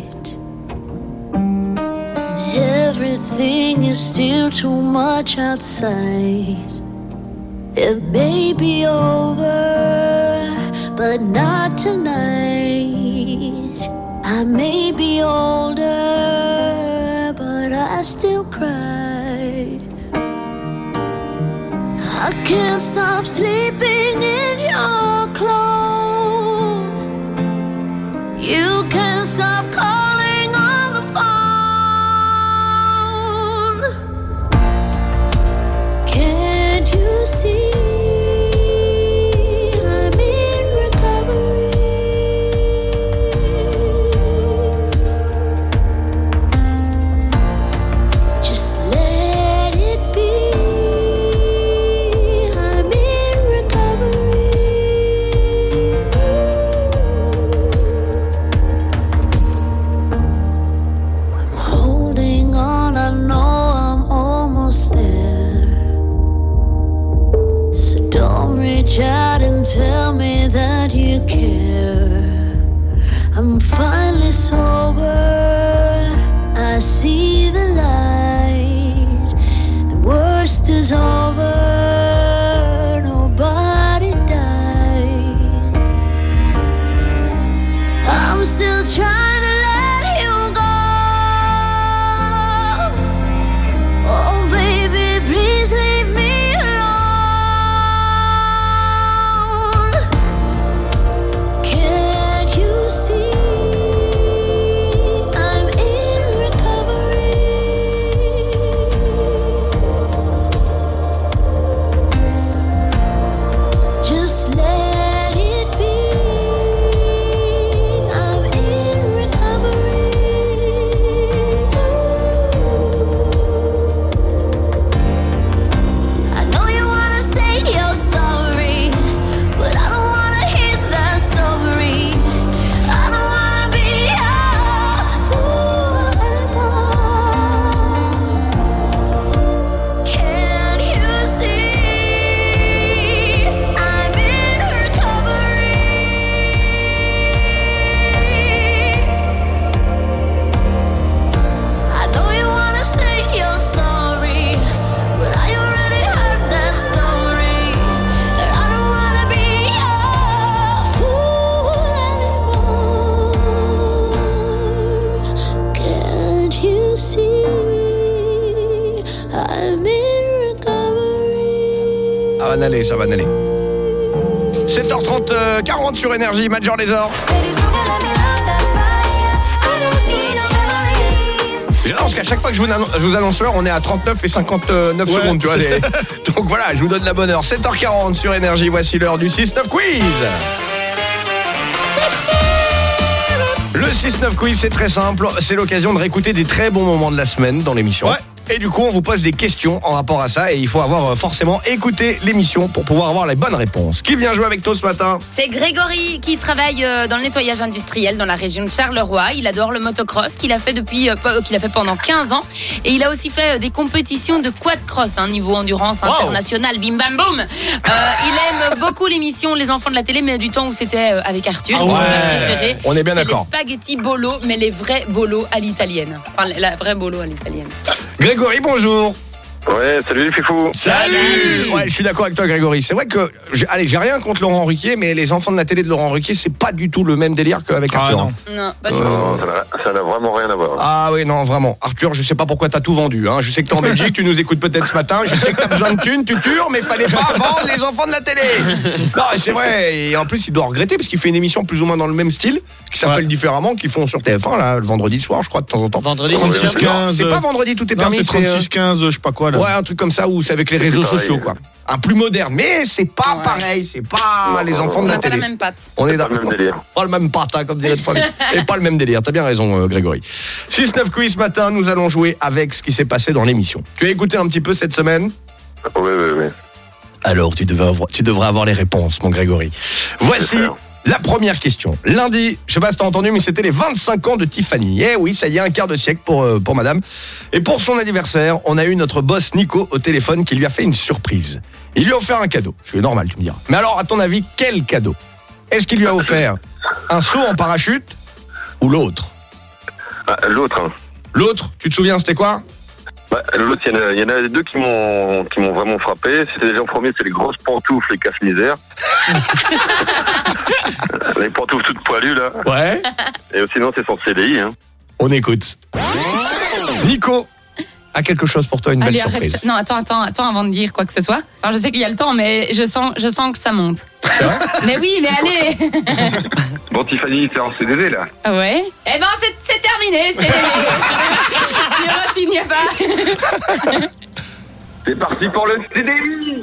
Everything is still too much outside. It may be over, but not tonight. I may be older, but I still cry. I can't stop sleeping in your clothes. You can't stop calling on the phone. Can't you see? I'm in recovery. Just let it be. I'm in recovery. I'm holding on, I know I'm almost there. So don't reach out and tell me that you care. I'm finally sober, I see the light. The worst is over, nobody died. I'm still trying to let you go. Oh baby, please leave me alone. Can't you see? I'm in recovery. Just let it be. I'm in recovery. I know you wanna say you're sorry, but I don't wanna hear that story. I don't wanna be your fool anymore. Can't you see? I'm in recovery. I know you wanna say you're sorry, but I already heard that story. That I don't wanna be your fool anymore. Can't you see? I'm in recovery. Ça va aller, ça va aller. 7h30, 40 sur Énergie, Major Lazer. J'annonce qu'à chaque fois que je vous annonce l'heure, on est à 39 et 59 secondes, tu vois. Donc voilà, je vous donne la bonne heure. 7h40 sur Énergie, voici l'heure du 6-9 quiz. Le 6-9 quiz, c'est très simple. C'est l'occasion de réécouter des très bons moments de la semaine dans l'émission. Ouais. Et du coup, on vous pose des questions en rapport à ça. Et il faut avoir forcément écouté l'émission pour pouvoir avoir les bonnes réponses. Qui vient jouer avec toi ce matin? C'est Grégory qui travaille dans le nettoyage industriel dans la région de Charleroi. Il adore le motocross qu'il a fait pendant 15 ans. Et il a aussi fait des compétitions de quad-cross, niveau endurance international, bim bam boum. Il aime beaucoup l'émission Les Enfants de la télé, mais du temps où c'était avec Arthur. Ah ouais. Son préféré. On est bien C'est d'accord. les spaghetti bolo, mais les vrais bolos à l'italienne. Enfin, la vraie bolo à l'italienne. Grégory, bonjour. Ouais, salut les fifous. Salut. Ouais, je suis d'accord avec toi, Grégory. C'est vrai que, j'ai rien contre Laurent Ruquier, mais les enfants de la télé de Laurent Ruquier, c'est pas du tout le même délire qu'avec Arthur. Non, pas du tout. Non, ça n'a vraiment rien à voir. Ah oui, non, vraiment. Arthur, je sais pas pourquoi t'as tout vendu. Hein. Je sais que t'es en Belgique, tu nous écoutes peut-être ce matin. Je sais que t'as besoin de thunes, tu tures, mais fallait pas vendre les enfants de la télé. Non, c'est vrai. Et en plus, il doit regretter parce qu'il fait une émission plus ou moins dans le même style, qui s'appelle différemment, qu'ils font sur TF1 là, le vendredi soir, je crois, de temps en temps. Vendredi 36-15. 36-15. C'est pas vendredi, tout est Non, permis. c'est 36-15, je sais pas quoi là. Voilà. Ouais, un truc comme ça où c'est avec les réseaux sociaux, quoi. Un plus moderne, mais c'est pas pareil, c'est pas les enfants de la On n'a pas télé. la même patte. On est Pas le même délire. Pas le même patin, comme dirait famille. Et pas le même délire. T'as bien raison, Grégory. 6-9 quiz matin, nous allons jouer avec ce qui s'est passé dans l'émission. Tu as écouté un petit peu cette semaine ? Oui. Alors, tu devrais avoir les réponses, mon Grégory. Voici la première question. Lundi, je sais pas si t'as entendu, mais c'était les 25 ans de Tiffany. Eh oui, ça y est, un quart de siècle pour madame. Et pour son anniversaire, on a eu notre boss Nico au téléphone qui lui a fait une surprise. Il lui a offert un cadeau. C'est normal, tu me diras. Mais alors, à ton avis, quel cadeau ? Est-ce qu'il lui a offert un saut en parachute ou l'autre ? L'autre. Hein. L'autre, tu te souviens, c'était quoi ? L'autre, il y en a deux qui m'ont vraiment frappé. C'était déjà en premier, c'est les grosses pantoufles et cache-misère. Les pantoufles toutes poilues, là. Ouais. Et sinon, c'est son CDI. Hein. On écoute. Nico a quelque chose pour toi, une belle surprise. Non, attends avant de dire quoi que ce soit. Enfin, je sais qu'il y a le temps, mais je sens que ça monte. C'est vrai ? Mais oui, mais allez. Bon, Tiffany, t'es en CDD, là. Ouais. Eh ben, c'est terminé, c'est tu re-signes pas. C'est parti pour le CDI.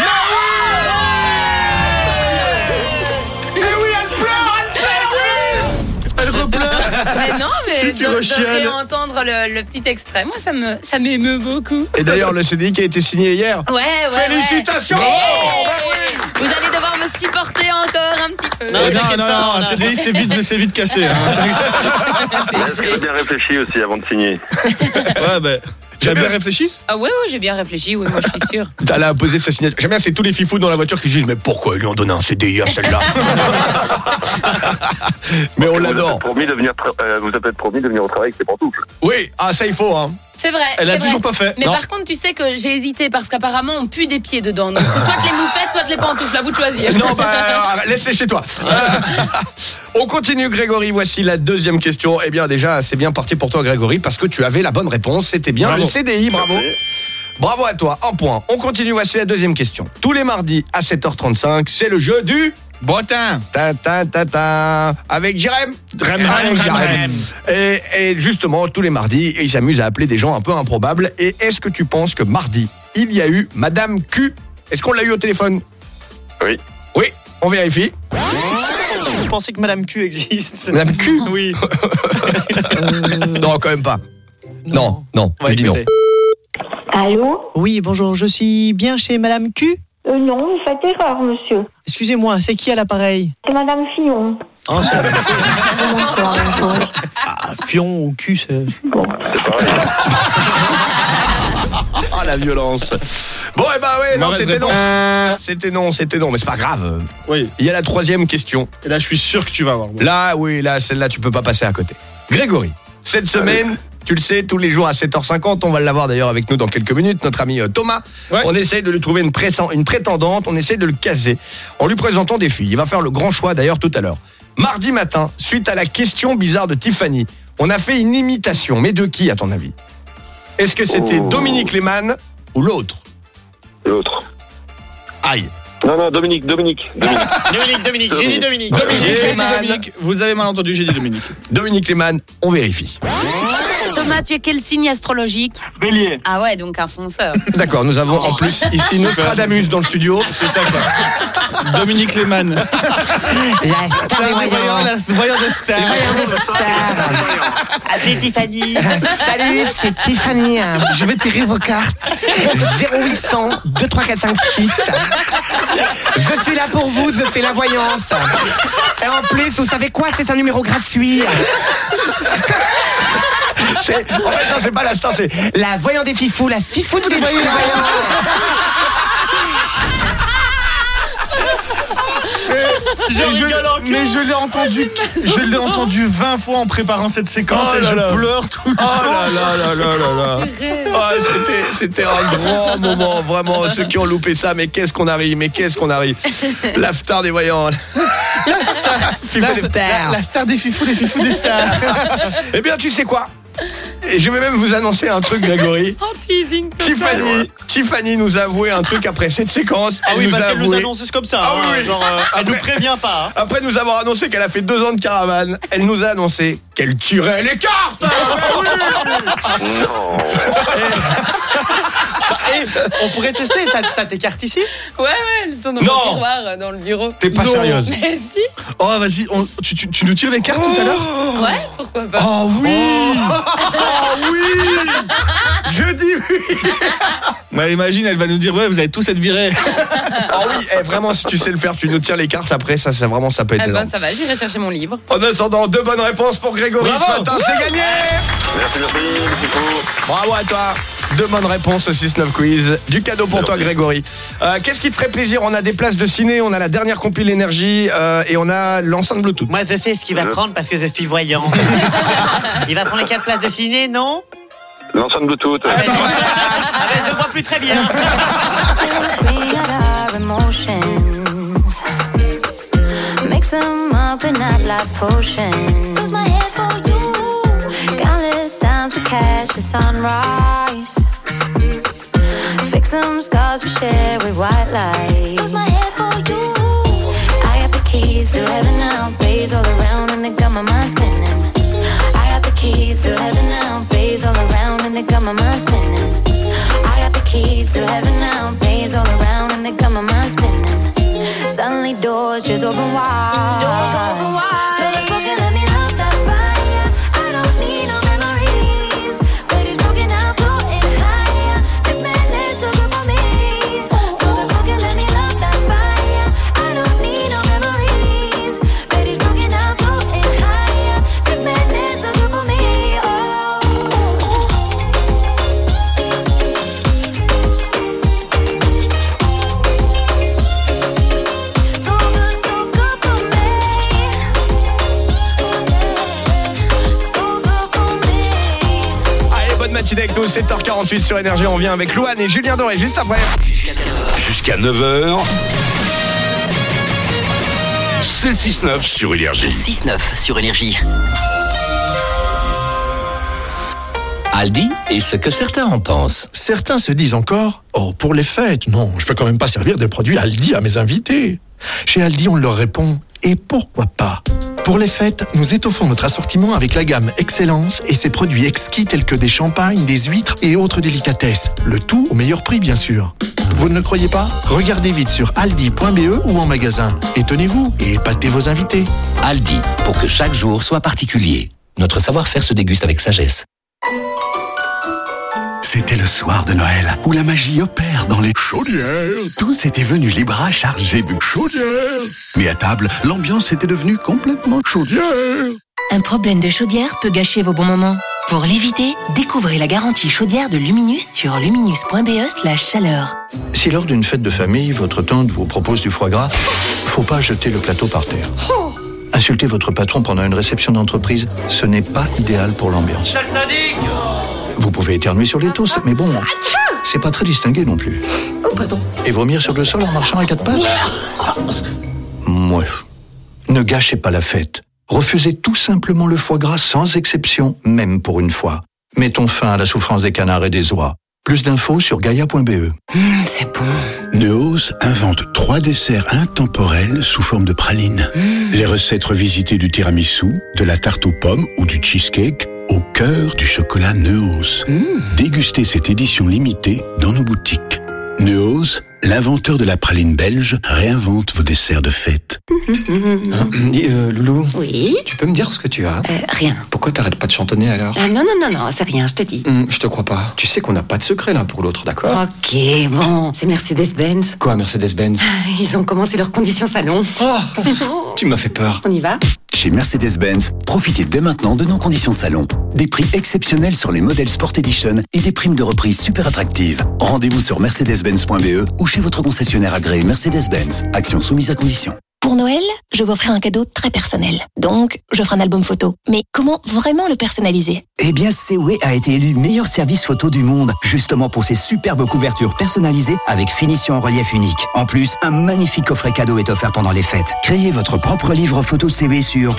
Elle repleure. Mais non, mais Si tu de rechiales. réentendre le petit extrait, moi, ça m'émeut beaucoup. Et d'ailleurs, le CDI qui a été signé hier. Ouais. Félicitations. Vous allez devoir me supporter encore un petit peu. Non, CDI, c'est vite cassé. Hein. Est-ce que t'as bien réfléchi aussi avant de signer ? Ouais, ben. Tu as bien réfléchi ? Ah ouais, j'ai bien réfléchi, oui, moi je suis sûre. Elle a posé sa signature. J'aime bien, c'est tous les fifous dans la voiture qui se disent mais pourquoi ils lui ont donné un CDI à celle-là ? Mais on l'adore. Vous avez peut-être promis de venir au travail avec ses pantoufles. Oui, ça il faut, hein. C'est vrai. Elle a c'est toujours vrai. pas fait. Mais Non. par contre, tu sais que j'ai hésité parce qu'apparemment on pue des pieds dedans. Donc c'est soit les moufettes, soit les pantoufles. À vous de choisir. Non, laisse-les chez toi. On continue, Grégory. Voici la deuxième question. Eh bien, déjà, c'est bien parti pour toi, Grégory, parce que tu avais la bonne réponse. C'était bien Bravo. le CDI, bravo. Bravo à toi, un point. On continue, voici la deuxième question. Tous les mardis à 7h35, c'est le jeu du... Botin. Avec Jérém. Rem. Et justement, tous les mardis, il s'amuse à appeler des gens un peu improbables. Et est-ce que tu penses que mardi, il y a eu Madame Q ? Est-ce qu'on l'a eu au téléphone ? Oui. Oui, on vérifie. Vous pensez que Madame Q existe ? Madame Q ? Oui. Non, quand même pas. Non, On va je dis non. écouter. Allô ? Oui, bonjour, je suis bien chez Madame Q ? Non, vous faites erreur, monsieur. Excusez-moi, c'est qui à l'appareil ? C'est Madame Fillon. Oh, c'est la même chose. Fion ou Q, c'est... Ah, la violence. Bon, eh ben ouais, non, Mauvaise c'était non. réponse. C'était non, mais c'est pas grave. Oui. Il y a la troisième question. Et là, je suis sûr que tu vas avoir. Là, oui, là, celle-là, tu peux pas passer à côté. Grégory, cette semaine, tu le sais, tous les jours à 7h50, on va l'avoir d'ailleurs avec nous dans quelques minutes, notre ami Thomas. Ouais. On essaye de lui trouver une prétendante, on essaye de le caser en lui présentant des filles. Il va faire le grand choix d'ailleurs tout à l'heure. Mardi matin, suite à la question bizarre de Tiffany, on a fait une imitation, mais de qui à ton avis ? Est-ce que c'était Dominique Lehmann ou l'autre ? L'autre. Aïe. Non, Dominique. Dominique, j'ai dit Dominique. Dominique, vous avez mal entendu, j'ai dit Dominique. Dominique Lehmann, on vérifie. Thomas, tu es quel signe astrologique ? Bélier. Ah ouais, donc un fonceur. D'accord, nous avons en plus ici Nostradamus dans le studio. C'est ça, quoi. Dominique Lehmann. La Voyant de star. Appelez Tiffany. Salut, c'est Tiffany. Je vais tirer vos cartes. 0800 23456. Je suis là pour vous, je fais la voyance. Et en plus, vous savez quoi ? C'est un numéro gratuit. En fait, non, c'est pas l'instant, c'est la voyant des fifous, la fifou des voyants. Mais je l'ai entendu 20 fois en préparant cette séquence et je pleure tout le temps. Oh là. Ah, c'était un grand moment, vraiment. Ceux qui ont loupé ça, mais qu'est-ce qu'on arrive, L'after des voyants. La star des fifous des stars. Eh bien, tu sais quoi ? Et je vais même vous annoncer un truc, Grégory. Tiffany nous a avoué un truc après cette séquence. Ah oui, nous parce a qu'elle nous avoué... annonce comme ça. Ah hein, oui. genre, elle nous prévient pas. Hein. Après nous avoir annoncé qu'elle a fait 2 ans de caravane, elle nous a annoncé qu'elle tirait les cartes. Et on pourrait tester, t'as tes cartes ici? Ouais, elles sont dans Non. mon tiroir, dans le bureau. T'es pas Non. sérieuse? Mais si. Oh, vas-y, tu nous tires les cartes tout à l'heure? Ouais, pourquoi pas. Oh oui. Oh oui. Je dis oui. Bah, imagine, elle va nous dire, ouais, vous allez tous être virés. Oh oui, vraiment, si tu sais le faire, tu nous tires les cartes après, ça vraiment, ça peut être Eh ben, énorme. ça va, j'irai chercher mon livre. En attendant, 2 bonnes réponses pour Grégory Bravo. ce matin, c'est gagné. Merci, Bravo à toi. 2 bonnes réponses au 6-9 quiz. Du cadeau pour toi, Grégory. Qu'est-ce qui te ferait plaisir? On a des places de ciné, on a la dernière compile énergie et on a l'enceinte Bluetooth. Moi, je sais ce qu'il va prendre parce que je suis voyant. Il va prendre les 4 places de ciné, non? L'enceinte Bluetooth. Ah ben, je vois plus très bien. Mix them up and not like potions. Use my head for you. Countless times we catch the sunrise. Fix some scars we share with white lights. Use my head for you. I got the keys to heaven now. Bays all around and they got my mind spinning. I got the keys to heaven now. Bays all around and they got my mind spinning. I got the keys to heaven now. Bays all around and they got my mind spinning. Suddenly doors just open wide. Doors open wide. Baby, smoking, let me love that fire. I don't need no memories. Baby, smoking, I'm floating higher. This madness so good for me. Baby, smoking, let me love that fire. I don't need no memories. Baby, smoking, I'm floating higher. This madness so good for me. Matinée avec nous, 7h48 sur Énergie, on vient avec Louane et Julien Doré juste après. Jusqu'à 9h. C'est le 6-9 sur Énergie. Le 6-9 sur Énergie. Aldi et ce que certains en pensent. Certains se disent encore « Oh, pour les fêtes, non, je peux quand même pas servir des produits Aldi à mes invités. » Chez Aldi, on leur répond « Et pourquoi pas ?» Pour les fêtes, nous étoffons notre assortiment avec la gamme Excellence et ses produits exquis tels que des champagnes, des huîtres et autres délicatesses. Le tout au meilleur prix, bien sûr. Vous ne le croyez pas? Regardez vite sur aldi.be ou en magasin. Étonnez-vous et épatez vos invités. Aldi, pour que chaque jour soit particulier. Notre savoir-faire se déguste avec sagesse. C'était le soir de Noël, où la magie opère dans les chaudières. Tous étaient venus les bras chargés de chaudières. Mais à table, l'ambiance était devenue complètement chaudière. Un problème de chaudière peut gâcher vos bons moments. Pour l'éviter, découvrez la garantie chaudière de Luminus sur luminus.be/chaleur. Si lors d'une fête de famille, votre tante vous propose du foie gras, faut pas jeter le plateau par terre. Insulter votre patron pendant une réception d'entreprise, ce n'est pas idéal pour l'ambiance. Vous pouvez éternuer sur les toasts, mais bon, c'est pas très distingué non plus. Oh, pardon. Et vomir sur le sol en marchant à 4 pattes? Mouais. Ne gâchez pas la fête. Refusez tout simplement le foie gras sans exception, même pour une fois. Mettons fin à la souffrance des canards et des oies. Plus d'infos sur gaia.be. C'est bon. Neos invente 3 desserts intemporels sous forme de praline. Les recettes revisitées du tiramisu, de la tarte aux pommes ou du cheesecake au cœur du chocolat Neos. Dégustez cette édition limitée dans nos boutiques. Neos, l'inventeur de la praline belge, réinvente vos desserts de fête. Dis, Loulou. Oui. Tu peux me dire ce que tu as? Rien. Pourquoi t'arrêtes pas de chantonner alors? Non, c'est rien, je te dis. Je te crois pas. Tu sais qu'on n'a pas de secret l'un pour l'autre, d'accord? Ok, bon, c'est Mercedes-Benz. Quoi, Mercedes-Benz? Ils ont commencé leur condition salon. Tu m'as fait peur. On y va? Chez Mercedes-Benz, profitez dès maintenant de nos conditions salon. Des prix exceptionnels sur les modèles Sport Edition et des primes de reprise super attractives. Rendez-vous sur mercedes-benz.be ou chez votre concessionnaire agréé Mercedes-Benz. Action soumise à condition. Pour Noël, je vais offrir un cadeau très personnel. Donc, j'offre un album photo. Mais comment vraiment le personnaliser? Eh bien, COE a été élu meilleur service photo du monde, justement pour ses superbes couvertures personnalisées avec finition en relief unique. En plus, un magnifique coffret cadeau est offert pendant les fêtes. Créez votre propre livre photo COE sur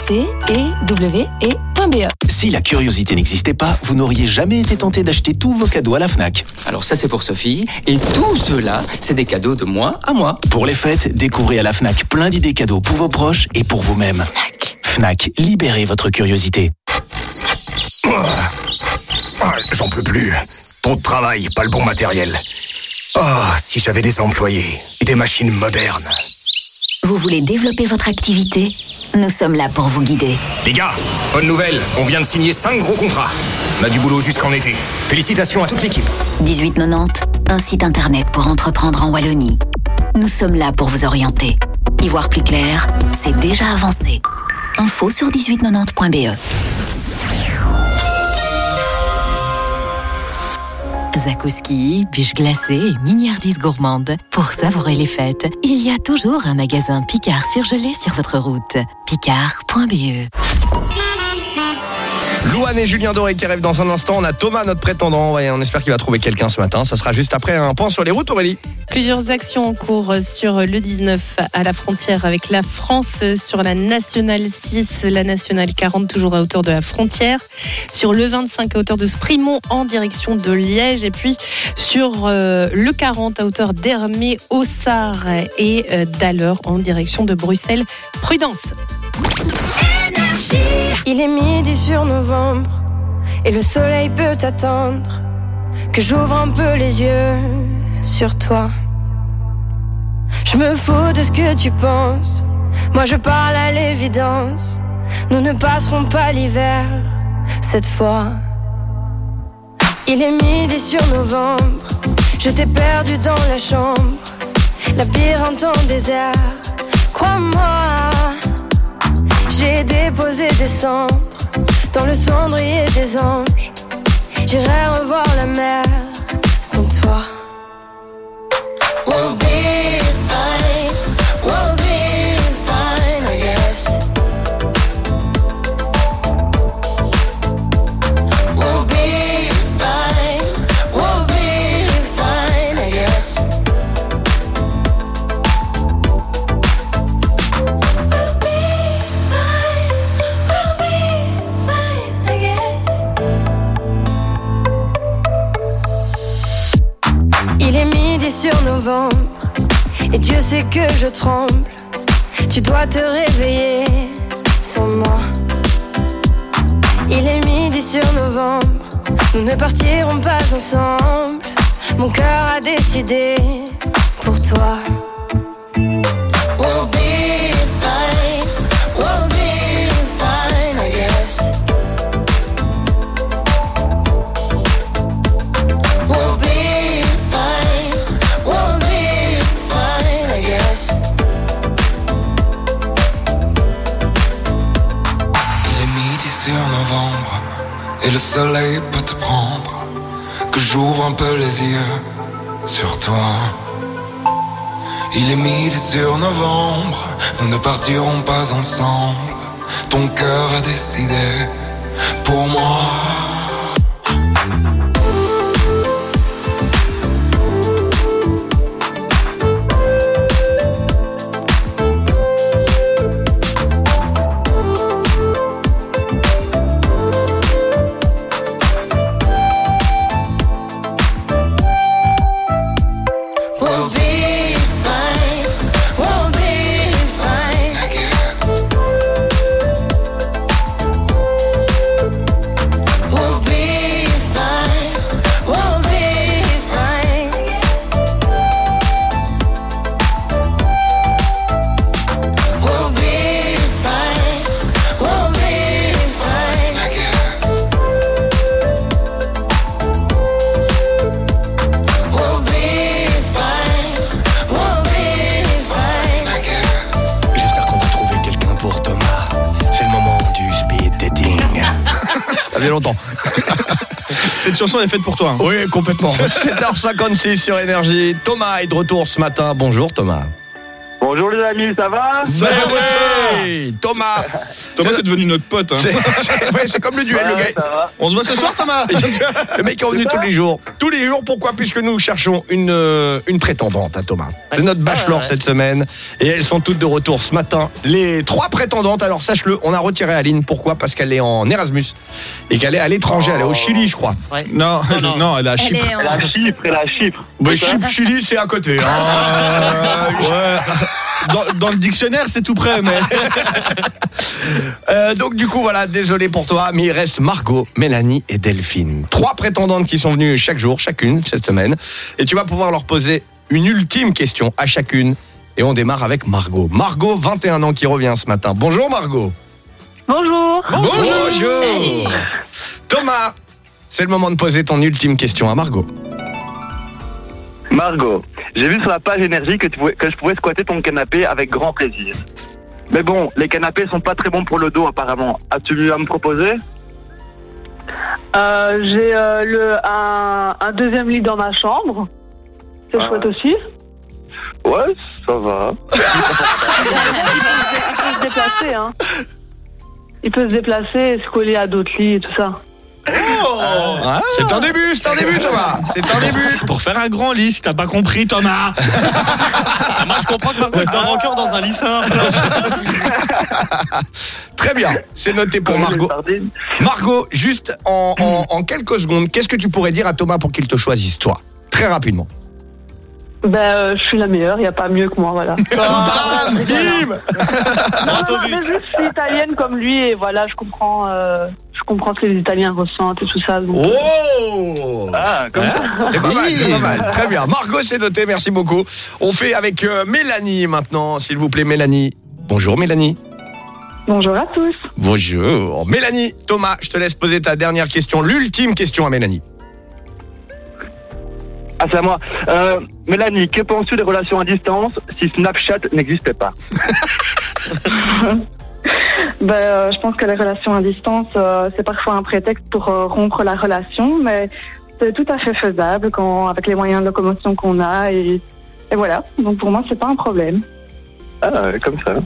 CEWE.be. Si la curiosité n'existait pas, vous n'auriez jamais été tenté d'acheter tous vos cadeaux à la Fnac. Alors ça c'est pour Sophie, et tout cela, c'est des cadeaux de moi à moi. Pour les fêtes, découvrez à la Fnac plein d'idées cadeaux pour vos proches et pour vous-même. Fnac, libérez votre curiosité. J'en peux plus. Trop de travail, pas le bon matériel. Oh, si j'avais des employés et des machines modernes. Vous voulez développer votre activité ? Nous sommes là pour vous guider. Les gars, bonne nouvelle, on vient de signer 5 gros contrats. On a du boulot jusqu'en été. Félicitations à toute l'équipe. 1890, un site internet pour entreprendre en Wallonie. Nous sommes là pour vous orienter. Y voir plus clair, c'est déjà avancé. Info sur 1890.be. Zakouski, bûches glacées et mignardises gourmandes. Pour savourer les fêtes, il y a toujours un magasin Picard surgelé sur votre route. Picard.be. Louane et Julien Doré qui arrivent dans un instant. On a Thomas, notre prétendant. Ouais, on espère qu'il va trouver quelqu'un ce matin. Ça sera juste après un point sur les routes, Aurélie. Plusieurs actions en cours sur le 19 à la frontière avec la France, sur la Nationale 6, la Nationale 40 toujours à hauteur de la frontière, sur le 25 à hauteur de Sprimont en direction de Liège, et puis sur le 40 à hauteur d'Hermé, Auxards et d'Alleur en direction de Bruxelles. Prudence. Il est midi sur novembre et le soleil peut attendre que j'ouvre un peu les yeux sur toi. Je me fous de ce que tu penses, moi je parle à l'évidence. Nous ne passerons pas l'hiver cette fois. Il est midi sur novembre, je t'ai perdu dans la chambre, labyrinthe en désert. Crois-moi, j'ai déposé des cendres dans le cendrier des anges. J'irai revoir la mer sans toi. We'll be fine, we'll be fine, I guess. We'll be fine, we'll be fine, I guess. Il est midi sur novembre et Dieu sait que je tremble. Tu dois te réveiller sans moi. Il est midi sur novembre, nous ne partirons pas ensemble. Mon cœur a décidé pour toi. We'll be fine, we'll be fine, I guess. We'll be fine, we'll be fine, I guess. Il est midi sur novembre et le soleil peut te prendre. Que j'ouvre un peu les yeux sur toi. Il est midi sur novembre, nous ne partirons pas ensemble. Ton cœur a décidé pour moi. We'll be fine, we'll be fine, I guess. We'll be fine, we'll be fine. We'll be fine, we'll be fine, I guess. We'll be fine, we'll be fine, I guess. J'espère qu'on va trouver quelqu'un pour Thomas. C'est le moment du speed dating. Ça fait longtemps. Cette chanson est faite pour toi. Hein. Oui, complètement. 7h56 sur Énergie. Thomas est de retour ce matin. Bonjour Thomas. Bonjour les amis, ça va? Oui, Thomas. Thomas, c'est devenu notre pote. Hein. C'est comme le duel, Ouais, le gars. ça va. On se voit ce soir, Thomas. Le mec est revenu tous les jours. Tous les jours, pourquoi? Puisque nous cherchons une prétendante à Thomas. C'est notre bachelor cette semaine. Et elles sont toutes de retour ce matin. Les 3 prétendantes, alors sache-le, on a retiré Aline. Pourquoi? Parce qu'elle est en Erasmus. Et qu'elle est à l'étranger. Elle est au Chili, je crois. Non, non, elle est à Chypre. Elle a Chypre. Bah, Chili, c'est à côté. Ouais. dans le dictionnaire, c'est tout près, mais. Donc du coup voilà, désolé pour toi, mais il reste Margot, Mélanie et Delphine. 3 prétendantes qui sont venues chaque jour, chacune cette semaine, et tu vas pouvoir leur poser une ultime question à chacune. Et on démarre avec Margot. Margot, 21 ans, qui revient ce matin. Bonjour Margot. Bonjour. Bonjour. Thomas, c'est le moment de poser ton ultime question à Margot. Margot, j'ai vu sur la page énergie que je pouvais squatter ton canapé avec grand plaisir. Mais bon, les canapés sont pas très bons pour le dos apparemment. As-tu mieux à me proposer? J'ai un deuxième lit dans ma chambre. C'est chouette aussi. Ouais, ça va. Il peut se déplacer, hein. Il peut se déplacer et se coller à d'autres lits et tout ça. C'est un début Thomas. C'est un début. C'est pour faire un grand lit, si t'as pas compris, Thomas. Moi, je comprends que Margot dort encore dans un lit simple. Très bien, c'est noté pour Margot. Margot, juste en quelques secondes, qu'est-ce que tu pourrais dire à Thomas pour qu'il te choisisse, toi? Très rapidement. Je suis la meilleure, il n'y a pas mieux que moi, voilà. Bim. Non, mais juste, je suis italienne comme lui et voilà, je comprends ce que les Italiens ressentent et tout ça. Donc... Oh, comme ça. C'est pas mal. Très bien. Margot, c'est noté, merci beaucoup. On fait avec Mélanie maintenant, s'il vous plaît, Mélanie. Bonjour Mélanie. Bonjour à tous. Bonjour. Mélanie, Thomas, je te laisse poser ta dernière question, l'ultime question à Mélanie. Ah, c'est à moi. Mélanie, que penses-tu des relations à distance si Snapchat n'existait pas? Je pense que les relations à distance, c'est parfois un prétexte pour rompre la relation, mais c'est tout à fait faisable avec les moyens de locomotion qu'on a et voilà. Donc pour moi, c'est pas un problème. Comme ça.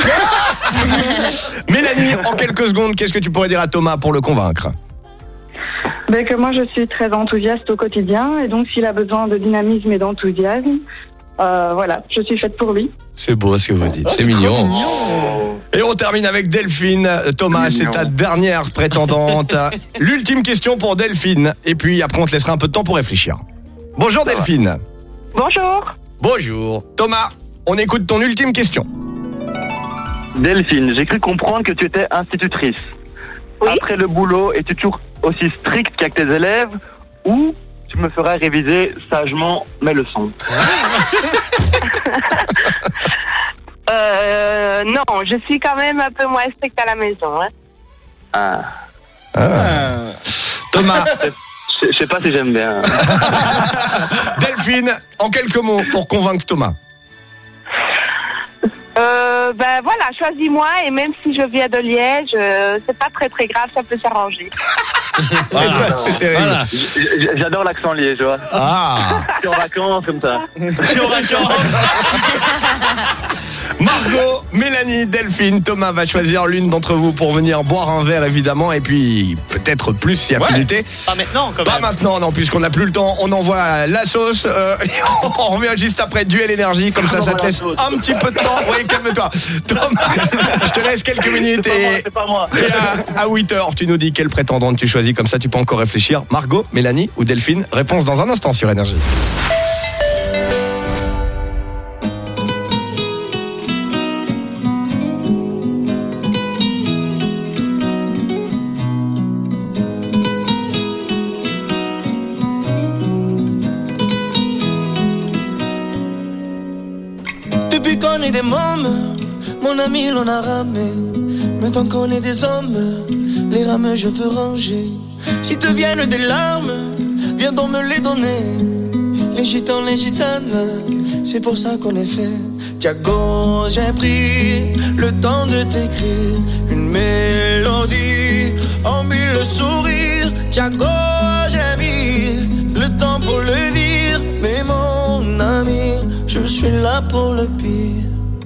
Mélanie, en quelques secondes, qu'est-ce que tu pourrais dire à Thomas pour le convaincre? Que moi, je suis très enthousiaste au quotidien et donc s'il a besoin de dynamisme et d'enthousiasme, voilà, je suis faite pour lui. C'est beau ce que vous dites, c'est mignon. Et on termine avec Delphine. Thomas, c'est ta dernière prétendante. L'ultime question pour Delphine. Et puis après, on te laissera un peu de temps pour réfléchir. Bonjour Delphine. Bonjour. Bonjour. Thomas, on écoute ton ultime question. Delphine, j'ai cru comprendre que tu étais institutrice. Oui. Après le boulot, es-tu toujours aussi stricte qu'avec tes élèves ou tu me feras réviser sagement mes leçons? Non, je suis quand même un peu moins stricte à la maison. Hein. Thomas. Je sais pas si j'aime bien. Delphine, en quelques mots pour convaincre Thomas. Voilà, choisis-moi et même si je viens de Liège, c'est pas très très grave, ça peut s'arranger. Voilà, c'est terrible. Voilà. J'adore l'accent liégeois. Je suis en vacances comme ça. Je suis en vacances. Margot, Mélanie, Delphine, Thomas va choisir l'une d'entre vous pour venir boire un verre évidemment et puis peut-être plus si affinité. Pas maintenant quand même. Pas maintenant non, puisqu'on n'a plus le temps, on envoie la sauce on revient juste après Duel Énergie, comme ça te laisse un petit peu de temps. Oui, calme-toi. Thomas, je te laisse quelques minutes c'est pas moi. Et à 8h, tu nous dis quelle prétendante tu choisis, comme ça tu peux encore réfléchir. Margot, Mélanie ou Delphine, réponse dans un instant sur Énergie. Depuis qu'on est des mômes, mon ami l'on a ramé. Maintenant qu'on est des hommes, les rames je veux ranger. Si te viennent des larmes, viens donc me les donner. Les gitans, les gitanes, c'est pour ça qu'on est fait. Tiago, j'ai pris le temps de t'écrire une mélodie en mille sourires. Tiago, j'ai mis le temps pour le dire. Mais mon ami, je suis là pour le pire.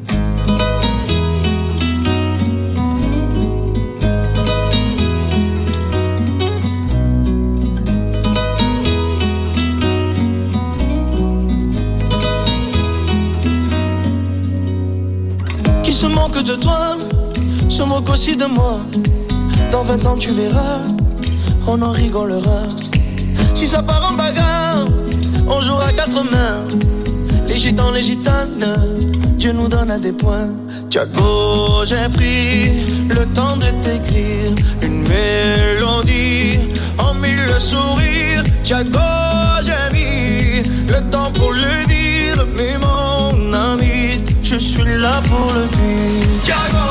Qui se moque de toi, se moque aussi de moi. Dans 20 ans tu verras, on en rigolera. Si ça part en bagarre, on jouera 4 mains. Les gitans, les gitanes, Dieu nous donne à des points. Thiago, j'ai pris le temps de t'écrire une mélodie en mille sourires. Thiago, j'ai mis le temps pour le dire, mais mon ami, je suis là pour le dire. Thiago,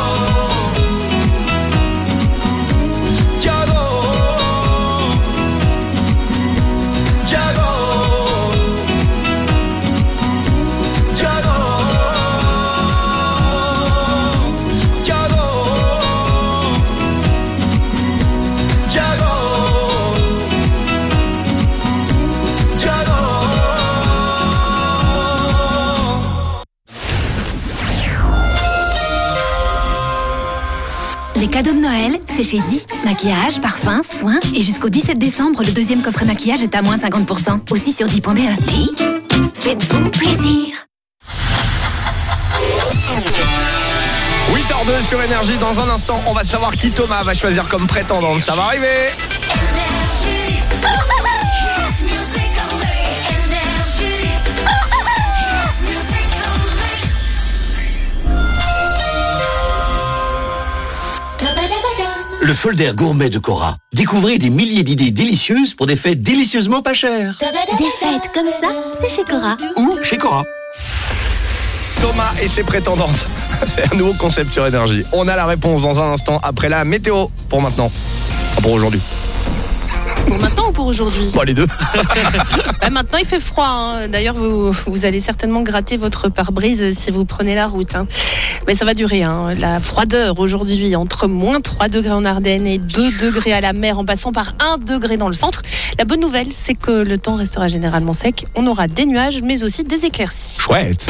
Thiago, Thiago. Les cadeaux de Noël, c'est chez Di. Maquillage, parfum, soins. Et jusqu'au 17 décembre, le deuxième coffret maquillage est à moins 50%. Aussi sur Di.be. Di, faites-vous plaisir. 8h02 sur Énergie. Dans un instant, on va savoir qui Thomas va choisir comme prétendante. Ça va arriver. Le folder gourmet de Cora. Découvrez des milliers d'idées délicieuses pour des fêtes délicieusement pas chères. Des fêtes comme ça, c'est chez Cora. Ou chez Cora. Thomas et ses prétendantes. C'est un nouveau concept sur Énergie. On a la réponse dans un instant après la météo. Pour maintenant. Pas pour aujourd'hui. Pour maintenant ou pour aujourd'hui? Pas les deux. Maintenant il fait froid, hein. D'ailleurs vous allez certainement gratter votre pare-brise si vous prenez la route, hein. Mais ça va durer, hein. La froideur aujourd'hui entre moins 3 degrés en Ardennes et 2 degrés à la mer en passant par 1 degré dans le centre. La bonne nouvelle, c'est que le temps restera généralement sec. On aura des nuages mais aussi des éclaircies. Chouette.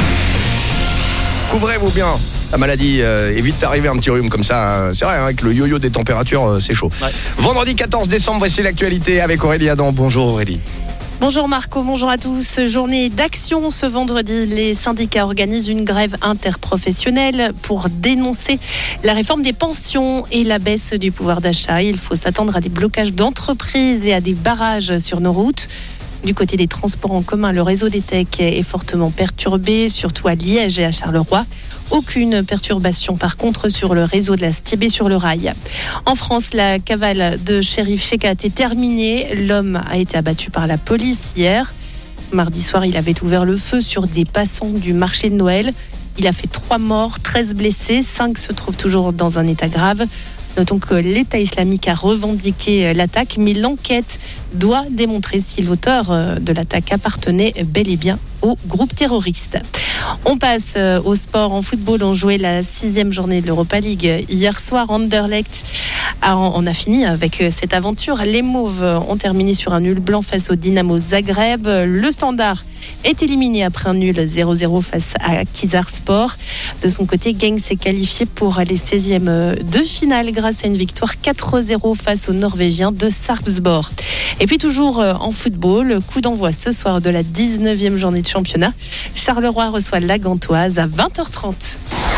Couvrez-vous bien. La maladie évite d'arriver un petit rhume comme ça. C'est vrai, hein, avec le yo-yo des températures, c'est chaud. Ouais. Vendredi 14 décembre, voici l'actualité avec Aurélie Adam. Bonjour Aurélie. Bonjour Marco, bonjour à tous. Journée d'action ce vendredi. Les syndicats organisent une grève interprofessionnelle pour dénoncer la réforme des pensions et la baisse du pouvoir d'achat. Il faut s'attendre à des blocages d'entreprises et à des barrages sur nos routes. Du côté des transports en commun, le réseau des TEC est fortement perturbé, surtout à Liège et à Charleroi. Aucune perturbation par contre sur le réseau de la Stibé sur le rail. En France, la cavale de shérif Shekat est terminée. L'homme a été abattu par la police hier. Mardi soir, il avait ouvert le feu sur des passants du marché de Noël. Il a fait 3 morts, 13 blessés, 5 se trouvent toujours dans un état grave. Notons que l'État islamique a revendiqué l'attaque, mais l'enquête doit démontrer si l'auteur de l'attaque appartenait bel et bien au groupe terroriste. On passe au sport. En football, on jouait la 6e journée de l'Europa League. Hier soir, Anderlecht on a fini avec cette aventure. Les Mauves ont terminé sur un nul blanc face au Dynamo Zagreb. Le Standard est éliminé après un nul 0-0 face à Kizarspor. De son côté, Genk s'est qualifié pour les 16e de finale grâce à une victoire 4-0 face aux Norvégiens de Sarpsborg. Et puis toujours en football, coup d'envoi ce soir de la 19e journée de championnat. Charleroi reçoit la Gantoise à 20h30.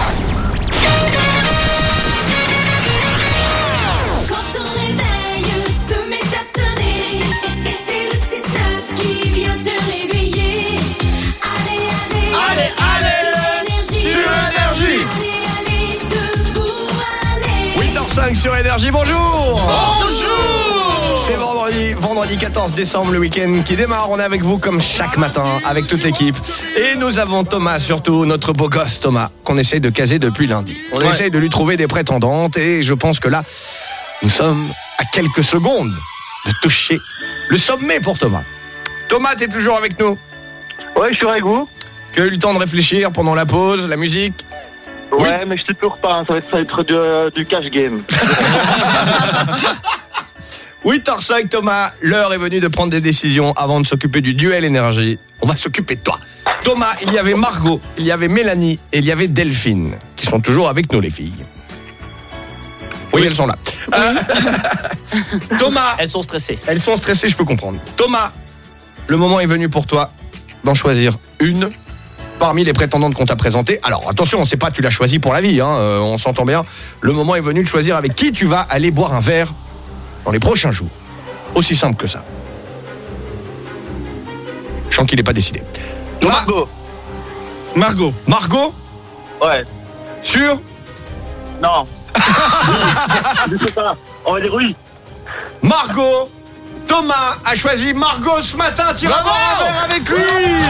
Sur Énergie, bonjour. Bonjour. C'est vendredi 14 décembre, le week-end qui démarre. On est avec vous comme chaque matin, avec toute l'équipe. Et nous avons Thomas, surtout notre beau gosse Thomas, qu'on essaye de caser depuis lundi. On essaye de lui trouver des prétendantes et je pense que là, nous sommes à quelques secondes de toucher le sommet pour Thomas. Thomas, t'es toujours avec nous? Ouais, je suis avec vous. Tu as eu le temps de réfléchir pendant la pause, la musique? Ouais, oui. Mais je te pleure pas, hein. Ça va être du cash game. 8h05 Thomas, l'heure est venue de prendre des décisions avant de s'occuper du duel énergie. On va s'occuper de toi. Thomas, il y avait Margot, il y avait Mélanie et il y avait Delphine, qui sont toujours avec nous les filles. Oui, elles sont là. Thomas. Elles sont stressées. Elles sont stressées, je peux comprendre. Thomas, le moment est venu pour toi d'en choisir une parmi les prétendantes qu'on t'a présentées. Alors attention, on ne sait pas, tu l'as choisi pour la vie, hein, on s'entend bien. Le moment est venu de choisir avec qui tu vas aller boire un verre dans les prochains jours. Aussi simple que ça. Je sens qu'il n'est pas décidé. Thomas. Margot. Margot. Ouais. Sûr? Non. Je sais pas. On va dire oui. Margot. Thomas a choisi Margot ce matin. Tire-moi un verre avec lui.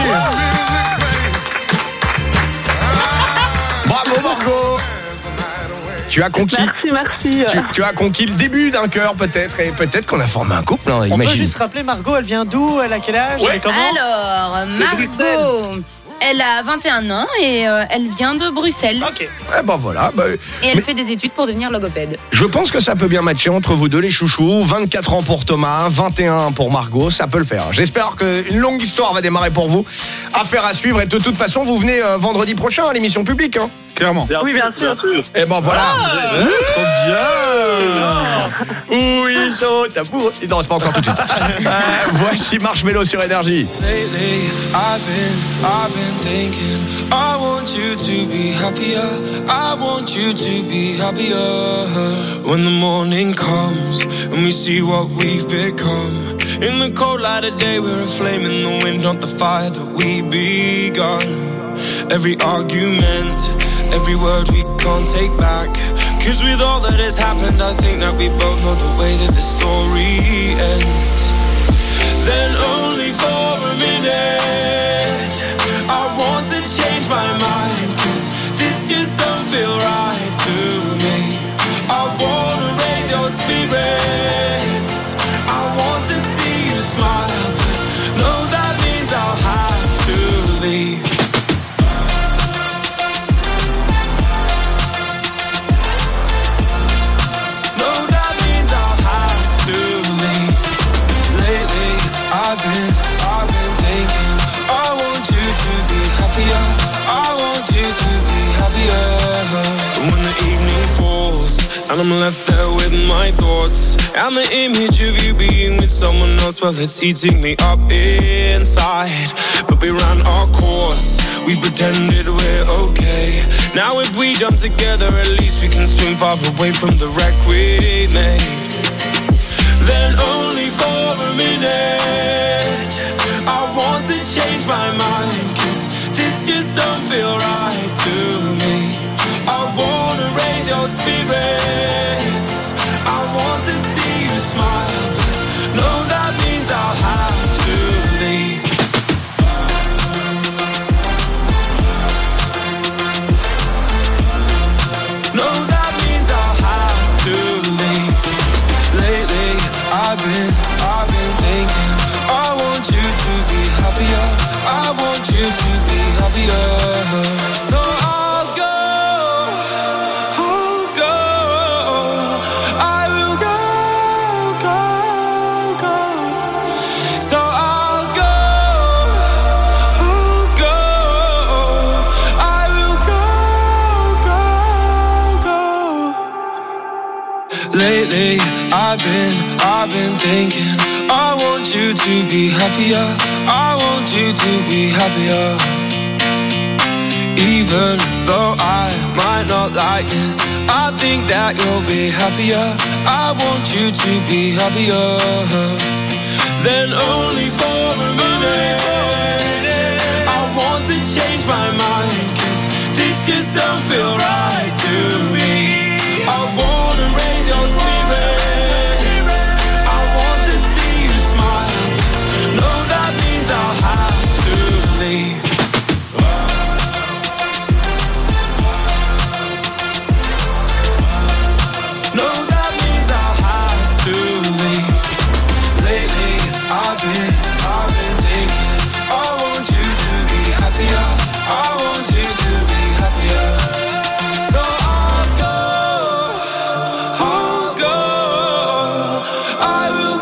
Bravo Margot. Tu as conquis. Merci. Tu as conquis le début d'un cœur peut-être, et peut-être qu'on a formé un couple. Hein, On imagine. peut juste rappeler Margot, elle vient d'où? Elle a quel âge? Elle est comment? Alors, Margot, elle a 21 ans et elle vient de Bruxelles. Ok. Eh ben voilà. Et elle fait des études pour devenir logopède. Je pense que ça peut bien matcher entre vous deux les chouchous. 24 ans pour Thomas, 21 pour Margot, ça peut le faire. J'espère qu'une longue histoire va démarrer pour vous. Affaire à suivre, et de toute façon vous venez vendredi prochain à l'émission publique. Hein. Clairement. Oui, bien sûr. Et ben voilà. Trop bien. Oui, tabou. Non, c'est pas encore tout de suite. Voici Marshmello sur Énergie. Lately, I've been thinking, I want you to be happier. I want you to be happier. When the morning comes and we see what we've become. In the cold light of day, we're a flame in the wind, not the fire that we begun. Every argument, every word we can't take back. 'Cause with all that has happened, I think that we both know the way that the story ends. Then only for a minute, I want to change my mind. 'Cause this just don't feel right to me. I wanna raise your spirits, I want to see you smile, but no, that means I'll have to leave. I've been thinking, I want you to be happier. I want you to be happier. When the evening falls and I'm left there with my thoughts, and the image of you being with someone else, well, it's eating me up inside. But we ran our course, we pretended we're okay. Now if we jump together, at least we can swim far away from the wreck we made. Then only for a minute, I want to change my mind. 'Cause this just don't feel right to me. I wanna raise your spirits, I want to see you smile, but no, that means I'll have to leave. No, that means I'll have to leave. Lately, I've been thinking, I want you to be happier. I want you to be happier. So I'll go. I will go. So I'll go. I will go. Lately, I've been thinking, I want you to be happier. I want you to be happier. Even though I might not like this, I think that you'll be happier. I want you to be happier. Then only for a minute, I want to change my mind. 'Cause this just don't feel right to me. I wanna raise your spirits, I want to see you smile. No, that means I'll have to leave. No, that means I'll have to leave. Lately, I've been thinking, I want you to be happier. I want you to be happier. So I'll go. I will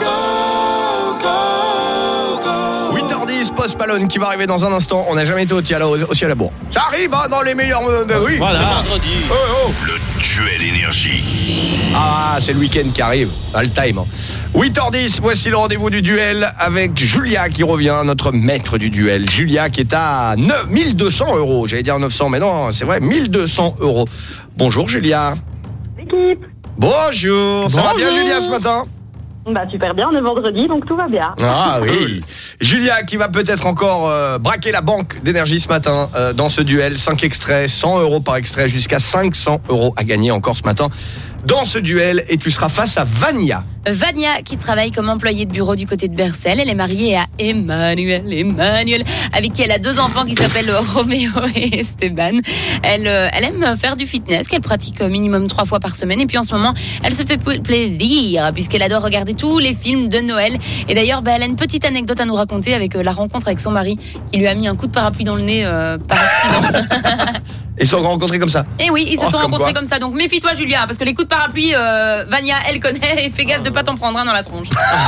go. 8h10, Post Malone qui va arriver dans un instant. On n'a jamais été aussi à la bourre. Ça arrive hein, dans les meilleurs... oui, Voilà. c'est vendredi. Le duel énergie. Ah, c'est le week-end qui arrive. All time. Hein. 8h10, voici le rendez-vous du duel avec Julia qui revient, notre maître du duel. Julia qui est à 1200 €. J'allais dire 900, mais non, c'est vrai, 1200 €. Bonjour Julia. L'équipe. Bonjour. Ça va bien Bonjour. Julia ce matin? Bah super bien, on est vendredi, donc tout va bien. Ah oui. Julia qui va peut-être encore braquer la banque d'énergie ce matin dans ce duel. 5 extraits, 100 € par extrait, jusqu'à 500 € à gagner encore ce matin dans ce duel. Et tu seras face à Vania. Vania qui travaille comme employée de bureau du côté de Bercel. Elle est mariée à Emmanuel, avec qui elle a 2 enfants qui s'appellent Roméo et Esteban. Elle aime faire du fitness qu'elle pratique minimum 3 fois par semaine. Et puis en ce moment, elle se fait plaisir puisqu'elle adore regarder tous les films de Noël. Et d'ailleurs, elle a une petite anecdote à nous raconter avec la rencontre avec son mari qui lui a mis un coup de parapluie dans le nez par accident. Ils se sont rencontrés comme ça. Et oui, ils se sont rencontrés comme ça. Donc méfie-toi, Julia, parce que les coups de parapluie, Vania, elle connaît. Et fais gaffe de pas t'en prendre un dans la tronche.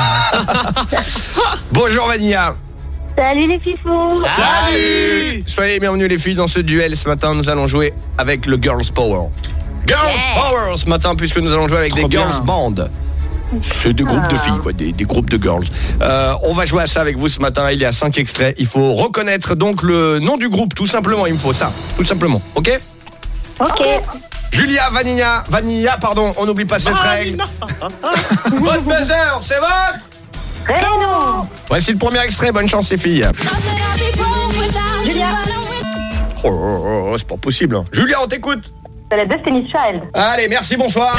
Bonjour Vania. Salut les fifous. Salut. Soyez bienvenus les filles dans ce duel. Ce matin, nous allons jouer avec le Girls Power. Girls Power ce matin, puisque nous allons jouer avec des Girls Band. C'est des groupes de filles, quoi, des groupes de girls. On va jouer à ça avec vous ce matin. Il y a 5 extraits. Il faut reconnaître donc le nom du groupe, tout simplement. Il me faut ça, tout simplement. Ok. Julia, Vanilla, pardon. On n'oublie pas cette règle. Votre buzzer, c'est votre Réno. Voici le premier extrait. Bonne chance, les filles. Julia. Oh, c'est pas possible. Hein. Julia, on t'écoute. C'est la Destiny's Child. Allez, merci, bonsoir.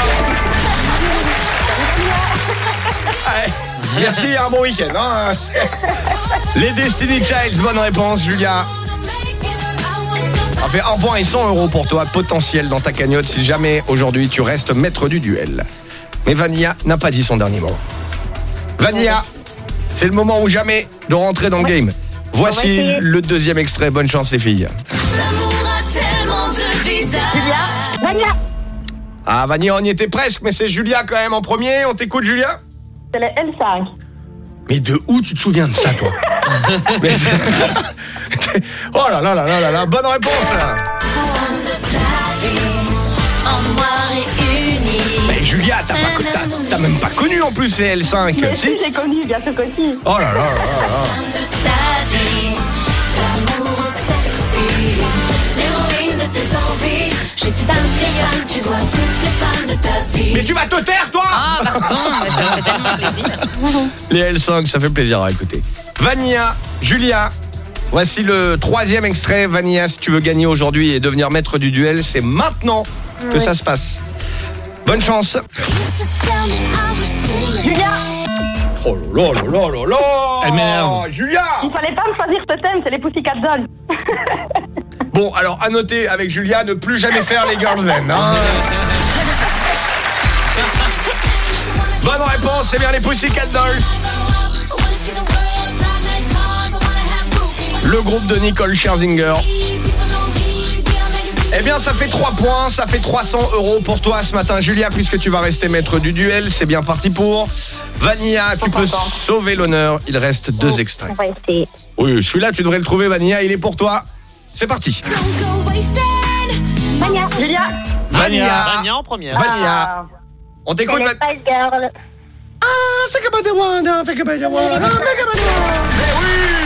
Allez, merci, un bon week-end. Hein. Les Destiny Childs, bonne réponse, Julia. Ça fait 1 point et 100 € pour toi, potentiel dans ta cagnotte si jamais aujourd'hui tu restes maître du duel. Mais Vanilla n'a pas dit son dernier mot. Vanilla, c'est le moment ou jamais de rentrer dans le game. Voici le deuxième extrait, bonne chance les filles. Vania. Ah, Vanilla, on y était presque, mais c'est Julia quand même en premier. On t'écoute, Julia? C'est les L5. Mais de où tu te souviens de ça, toi? Oh là là là là là, bonne réponse là. Mais Julia, t'as même pas connu en plus les L5. Mais si, j'ai connu, bien sûr que si. Oh là là là là. Je suis incroyable, tu vois toutes les femmes de ta vie. Mais tu vas te taire, toi! Ah, pardon, mais ça me fait tellement plaisir. Les L5, ça fait plaisir à écouter. Vanilla, Julia, voici le 3e extrait. Vanilla, si tu veux gagner aujourd'hui et devenir maître du duel, c'est maintenant que ça se passe. Bonne chance. Julia. Oh là là là là là. Elle m'énerve. Julia. Il fallait pas me choisir ce thème, c'est les Pussycat Dolls. Bon, alors à noter avec Julia, ne plus jamais faire les girls men. Hein. Bonne réponse, c'est bien les Pussycat Dolls. Le groupe de Nicole Scherzinger. Eh bien, ça fait 3 points, ça fait 300 € pour toi ce matin, Julia, puisque tu vas rester maître du duel. C'est bien parti pour Vanilla. Tu peux sauver l'honneur. Il reste 2 extraits. On va essayer. Oui, celui-là, tu devrais le trouver, Vanilla. Il est pour toi. C'est parti. Vania. Julia. Vania en première. Vanilla. On C'est t'écoute, les Spice Girls. Ah, think about the one, think about the one, think about the one. Mais oui.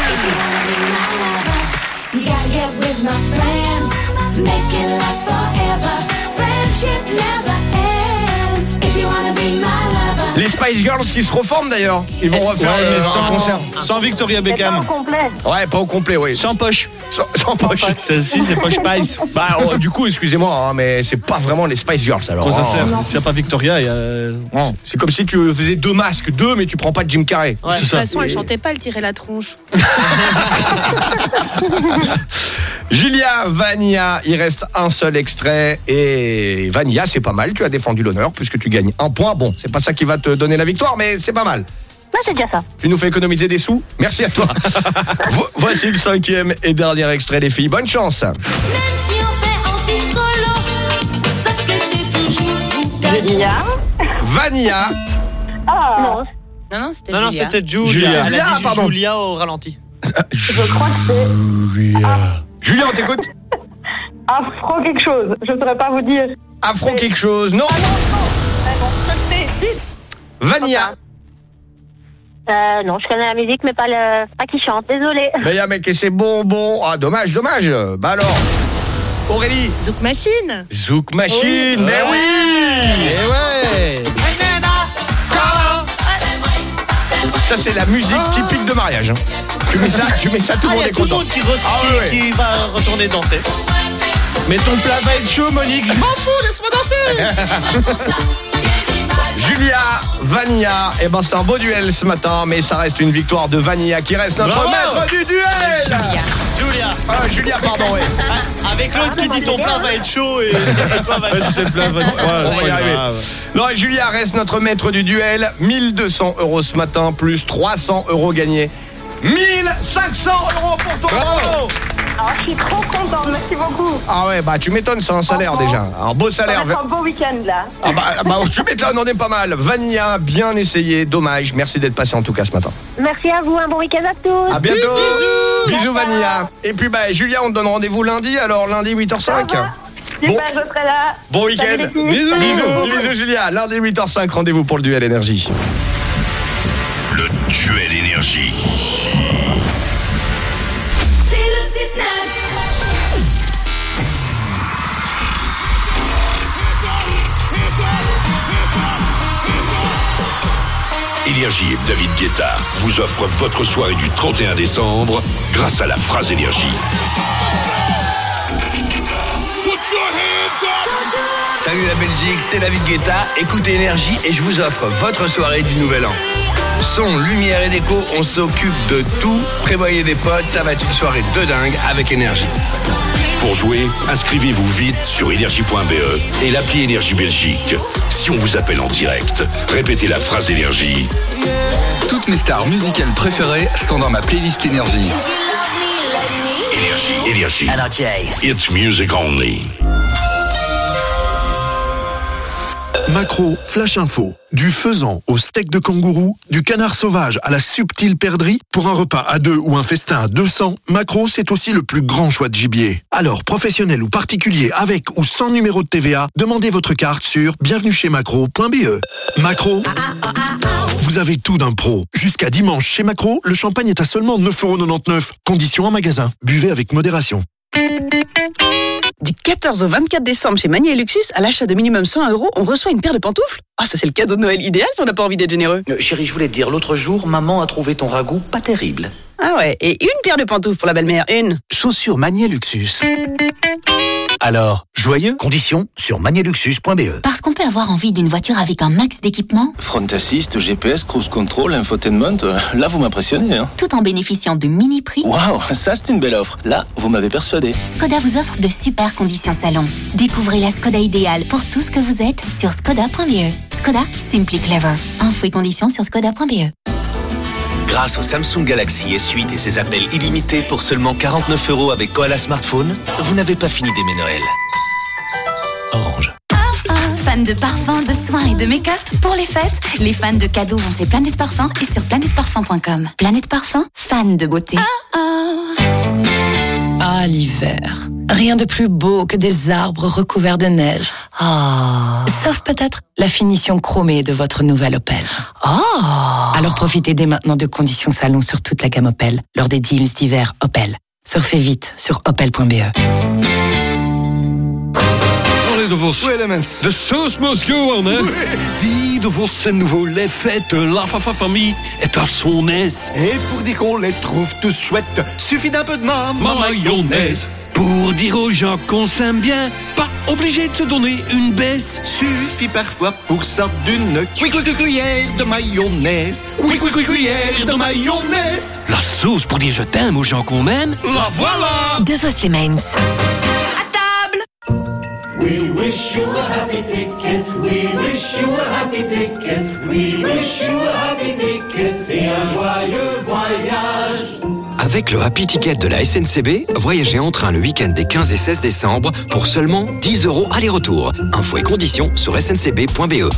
You gotta get with my friends, make it last forever. Friendship never ends. If you wanna be my lover. Les Spice Girls qui se reforment d'ailleurs. Ils vont refaire un concert. Sans Victoria C'est pas Beckham. au complet. Ouais, pas au complet, oui. Sans poche. Sans poche. Si, c'est poche Spice. Bah, du coup, excusez-moi, hein, mais c'est pas vraiment les Spice Girls alors. Quand ça hein. sert. S'il n'y a pas Victoria, il y a. C'est comme si tu faisais 2 masques, mais tu prends pas de Jim Carrey. De toute façon, elle chantait pas, elle tirait la tronche. Julia, Vanilla, il reste un seul extrait. Et Vanilla, c'est pas mal, tu as défendu l'honneur puisque tu gagnes 1 point. Bon, c'est pas ça qui va te donner la victoire, mais c'est pas mal. Bah, c'est déjà ça. Tu nous fais économiser des sous. Merci à toi. Voici le 5e et dernier extrait des filles. Bonne chance. Julia. Vanilla. Ah. Non, c'était Non, Julia. c'était Julia. Julia. Elle a dit Pardon. Julia au ralenti. Je crois que c'est Julia, on t'écoute. Afro quelque chose. Je ne saurais pas vous dire. Afro quelque chose. Non. Vanilla. Non, je connais la musique, mais pas qui chante. Désolée. Mais y'a mec, et c'est bon. Ah, dommage. Bah alors. Aurélie. Zouk Machine. Zouk Machine. Mais oui. Et ouais. Ça, c'est la musique typique de mariage. Hein. Tu mets ça, tout le monde est tout le content. monde qui va retourner danser. Mais ton plat va être chaud, Monique. Je m'en fous, laisse-moi danser. Julia, Vanilla, c'est un beau duel ce matin, mais ça reste une victoire de Vanilla qui reste notre maître du duel. Julia, pardon, ouais. Avec l'autre qui dit ton plat va être chaud et toi va être le plat va être froid. On va y arriver. Non, Julia reste notre maître du duel. 1200 € ce matin, plus 300 € gagnés. 1500 € pour ton bravo. Je suis trop contente, merci beaucoup. Ah ouais, tu m'étonnes, c'est un salaire déjà. Un beau salaire. Ça va être un beau week-end là. Tu m'étonnes, on est pas mal. Vanilla, bien essayé, dommage. Merci d'être passé en tout cas ce matin. Merci à vous, un bon week-end à tous. À bientôt. Bisous Vanilla. Et puis Julia, on te donne rendez-vous lundi, alors lundi 8h05. Super, je serai là. Bon week-end. Bisous Julia. Lundi 8h05, rendez-vous pour le duel énergie. Le duel énergie. C'est le 6-9. Énergie et David Guetta vous offrent votre soirée du 31 décembre grâce à la phrase énergie. Salut la Belgique, c'est David Guetta. Écoutez Énergie et je vous offre votre soirée du Nouvel An. Son, lumière et déco, on s'occupe de tout. Prévoyez des potes, ça va être une soirée de dingue avec Énergie. Pour jouer, inscrivez-vous vite sur énergie.be et l'appli Énergie Belgique. Si on vous appelle en direct, répétez la phrase énergie. Toutes mes stars musicales préférées sont dans ma playlist Énergie. Énergie. It's music only. Macro, Flash Info. Du faisan au steak de kangourou, du canard sauvage à la subtile perdrix, pour un repas à 2 ou un festin à 200, Macro, c'est aussi le plus grand choix de gibier. Alors, professionnel ou particulier, avec ou sans numéro de TVA, demandez votre carte sur bienvenuechez-macro.be. Macro, vous avez tout d'un pro. Jusqu'à dimanche chez Macro, le champagne est à seulement 9,99 €. Conditions en magasin. Buvez avec modération. Du 14 au 24 décembre chez Magnier Luxus, à l'achat de minimum 100 €, on reçoit une paire de pantoufles. Ah, ça c'est le cadeau de Noël idéal si on n'a pas envie d'être généreux. Chérie, je voulais te dire, l'autre jour, maman a trouvé ton ragoût pas terrible. Ah ouais, et une paire de pantoufles pour la belle-mère, une. Chaussures Magnier Luxus. Alors, joyeux? Conditions sur magnieluxus.be. Parce qu'on peut avoir envie d'une voiture avec un max d'équipement, Front assist, GPS, cruise control, infotainment, là vous m'impressionnez. Hein. tout en bénéficiant de mini-prix. Waouh, ça c'est une belle offre. Là, vous m'avez persuadé. Skoda vous offre de super conditions salon. Découvrez la Skoda idéale pour tout ce que vous êtes sur skoda.be. Skoda, simply clever. Infos et conditions sur skoda.be. Grâce au Samsung Galaxy S8 et ses appels illimités pour seulement 49 € avec Koala Smartphone, vous n'avez pas fini d'aimer Noël. Orange. Fans de parfums, de soins et de make-up, pour les fêtes, les fans de cadeaux vont chez Planète Parfum et sur planèteparfum.com. Planète Parfum, fan de beauté. Ah, l'hiver. Rien de plus beau que des arbres recouverts de neige. Sauf peut-être la finition chromée de votre nouvelle Opel. Alors profitez dès maintenant de conditions salon sur toute la gamme Opel lors des deals d'hiver Opel. Surfez vite sur opel.be. De vos... De sauce Moscou, hein? Dis de vos nouveaux les fêtes, la famille est à son aise. Et pour dire qu'on les trouve tous chouettes, suffit d'un peu de ma mayonnaise. Pour dire aux gens qu'on s'aime bien, pas obligé de se donner une baisse. Suffit parfois pour ça d'une cuillère de mayonnaise. Cuillère de mayonnaise. La sauce pour dire je t'aime aux gens qu'on aime, la voilà. De Vos Lemens. We wish you a happy ticket, we wish you a happy ticket, we wish you a happy ticket et un joyeux voyage. Avec le Happy Ticket de la SNCB, voyagez en train le week-end des 15 et 16 décembre pour seulement 10 € aller-retour. Infos et conditions sur sncb.be.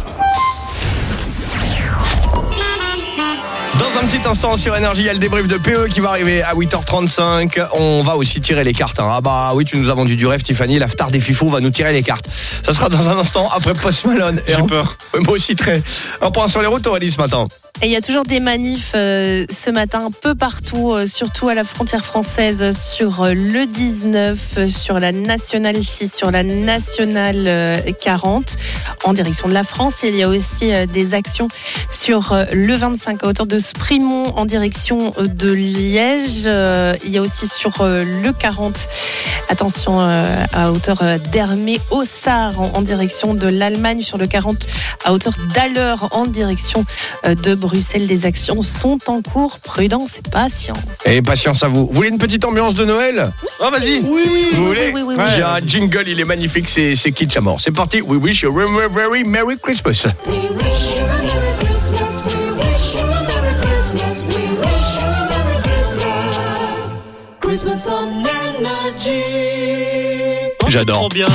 Dans un petit instant sur Énergie, il y a le débrief de PE qui va arriver à 8h35. On va aussi tirer les cartes. Ah bah oui, tu nous as vendu du rêve, Tiffany. La star des fifous va nous tirer les cartes. Ça sera dans un instant après Post Malone. J'ai peur. Moi aussi très. Un point sur les routes, Aurélie, ce matin. Et il y a toujours des manifs ce matin un peu partout, surtout à la frontière française, sur le 19, sur la Nationale 6, sur la Nationale 40, en direction de la France. Il y a aussi des actions sur le 25 à hauteur de Sprimont, en direction de Liège. Il y a aussi sur le 40, attention, à hauteur d'Hermé-Auxards, en direction de l'Allemagne, sur le 40 à hauteur d'Alleur, en direction de Bruxelles. Des actions sont en cours. Prudence et patience. Et patience à vous. Vous voulez une petite ambiance de Noël ? Oh, vas-y. Oui. Vous voulez ? Oui. J'ai un jingle, il est magnifique, c'est kitsch à mort. C'est parti. We wish you a very Merry Christmas. We wish you a Merry Christmas. We wish you a Merry Christmas. We wish you a Merry Christmas. Christmas on Energy. J'adore. Trop bien.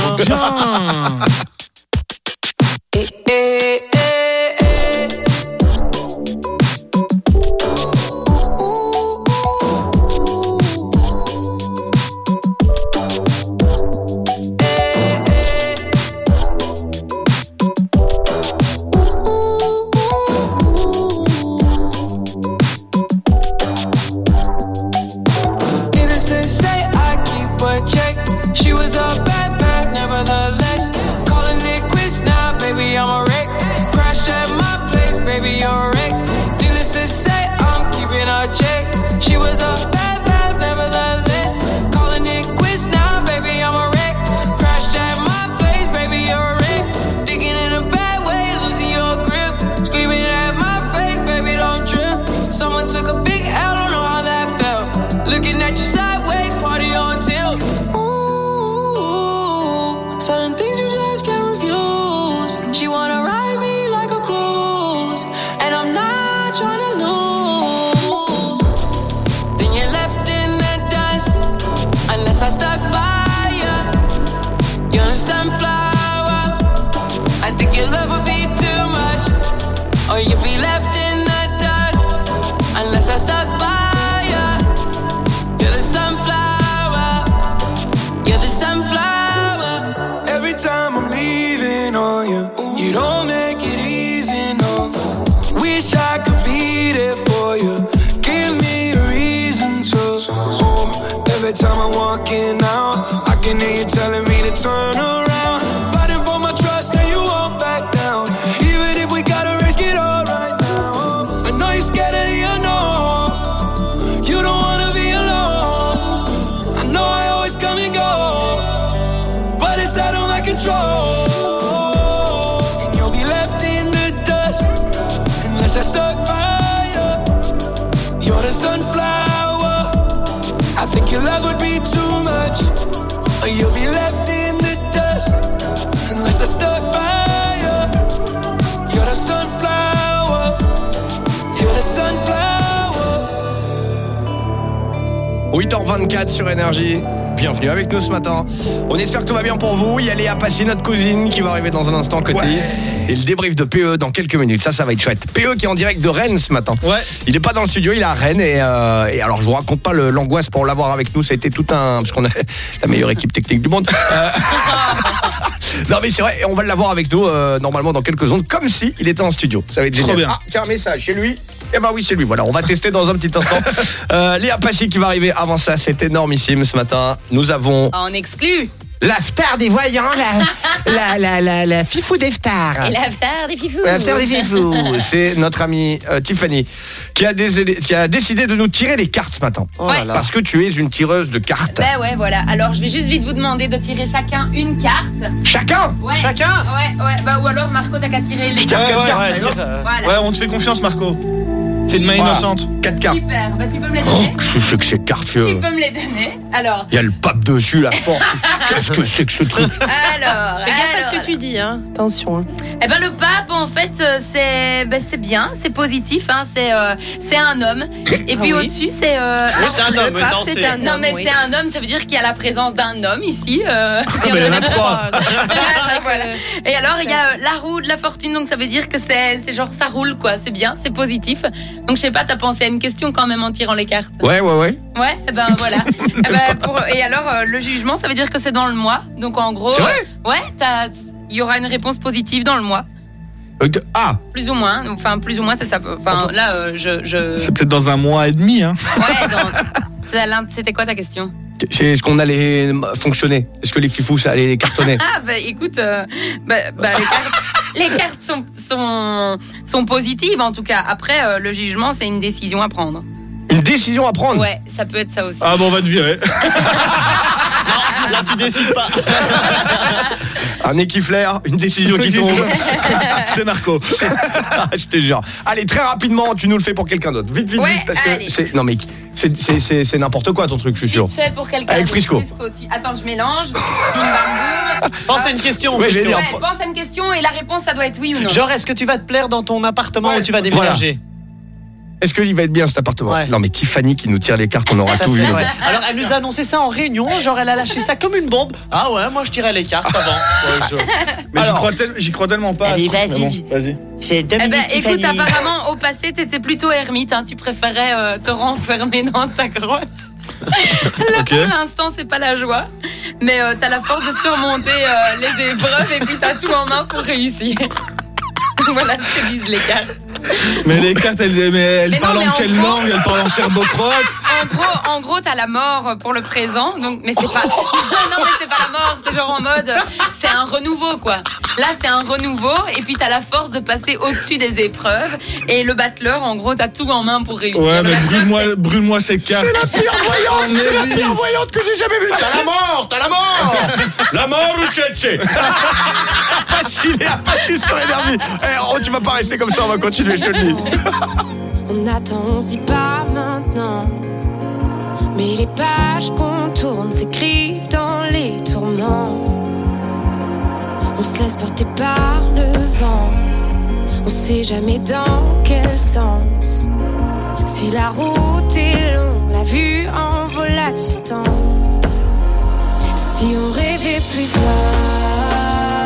You'll be left in the dust unless I stuck by you. You're the sunflower. You're the sunflower. 8h24 sur Énergie. Bienvenue avec nous ce matin. On espère que tout va bien pour vous. Il y a Léa Passy, notre cousine, qui va arriver dans un instant côté. Ouais. Et le débrief de PE dans quelques minutes. Ça va être chouette. PE qui est en direct de Rennes ce matin. Ouais. Il n'est pas dans le studio, il est à Rennes. Et alors, je vous raconte pas l'angoisse pour l'avoir avec nous. Ça a été tout un... Parce qu'on a la meilleure équipe technique du monde. Non, mais c'est vrai, on va l'avoir avec nous normalement dans quelques secondes. Comme si il était en studio. Ça va être génial. Trop bien. Ah, tiens, un message chez lui. Eh ben oui, c'est lui. Voilà, on va tester dans un petit instant. Léa Passy qui va arriver. Avant ça, c'est énormissime ce matin. Nous avons... En exclu l'after des voyants, la fifou d'Eftar. Et l'after des fifous. L'after des fifous. C'est notre amie Tiffany qui a décidé de nous tirer les cartes ce matin. Oh là là. Parce que tu es une tireuse de cartes. Ben ouais, voilà. Alors, je vais juste vite vous demander de tirer chacun une carte. Chacun? Ouais. Chacun? Ouais. Bah, ou alors, Marco, t'as qu'à tirer les cartes. Ouais, on te fait confiance, Marco. C'est une main innocente. 4 cartes. Super, bah tu peux me les donner. Qu'est-ce que c'est que ces cartes? Tu peux me les donner. Alors. Il y a le pape dessus là. Qu'est-ce que c'est que ce truc? Alors. Fais gaffe à ce que tu dis, hein. Attention. Eh ben le pape, en fait, c'est bien, c'est positif, hein. C'est un homme. Et puis au-dessus, c'est. Oui, c'est un homme. Le pape, c'est un homme. Non, mais c'est un homme. Ça veut dire qu'il y a la présence d'un homme ici. Il y en a 3. Voilà. Et alors il y a la roue de la fortune, donc ça veut dire que c'est genre ça roule quoi. C'est bien, c'est positif. Donc je sais pas, t'as pensé à une question quand même en tirant les cartes? Ouais. Ouais, et ben voilà. Et alors le jugement, ça veut dire que c'est dans le mois. Donc en gros, c'est vrai? Ouais, il y aura une réponse positive dans le mois. Plus ou moins. Enfin, plus ou moins, c'est ça. Enfin, là, C'est peut-être dans un mois et demi, hein. Ouais, c'était quoi ta question? Est-ce qu'on allait fonctionner? Est-ce que les fifous, ça allait cartonner? Ah, bah écoute, les cartes sont positives, en tout cas. Après, le jugement, c'est une décision à prendre. Une décision à prendre? Ouais, ça peut être ça aussi. Ah bon, on va te virer. Non, là tu décides pas. Un équiflaire, une décision qui tombe. C'est Marco. Je te jure. Allez, très rapidement, tu nous le fais pour quelqu'un d'autre. Vite, parce que c'est... Non mais c'est n'importe quoi ton truc, je suis sûr. Vite fait pour quelqu'un avec d'autre. Frisco. Attends, je mélange. Bim, bam, boum. Pense à une question. Ouais, Frisco. Pense à une question et la réponse, ça doit être oui ou non. Genre, est-ce que tu vas te plaire dans ton appartement ou tu vas déménager? Est-ce qu'il va être bien cet appartement? Non mais Tiffany qui nous tire les cartes, on aura ça, tout vu. Ouais. Alors elle nous a annoncé ça en réunion, genre elle a lâché ça comme une bombe. Ah ouais, moi je tirais les cartes avant. Mais j'y crois tellement pas. Allez, vas-y. Eh ben, écoute, apparemment au passé t'étais plutôt ermite, hein. Tu préférais te renfermer dans ta grotte. Là pour l'instant c'est pas la joie, mais t'as la force de surmonter les épreuves et puis t'as tout en main pour réussir. Voilà ce que disent les cartes. Mais les cartes, elles parlent en quelle langue? Elles parlent en serbo-croate? En gros, t'as la mort pour le présent, donc, mais c'est pas. Non, mais c'est pas la mort, c'est genre en mode. C'est un renouveau, quoi. Là, c'est un renouveau, et puis t'as la force de passer au-dessus des épreuves. Et le battleur, en gros, t'as tout en main pour réussir. Ouais, mais brûle-moi ces cartes. C'est la pire voyante! C'est la pire voyante que j'ai jamais vue! T'as la mort! La mort ou tchétché? Pas sur énergie. Tu vas pas rester comme ça, on va continuer, je te le dis. On attend, on se dit pas maintenant. Mais les pages qu'on tourne s'écrivent dans les tourments. On se laisse porter par le vent. On sait jamais dans quel sens. Si la route est longue, la vue en vaut la distance. Si on rêvait plus fort.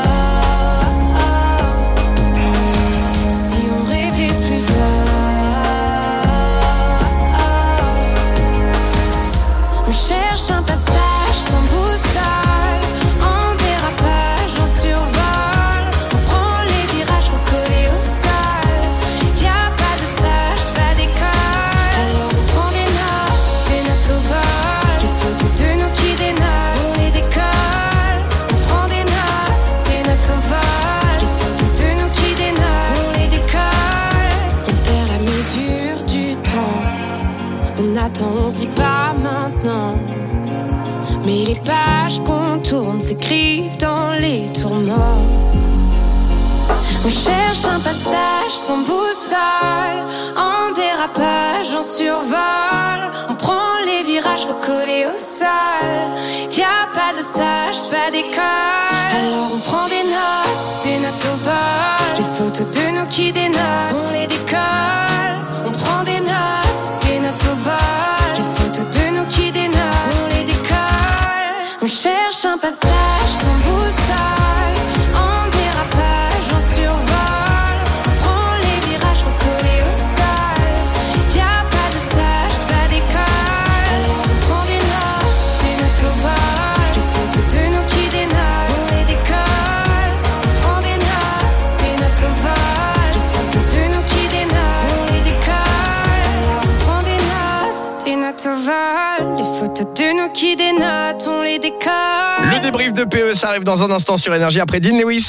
On cherche un passage sans boussole, en dérapage, en survol. On prend les virages, faut coller au sol. Y'a pas de stage, pas d'école. Alors on prend des notes au vol. Les photos de nous qui dénotent, on les décolle. On prend des notes au vol. Les photos de nous qui dénotent, on les décolle. On perd la mesure du temps. On attend, on se dit pas maintenant. Mais les pages qu'on tourne s'écrivent dans les tourments. On cherche un passage sans boussole, en dérapage, en survol. On prend les virages, faut coller au sol. Y'a pas de stage, pas d'école. Alors on prend des notes au vol. Les photos de nous qui dénotent, on les décolle. On prend des notes au vol. Les photos de nous qui dénotent, on les décolle. On cherche un passage sans boussole, en dérapage, en survol. On prend les virages, faut coller au sol. Y'a pas de stage, pas d'école. Alors on prend des notes au vol. Les photos de nous qui dénotent, on les décolle. On prend des notes au vol. Les photos de nous qui dénotent, on les décolle. Alors on prend des notes au vol. Les photos de nous qui dénotent, on les décolle. Le débrief de PE, ça arrive dans un instant sur Énergie après Dean Lewis.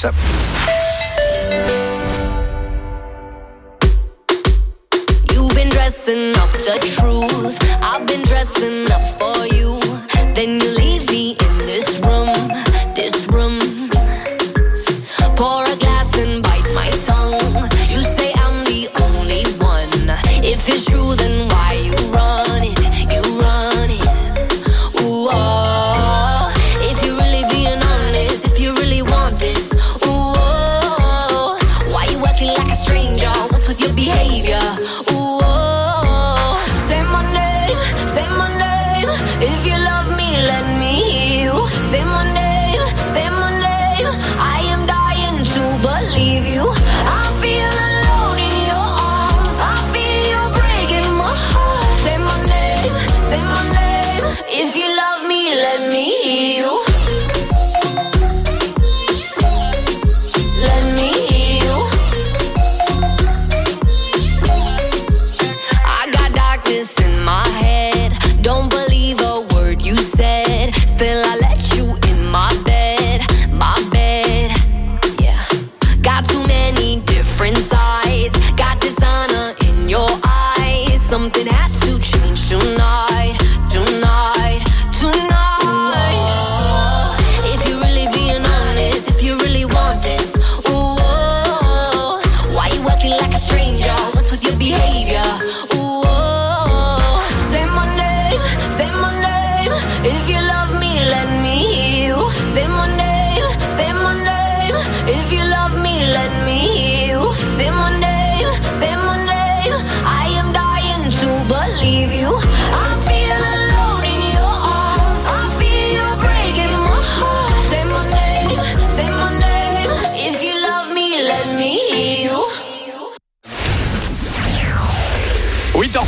You've been dressing up the truth. I've been dressing up for you. Then you leave me in this room. Pour a glass and bite my tongue. You say I'm the only one. If it's true, then why you run it? Ooh, oh. If you're really being honest, if you really want this, ooh, oh. Why you acting like a stranger? What's with your behavior? Ooh, oh. Say my name. If you love me, let me hear you.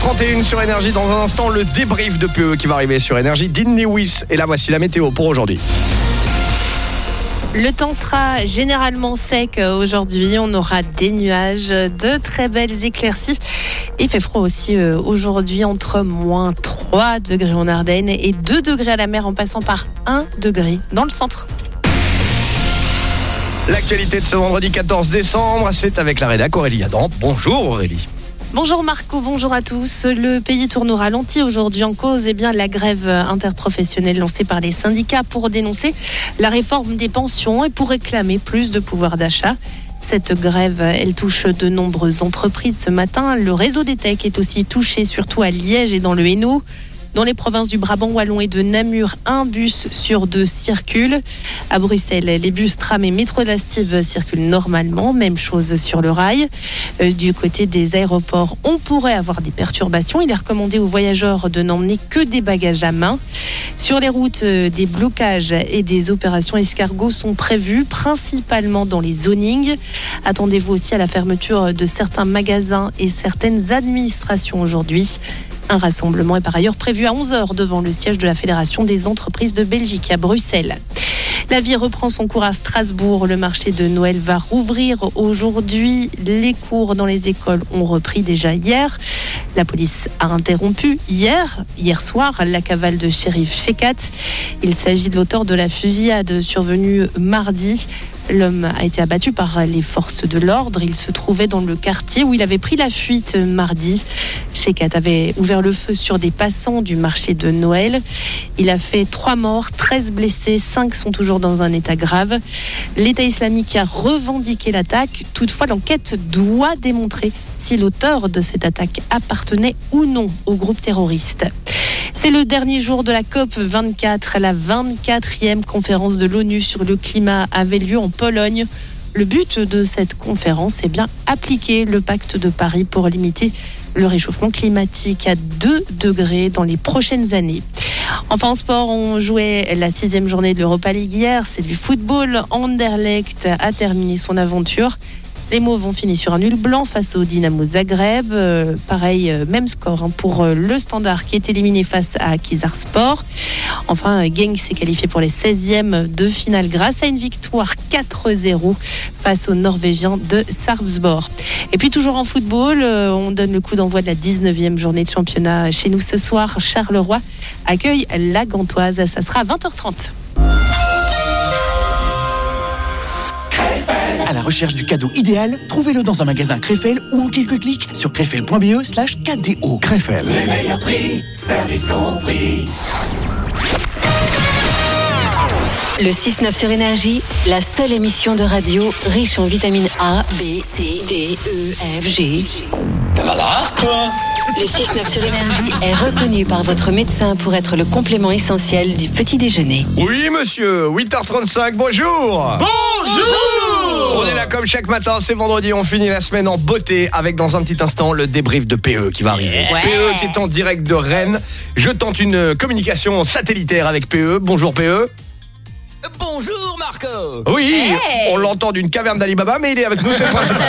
7h31 sur Énergie. Dans un instant, le débrief de PE qui va arriver sur Énergie. Dean Lewis. Et là, voici la météo pour aujourd'hui. Le temps sera généralement sec aujourd'hui. On aura des nuages, de très belles éclaircies. Il fait froid aussi aujourd'hui, entre moins 3 degrés en Ardennes et 2 degrés à la mer, en passant par 1 degré dans le centre. L'actualité de ce vendredi 14 décembre, c'est avec la rédac Aurélie Adam. Bonjour Aurélie. Bonjour Marco, bonjour à tous. Le pays tourne au ralenti aujourd'hui, en cause la grève interprofessionnelle lancée par les syndicats pour dénoncer la réforme des pensions et pour réclamer plus de pouvoir d'achat. Cette grève, elle touche de nombreuses entreprises ce matin. Le réseau des techs est aussi touché, surtout à Liège et dans le Hainaut. Dans les provinces du Brabant wallon et de Namur, un bus sur 2 circule. À Bruxelles, les bus, trams et métro de la Stive circulent normalement. Même chose sur le rail. Du côté des aéroports, on pourrait avoir des perturbations. Il est recommandé aux voyageurs de n'emmener que des bagages à main. Sur les routes, des blocages et des opérations escargots sont prévus, principalement dans les zonings. Attendez-vous aussi à la fermeture de certains magasins et certaines administrations aujourd'hui. Un rassemblement est par ailleurs prévu à 11h devant le siège de la Fédération des entreprises de Belgique à Bruxelles. La vie reprend son cours à Strasbourg. Le marché de Noël va rouvrir aujourd'hui. Les cours dans les écoles ont repris déjà hier. La police a interrompu hier soir, la cavale de shérif Shekat. Il s'agit de l'auteur de la fusillade survenue mardi. L'homme a été abattu par les forces de l'ordre. Il se trouvait dans le quartier où il avait pris la fuite mardi. Shekat avait ouvert le feu sur des passants du marché de Noël. Il a fait 3 morts, 13 blessés, 5 sont toujours dans un état grave. L'État islamique a revendiqué l'attaque. Toutefois, l'enquête doit démontrer si l'auteur de cette attaque appartenait ou non au groupe terroriste. C'est le dernier jour de la COP24. La 24e conférence de l'ONU sur le climat avait lieu en Pologne. Le but de cette conférence est bien appliquer le pacte de Paris pour limiter le réchauffement climatique à 2 degrés dans les prochaines années. Enfin, en sport, on jouait la 6e journée de l'Europa League hier. C'est du football. Anderlecht a terminé son aventure. Les Mauves ont fini sur un nul blanc face au Dynamo Zagreb. Pareil, même score pour le Standard qui est éliminé face à Kizarspor. Enfin, Genk s'est qualifié pour les 16e de finale grâce à une victoire 4-0 face aux Norvégiens de Sarpsborg. Et puis toujours en football, on donne le coup d'envoi de la 19e journée de championnat chez nous ce soir. Charleroi accueille la Gantoise. Ça sera à 20h30. À la recherche du cadeau idéal, trouvez-le dans un magasin Krefel ou en quelques clics sur krefel.be/KDO. Krefel. Les meilleurs prix, service compris. Le 6-9 sur Énergie, la seule émission de radio riche en vitamines A, B, C, D, E, F, G. Voilà. Quoi ? Le 6-9 sur Énergie est reconnu par votre médecin pour être le complément essentiel du petit déjeuner. Oui, monsieur, 8h35, bonjour. Bonjour. On est là comme chaque matin, c'est vendredi, on finit la semaine en beauté avec dans un petit instant le débrief de PE qui va arriver. Ouais. PE qui est en direct de Rennes. Je tente une communication satellitaire avec PE. Bonjour PE. Bonjour Marco. Oui, Hey. on l'entend d'une caverne d'Alibaba, mais il est avec nous, c'est le principal.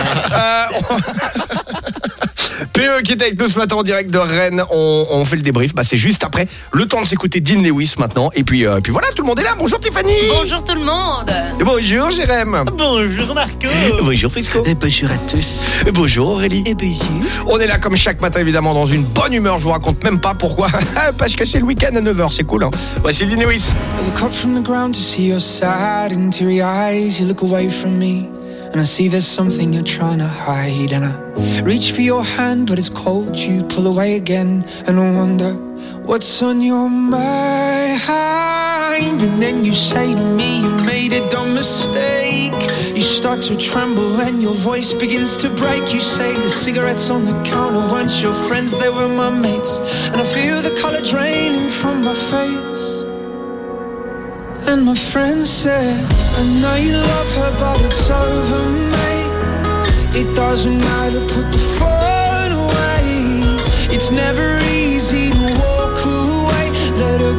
PE qui est avec nous ce matin en direct de Rennes, on fait le débrief, c'est juste après, le temps de s'écouter Dean Lewis maintenant, et puis voilà, tout le monde est là, bonjour Tiffany. Bonjour tout le monde. Bonjour Jérém. Bonjour Marco. Bonjour Frisco. Et bonjour à tous. Bonjour Aurélie. Et bonjour. On est là comme chaque matin évidemment dans une bonne humeur, je vous raconte même pas pourquoi, parce que c'est le week-end à 9h, c'est cool hein. Voici Dean Lewis. I look up from the ground to see your sad and teary eyes. You look away from me and I see there's something you're trying to hide. And I reach for your hand but it's cold. You pull away again and I wonder what's on your mind. And then you say to me you made a dumb mistake. You start to tremble and your voice begins to break. You say the cigarettes on the counter weren't your friends, they were my mates. And I feel the color draining from my face. And my friend said, I know you love her, but it's over, mate. It doesn't matter, put the phone away. It's never easy to walk away. Let her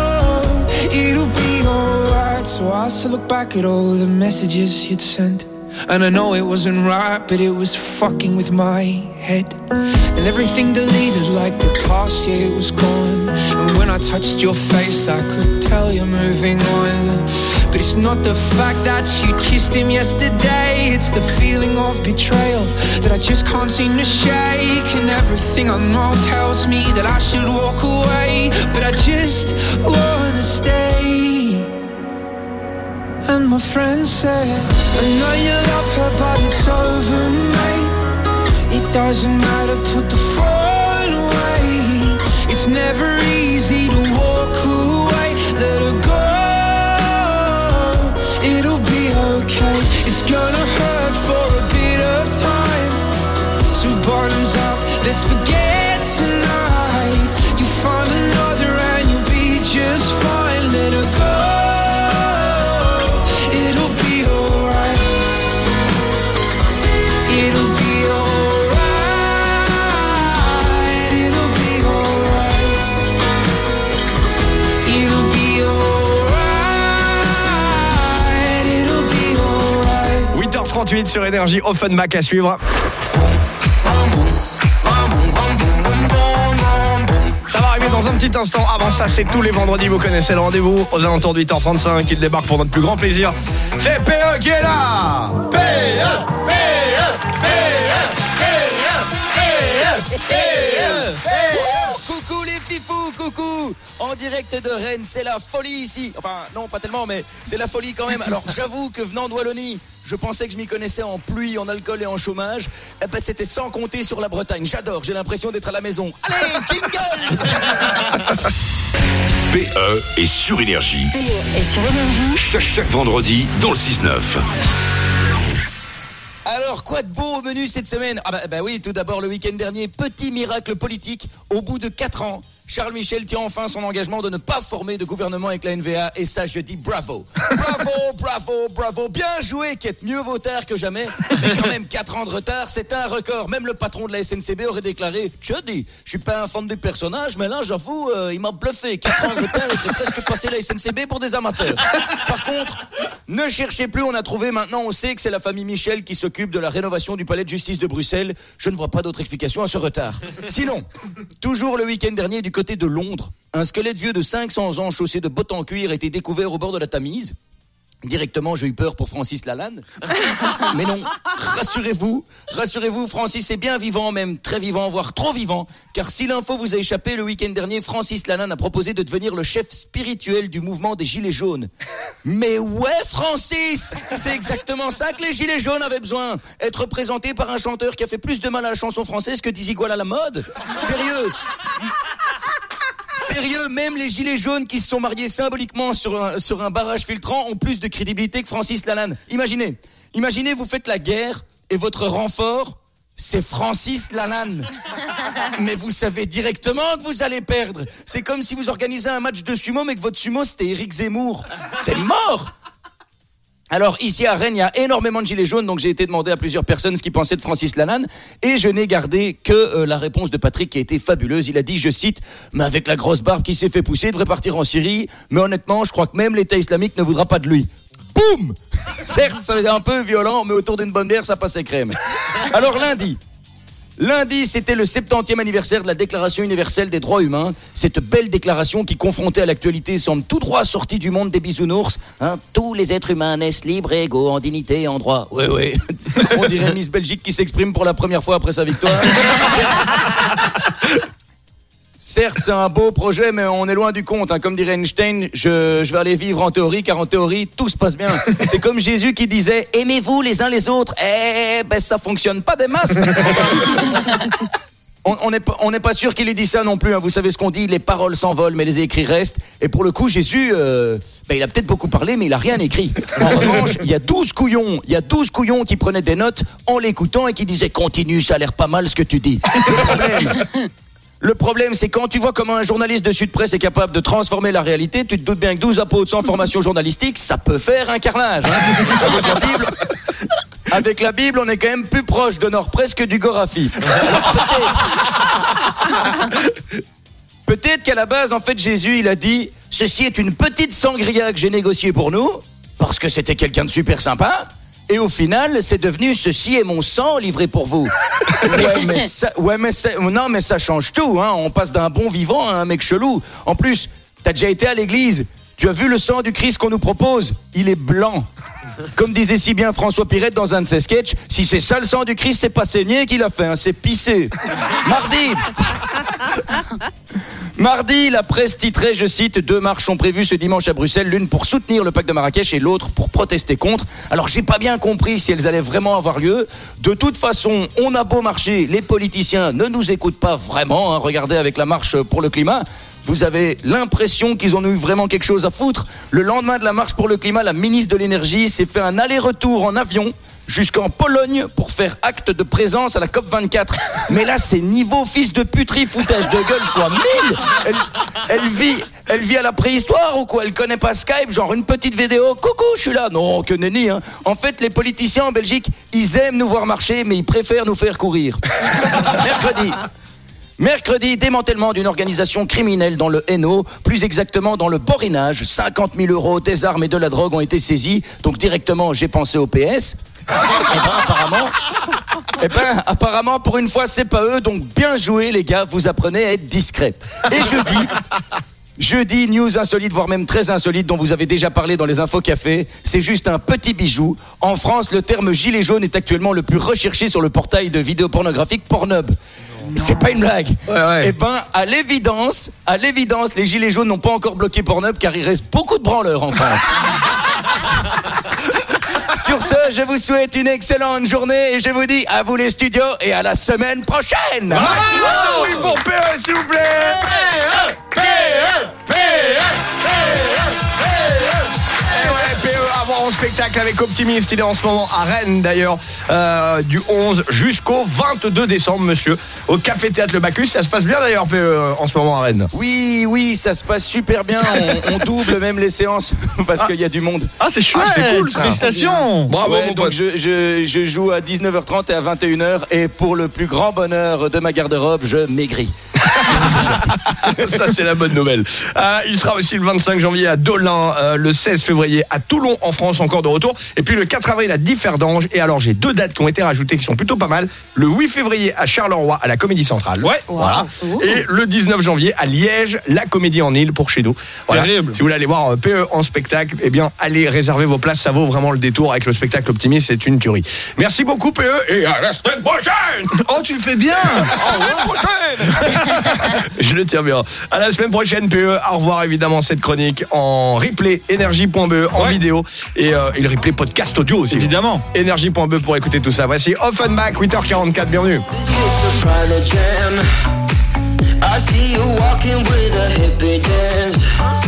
go, it'll be alright. So I still look back at all the messages you'd sent. And I know it wasn't right, but it was fucking with my head. And everything deleted like the past, yeah, it was gone. And when I touched your face, I could tell you're moving on. But it's not the fact that you kissed him yesterday, it's the feeling of betrayal that I just can't seem to shake. And everything I know tells me that I should walk away, but I just wanna stay. And my friend said, I know you love her, but it's over, mate. It doesn't matter, put the phone away. It's never easy to walk away. Let her go, it'll be okay. It's gonna hurt for a bit of time. So bottoms up, let's forget tonight. You find another and you'll be just fine. Let her go. Sur Énergie, Offenbach à suivre. Ça va arriver dans un petit instant. Avant ça, c'est tous les vendredis, vous connaissez le rendez-vous. Aux alentours de 8h35, il débarque pour notre plus grand plaisir. C'est PE qui est là. Coucou les fifous, coucou. En direct de Rennes, c'est la folie ici. Enfin, non, pas tellement, mais c'est la folie quand même. Alors, j'avoue que venant de Wallonie, je pensais que je m'y connaissais en pluie, en alcool et en chômage. Eh ben, c'était sans compter sur la Bretagne. J'adore, j'ai l'impression d'être à la maison. Allez, jingle. PE est sur Énergie. PE est sur Énergie. Chaque vendredi dans le 6-9. Alors, quoi de beau au menu cette semaine ? Bah oui, tout d'abord le week-end dernier, petit miracle politique. Au bout de 4 ans, Charles Michel tient enfin son engagement de ne pas former de gouvernement avec la NVA. Et ça, je dis bravo. Bravo. Bien joué, qu'être mieux vaut tard que jamais. Mais quand même, 4 ans de retard, c'est un record. Même le patron de la SNCB aurait déclaré, je suis pas un fan du personnage, mais là, j'avoue, il m'a bluffé. 4 ans de retard, il fait presque passer la SNCB pour des amateurs. Par contre, ne cherchez plus, on a trouvé maintenant, on sait que c'est la famille Michel qui s'occupe de la rénovation du palais de justice de Bruxelles. Je ne vois pas d'autre explication à ce retard. Sinon, toujours le week-end dernier, du côté de Londres, un squelette vieux de 500 ans chaussé de bottes en cuir a été découvert au bord de la Tamise. Directement, j'ai eu peur pour Francis Lalanne. Mais non, rassurez-vous, Francis est bien vivant, même très vivant, voire trop vivant. Car si l'info vous a échappé, le week-end dernier, Francis Lalanne a proposé de devenir le chef spirituel du mouvement des Gilets jaunes. Mais ouais, Francis, c'est exactement ça que les Gilets jaunes avaient besoin. Être présenté par un chanteur qui a fait plus de mal à la chanson française que Dizzy Goual à la mode. Sérieux, même les Gilets jaunes qui se sont mariés symboliquement sur un barrage filtrant ont plus de crédibilité que Francis Lalanne. Imaginez, vous faites la guerre et votre renfort, c'est Francis Lalanne. Mais vous savez directement que vous allez perdre. C'est comme si vous organisez un match de sumo mais que votre sumo c'était Éric Zemmour. C'est mort. Alors ici à Rennes, il y a énormément de gilets jaunes, donc j'ai été demander à plusieurs personnes ce qu'ils pensaient de Francis Lalanne, et je n'ai gardé que la réponse de Patrick qui a été fabuleuse. Il a dit, je cite, mais avec la grosse barbe qui s'est fait pousser, il devrait partir en Syrie, mais honnêtement, je crois que même l'État islamique ne voudra pas de lui. Boum. Certes, ça va être un peu violent, mais autour d'une bonne bière, ça passait crème. Alors Lundi, c'était le 70e anniversaire de la Déclaration universelle des droits humains. Cette belle déclaration qui, confrontée à l'actualité, semble tout droit sortie du monde des bisounours. Tous les êtres humains naissent libres et égaux en dignité et en droit. Ouais. On dirait Miss Belgique qui s'exprime pour la première fois après sa victoire. Certes, c'est un beau projet, mais on est loin du compte. Comme dirait Einstein, je vais aller vivre en théorie, car en théorie, tout se passe bien. C'est comme Jésus qui disait « Aimez-vous les uns les autres ». Ça fonctionne pas des masses. On n'est pas sûr qu'il ait dit ça non plus. Vous savez ce qu'on dit, les paroles s'envolent, mais les écrits restent. Et pour le coup, Jésus, il a peut-être beaucoup parlé, mais il a rien écrit. En revanche, il y a 12 couillons qui prenaient des notes en l'écoutant et qui disaient « Continue, ça a l'air pas mal ce que tu dis ». Le problème, c'est quand tu vois comment un journaliste de Sud Presse est capable de transformer la réalité, tu te doutes bien que 12 apôtres sans formation journalistique, ça peut faire un carnage. Avec la Bible, on est quand même plus proche de Nord presque du Gorafi. Alors peut-être qu'à la base, en fait, Jésus, il a dit « Ceci est une petite sangria que j'ai négociée pour nous, parce que c'était quelqu'un de super sympa. Et au final, c'est devenu ceci est mon sang livré pour vous. Non, mais ça change tout, hein. On passe d'un bon vivant à un mec chelou. En plus, t'as déjà été à l'église. Tu as vu le sang du Christ qu'on nous propose? Il est blanc. Comme disait si bien François Pirette dans un de ses sketchs, si c'est ça le sang du Christ, c'est pas saigné qu'il a fait, hein, c'est pissé. Mardi, la presse titrait, je cite, 2 marches sont prévues ce dimanche à Bruxelles, l'une pour soutenir le pacte de Marrakech et l'autre pour protester contre. Alors j'ai pas bien compris si elles allaient vraiment avoir lieu. De toute façon, on a beau marcher, les politiciens ne nous écoutent pas vraiment, hein. Regardez avec la marche pour le climat. Vous avez l'impression qu'ils ont eu vraiment quelque chose à foutre. Le lendemain de la marche pour le climat, la ministre de l'énergie s'est fait un aller-retour en avion jusqu'en Pologne pour faire acte de présence à la COP24. Mais là, c'est niveau fils de puterie, foutage de gueule fois 1000. Elle vit à la préhistoire ou quoi? Elle connaît pas Skype, genre une petite vidéo. Coucou, je suis là. Non, que nenni, hein. En fait, les politiciens en Belgique, ils aiment nous voir marcher, mais ils préfèrent nous faire courir. Mercredi, démantèlement d'une organisation criminelle dans le Hainaut, plus exactement dans le Borinage. 50 000 €, des armes et de la drogue ont été saisis. Donc directement, j'ai pensé au PS. Apparemment, pour une fois, c'est pas eux. Donc bien joué, les gars, vous apprenez à être discrets. Et jeudi, news insolite, voire même très insolite, dont vous avez déjà parlé dans les infos café. C'est juste un petit bijou. En France, le terme gilet jaune est actuellement le plus recherché sur le portail de vidéos pornographiques Pornhub. C'est pas une blague. Ouais. Eh ben, à l'évidence, les gilets jaunes n'ont pas encore bloqué Pornhub car il reste beaucoup de branleurs en France. Sur ce, je vous souhaite une excellente journée et je vous dis à vous les studios et à la semaine prochaine. Oui, pour PE, s'il vous plaît. PE à voir en spectacle avec Optimiste. Il est en ce moment à Rennes d'ailleurs, du 11 jusqu'au 22 décembre, monsieur, au Café Théâtre Le Bacchus. Ça se passe bien d'ailleurs, PE, en ce moment à Rennes. Oui, ça se passe super bien. On double même les séances parce qu'il y a du monde. Ah, c'est chouette, c'est cool, félicitations. Bravo, ouais, donc je joue à 19h30 et à 21h et pour le plus grand bonheur de ma garde-robe, je maigris. Ça, c'est la bonne nouvelle. Il sera aussi le 25 janvier à Dolin, le 16 février à Toulon en France, encore de retour, et puis le 4 avril à Differdange. Et alors j'ai 2 dates qui ont été rajoutées qui sont plutôt pas mal. Le 8 février à Charleroi à la Comédie Centrale. Ouais, voilà. Et le 19 janvier à Liège, la Comédie en Île pour chez nous. Voilà. Terrible. Si vous voulez aller voir PE en spectacle, eh bien allez réserver vos places, ça vaut vraiment le détour avec le spectacle Optimiste, c'est une tuerie. Merci beaucoup PE et à la semaine prochaine. Oh, tu le fais bien. À la semaine prochaine. Je le tiens bien. À la semaine prochaine, PE. Au revoir, évidemment, cette chronique en replay, énergie.be, en vidéo. Et le replay podcast audio aussi. Évidemment. Énergie.be pour écouter tout ça. Voici Offenbach, 8h44, bienvenue. I see you walking with a hippie dance.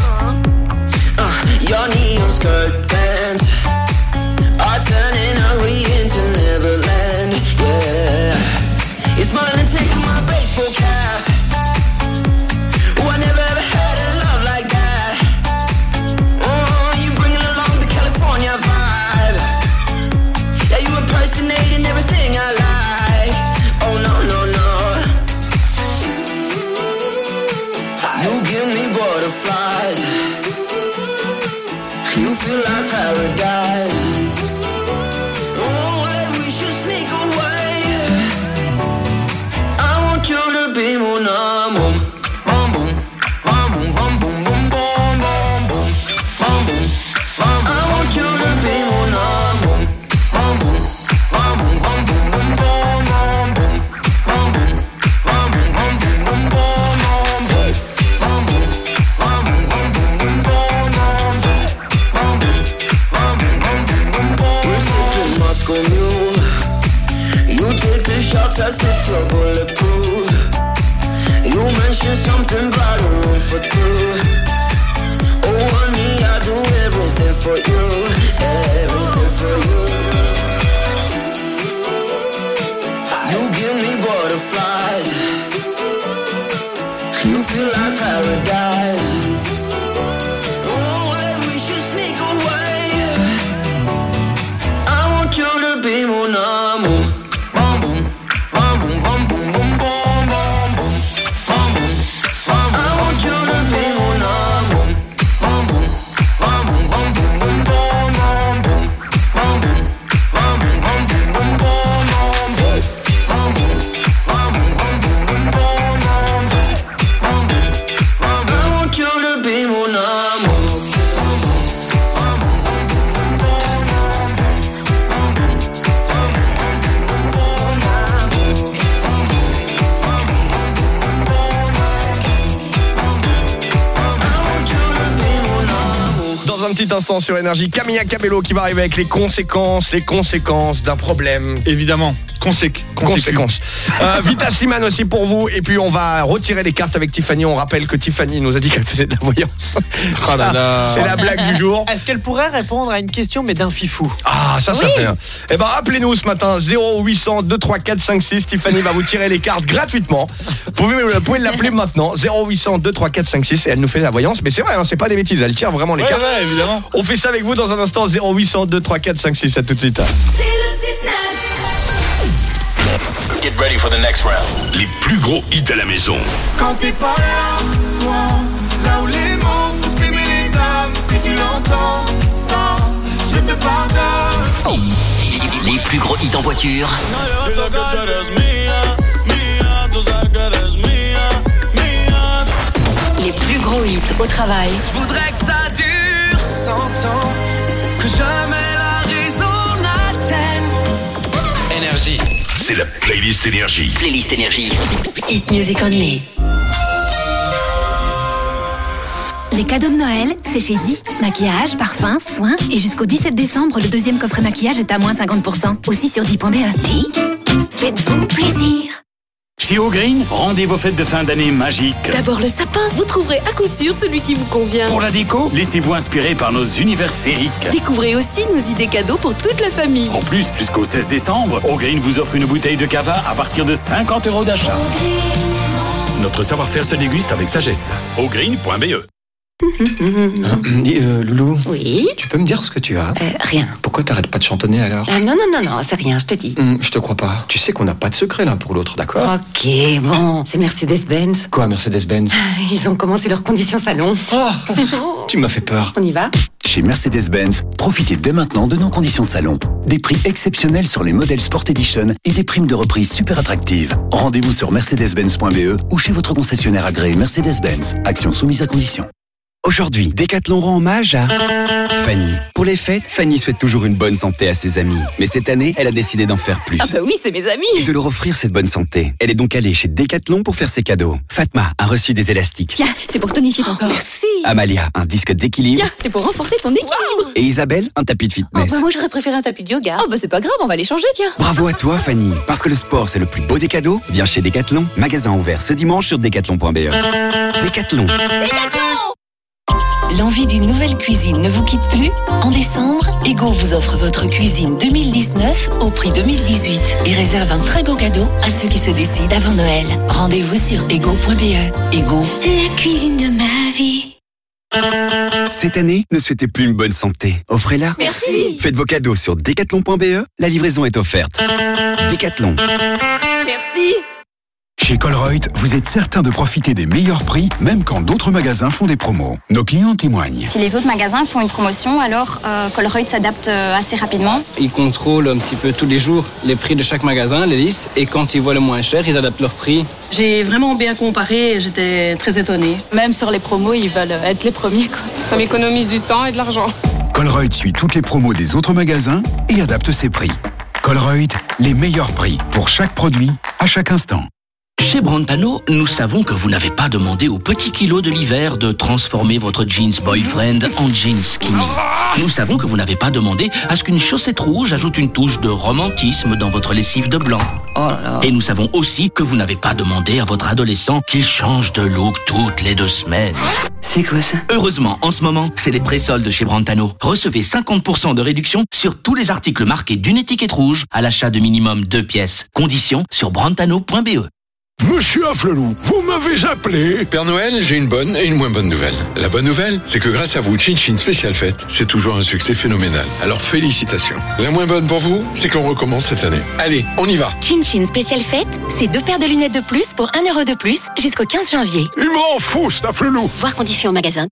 Your neon skirt pants are turning ugly into Neverland. Yeah, you're smiling, taking my baseball cap. Oh, I never ever had a love like that. Oh, you bringing along the California vibe. Yeah, you impersonating everything I like. Oh no, no, no. You give me butterflies. You feel like paradise. Oh, wait, we should sneak away. I want you to be mon amour. Bum boom, bum boom, bum boom, boom, boom, bum boom, bum boom, bum boom. I want you to be mon amour. Bum boom, bum boom, bum boom, boom, boom, bum boom, bum boom, bum boom, bum boom, boom, boom, bum boom. Moscow Mule. You take the shots as if you're bulletproof. You mention something about a room for 2. Oh honey, I do everything for you. Everything for you. You give me butterflies. You feel like paradise. Oh, wait, we should sneak away. I want you to be mon amour. Bum boom, bum boom, bum boom, boom, boom, bum boom, bum boom, bum boom. I want you to be mon amour. Bum boom, bum boom, bum boom, boom, boom. petit instant sur Énergie, Camilla Cabello qui va arriver avec les conséquences d'un problème. Évidemment. Conséquences. Vita Slimane aussi pour vous. Et puis on va retirer les cartes avec Tiffany. On rappelle que Tiffany nous a dit qu'elle faisait de la voyance. Oh là là. C'est la blague du jour. Est-ce qu'elle pourrait répondre à une question mais d'un fifou? Ah, ça fait. Eh ben appelez-nous ce matin 0800 234 56. Tiffany va vous tirer les cartes gratuitement. Vous pouvez l'appeler maintenant 0800 234 56 et elle nous fait la voyance. Mais c'est vrai, hein, c'est pas des bêtises. Elle tire vraiment les cartes. Ouais, évidemment. On fait ça avec vous dans un instant 0800 234 56. À tout de suite. C'est le 6-9. Get ready for the next round. Les plus gros hits à la maison. Quand t'es pas là, toi, là où les mots font s'aimer les âmes, si tu l'entends, ça, je te pardonne. Les plus gros hits en voiture. Les plus gros hits au travail. Je voudrais que ça dure 100 ans, que jamais la raison n'atteigne. Énergie. C'est la playlist Énergie. Playlist Énergie. Hit Music Only. Les cadeaux de Noël, c'est chez Di. Maquillage, parfum, soins. Et jusqu'au 17 décembre, le deuxième coffret maquillage est à moins 50%. Aussi sur di.be. Di, faites-vous plaisir. Chez O'Green, rendez vos fêtes de fin d'année magiques. D'abord le sapin, vous trouverez à coup sûr celui qui vous convient. Pour la déco, laissez-vous inspirer par nos univers féeriques. Découvrez aussi nos idées cadeaux pour toute la famille. En plus, jusqu'au 16 décembre, O'Green vous offre une bouteille de cava à partir de 50 € d'achat. Notre savoir-faire se déguste avec sagesse. O'Green.be. Dis, Loulou. Oui. Tu peux me dire ce que tu as? Rien. Pourquoi t'arrêtes pas de chantonner alors? Non, c'est rien, je te dis. Je te crois pas. Tu sais qu'on n'a pas de secret l'un pour l'autre, d'accord? Ok, bon, c'est Mercedes-Benz. Quoi, Mercedes-Benz? Ils ont commencé leur condition salon. Oh, tu m'as fait peur. On y va? Chez Mercedes-Benz, profitez dès maintenant de nos conditions salon. Des prix exceptionnels sur les modèles Sport Edition et des primes de reprise super attractives. Rendez-vous sur mercedes-benz.be ou chez votre concessionnaire agréé Mercedes-Benz. Action soumise à condition. Aujourd'hui, Decathlon rend hommage à Fanny. Pour les fêtes, Fanny souhaite toujours une bonne santé à ses amis. Mais cette année, elle a décidé d'en faire plus. Ah bah oui, c'est mes amis. Et de leur offrir cette bonne santé. Elle est donc allée chez Decathlon pour faire ses cadeaux. Fatma a reçu des élastiques. Tiens, c'est pour tonifier ton corps. Merci. Amalia, un disque d'équilibre. Tiens, c'est pour renforcer ton équilibre. Et Isabelle, un tapis de fitness. Moi j'aurais préféré un tapis de yoga. Oh bah c'est pas grave, on va les changer, tiens. Bravo à toi, Fanny. Parce que le sport, c'est le plus beau des cadeaux. Viens chez Decathlon. Magasin ouvert ce dimanche sur decathlon.be. Decathlon. L'envie d'une nouvelle cuisine ne vous quitte plus? En décembre, Ego vous offre votre cuisine 2019 au prix 2018 et réserve un très beau cadeau à ceux qui se décident avant Noël. Rendez-vous sur ego.be. Ego, la cuisine de ma vie. Cette année, ne souhaitez plus une bonne santé. Offrez-la. Merci. Faites vos cadeaux sur decathlon.be. La livraison est offerte. Decathlon. Merci. Chez Colruyt, vous êtes certain de profiter des meilleurs prix, même quand d'autres magasins font des promos. Nos clients témoignent. Si les autres magasins font une promotion, alors Colruyt s'adapte assez rapidement. Ils contrôlent un petit peu tous les jours les prix de chaque magasin, les listes, et quand ils voient le moins cher, ils adaptent leur prix. J'ai vraiment bien comparé et j'étais très étonnée. Même sur les promos, ils veulent être les premiers, quoi. Ça m'économise du temps et de l'argent. Colruyt suit toutes les promos des autres magasins et adapte ses prix. Colruyt, les meilleurs prix pour chaque produit, à chaque instant. Chez Brantano, nous savons que vous n'avez pas demandé au petit kilo de l'hiver de transformer votre jeans boyfriend en jeans skinny. Nous savons que vous n'avez pas demandé à ce qu'une chaussette rouge ajoute une touche de romantisme dans votre lessive de blanc. Oh là là. Et nous savons aussi que vous n'avez pas demandé à votre adolescent qu'il change de look toutes les 2 semaines. C'est quoi ça? Heureusement, en ce moment, c'est les pré-soldes chez Brantano. Recevez 50% de réduction sur tous les articles marqués d'une étiquette rouge à l'achat de minimum 2 pièces. Conditions sur brantano.be. Monsieur Afflelou, vous m'avez appelé. Père Noël, j'ai une bonne et une moins bonne nouvelle. La bonne nouvelle, c'est que grâce à vous, Chin Chin Spécial Fête, c'est toujours un succès phénoménal. Alors félicitations. La moins bonne pour vous, c'est qu'on recommence cette année. Allez, on y va. Chin Chin Spécial Fête, c'est 2 paires de lunettes de plus pour 1 € de plus jusqu'au 15 janvier. Il m'en fout, cet Afflelou. Voir conditions au magasin.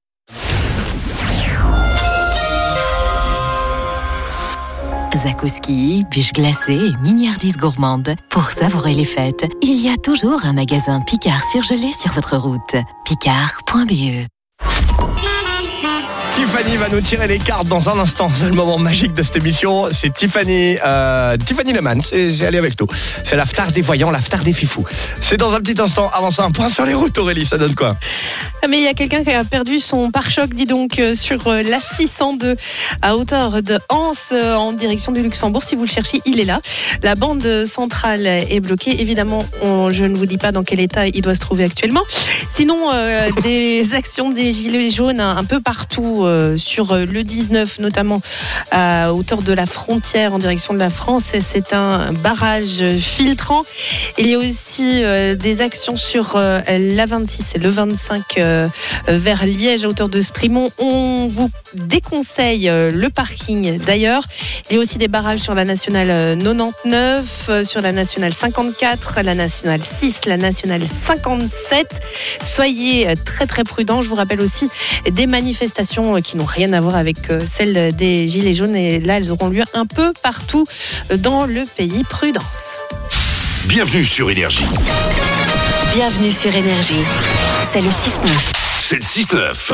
Zakouski, bûches glacées et mignardises gourmandes. Pour savourer les fêtes, il y a toujours un magasin Picard surgelé sur votre route. Picard.be. Tiffany va nous tirer les cartes dans un instant. C'est le moment magique de cette émission. C'est Tiffany Lemans. C'est allé avec nous. C'est l'aftar des voyants, l'aftar des fifous. C'est dans un petit instant. Avant ça, un point sur les routes, Aurélie. Ça donne quoi? Mais il y a quelqu'un qui a perdu son pare-choc, dis donc, sur la 602 à hauteur de Anse en direction du Luxembourg. Si vous le cherchez, il est là. La bande centrale est bloquée. Évidemment, je ne vous dis pas dans quel état il doit se trouver actuellement. Sinon, des actions des gilets jaunes un peu partout sur le 19, notamment à hauteur de la frontière en direction de la France. C'est un barrage filtrant. Il y a aussi des actions sur la 26 et le 25 vers Liège à hauteur de Sprimont. On vous déconseille le parking d'ailleurs. Il y a aussi des barrages sur la nationale 99, sur la nationale 54, la nationale 6, la nationale 57. Soyez très très prudents. Je vous rappelle aussi des manifestations qui n'ont rien à voir avec celles des Gilets jaunes. Et là, elles auront lieu un peu partout dans le pays. Prudence. Bienvenue sur Énergie. Bienvenue sur Énergie. C'est le 6-9. C'est le 6-9.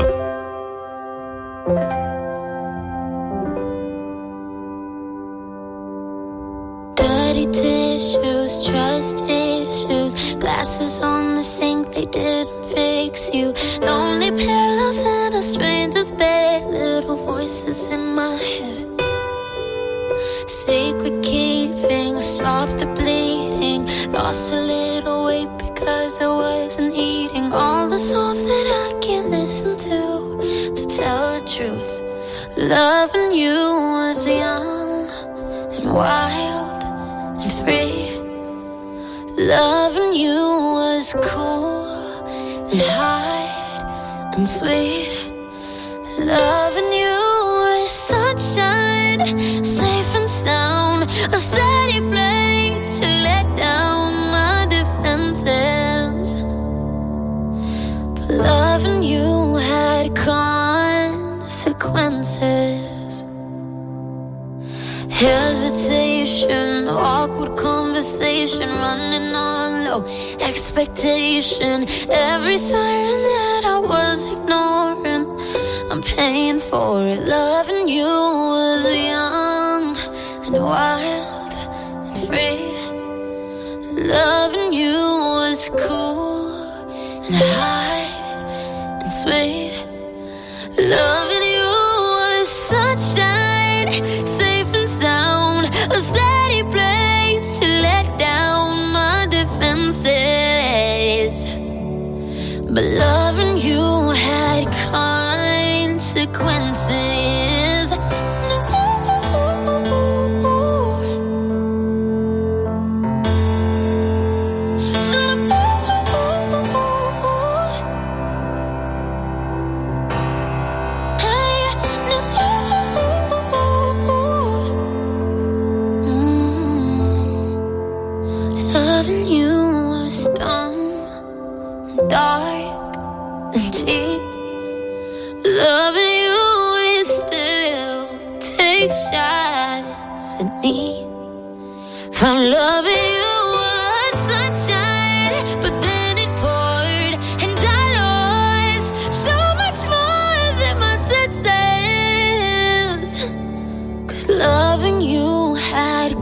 Dirty tissues, trust issues, glasses on the sink, they didn't fix you. Lonely pillows in a stranger's bed, little voices in my head. Sacred keeping, stop the bleeding. Lost a little weight because I wasn't eating. All the songs that I can't listen to tell the truth. Loving you was young and wild and free. Loving you was cool and high and sweet. Loving you was sunshine, safe and sound, a steady place to let down my defenses. But loving you had consequences. Hesitation, awkward conversation, running on low expectation. Every siren that I was ignoring, I'm paying for it. Loving you was young and wild and free. Loving you was cool and high and sweet. Loving you was sunshine, safe and sound, a steady place to let down my defenses. But loving you had consequences. Loving you was dumb, dark and cheap. Loving you is still take shots at me. From loving you was sunshine, but then it poured and I lost so much more than my senses. 'Cause loving you had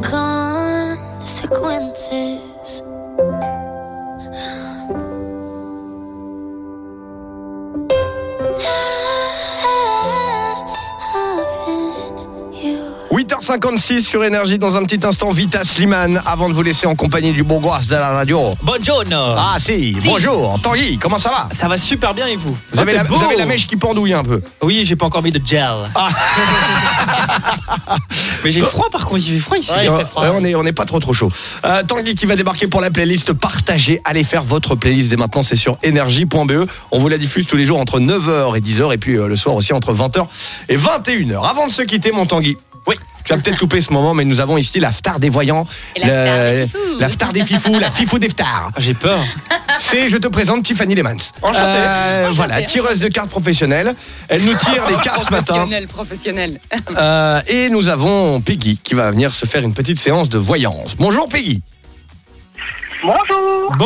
consequences. h 56 sur Énergie. Dans un petit instant, Vita Slimane, avant de vous laisser en compagnie du beau gosse de la radio. Buongiorno. Ah si. Bonjour. Tanguy, comment ça va? Ça va super bien et vous? Vous avez la mèche qui pendouille un peu. Oui, j'ai pas encore mis de gel. Ah. Mais j'ai froid par contre, il fait froid ici. Ouais, il fait froid. On n'est pas trop chaud. Tanguy qui va débarquer pour la playlist partagée. Allez faire votre playlist dès maintenant, c'est sur énergie.be. On vous la diffuse tous les jours entre 9h et 10h et puis le soir aussi entre 20h et 21h. Avant de se quitter, mon Tanguy. Oui. Tu as peut-être loupé ce moment, mais nous avons ici l'aftar des voyants, l'aftar des fifous, la fifou d'aftar. J'ai peur. Je te présente Tiffany Lemans. Enchantée. Voilà, tireuse de cartes professionnelle. Elle nous tire les cartes ce matin. Professionnelle. Et nous avons Peggy qui va venir se faire une petite séance de voyance. Bonjour Peggy. Bonjour.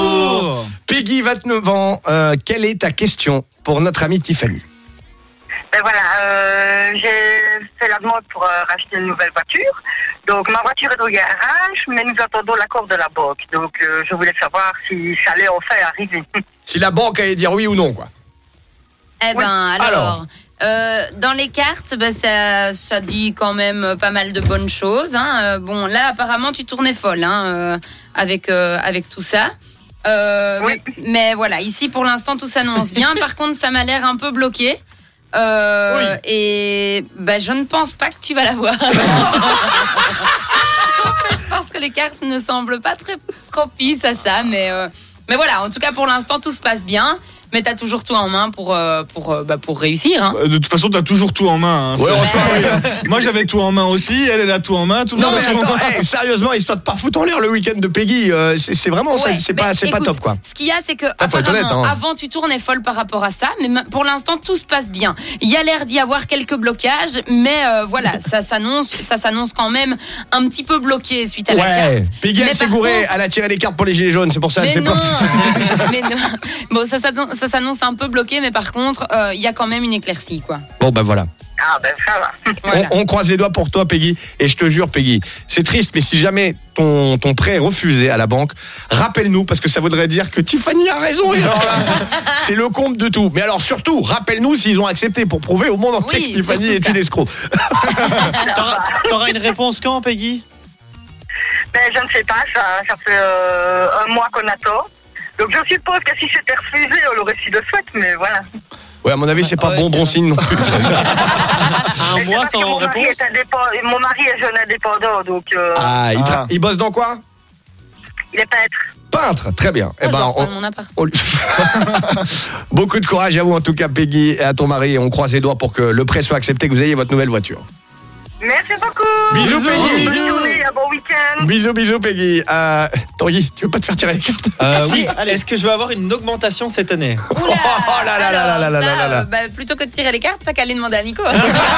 Bonjour. Peggy, 29 ans. Quelle est ta question pour notre amie Tiffany? Ben voilà, j'ai fait la demande pour racheter une nouvelle voiture. Donc ma voiture est au garage, mais nous attendons l'accord de la banque. Donc je voulais savoir si ça allait enfin arriver. Si la banque allait dire oui ou non, quoi. Eh ben, alors dans les cartes, ça dit quand même pas mal de bonnes choses. Hein. Bon, là, apparemment, tu tournais folle avec tout ça. Oui. Mais voilà, ici, pour l'instant, tout s'annonce bien. Par contre, ça m'a l'air un peu bloqué. Oui. Et je ne pense pas que tu vas l'avoir. Parce que les cartes ne semblent pas très propices à ça. Mais voilà, en tout cas, pour l'instant, tout se passe bien. Mais t'as toujours tout en main pour réussir. Hein. De toute façon, t'as toujours tout en main. Hein. Ouais, moi, j'avais tout en main aussi. Elle a tout en main. Tout le monde a tout en main. Sérieusement, histoire de pas foutre en l'air le week-end de Peggy, c'est vraiment ça. C'est pas top, quoi. Ce qu'il y a, c'est que apparemment, avant, tu tournais folle par rapport à ça, mais pour l'instant, tout se passe bien. Il y a l'air d'y avoir quelques blocages, mais voilà, ça s'annonce quand même un petit peu bloqué suite à la carte. Peggy, elle s'est gourée, elle a tiré les cartes pour les gilets jaunes, c'est pour ça. Mais non. Mais non. Bon, ça s'annonce un peu bloqué, mais par contre, il y a quand même une éclaircie, quoi. Bon, voilà. Ah ça va. Voilà. On croise les doigts pour toi, Peggy, et je te jure, Peggy, c'est triste, mais si jamais ton prêt est refusé à la banque, rappelle-nous, parce que ça voudrait dire que Tiffany a raison, et alors là, c'est le comble de tout. Mais alors surtout, rappelle-nous s'ils ont accepté pour prouver au monde entier que Tiffany est une escroc. T'auras une réponse quand, Peggy? Je ne sais pas, ça fait un mois qu'on attend. Donc je suppose que si c'était refusé, on l'aurait su de suite, mais voilà. Ouais, à mon avis, c'est pas bon signe non plus. Un mois sans réponse. Mon mari est jeune indépendant, donc... Il bosse dans quoi? Il est peintre. Peintre, très bien. Mon appart. Beaucoup de courage à vous, en tout cas, Peggy, et à ton mari. On croise les doigts pour que le prêt soit accepté, que vous ayez votre nouvelle voiture. Merci beaucoup. Bisous, Peggy. Bonne journée, bon week-end. Bisous, Peggy. Tanguy, tu veux pas te faire tirer les cartes? Oui. Allez, est-ce que je vais avoir une augmentation cette année? Oula, oh là là là. Plutôt que de tirer les cartes, t'as qu'à aller demander à Nico. La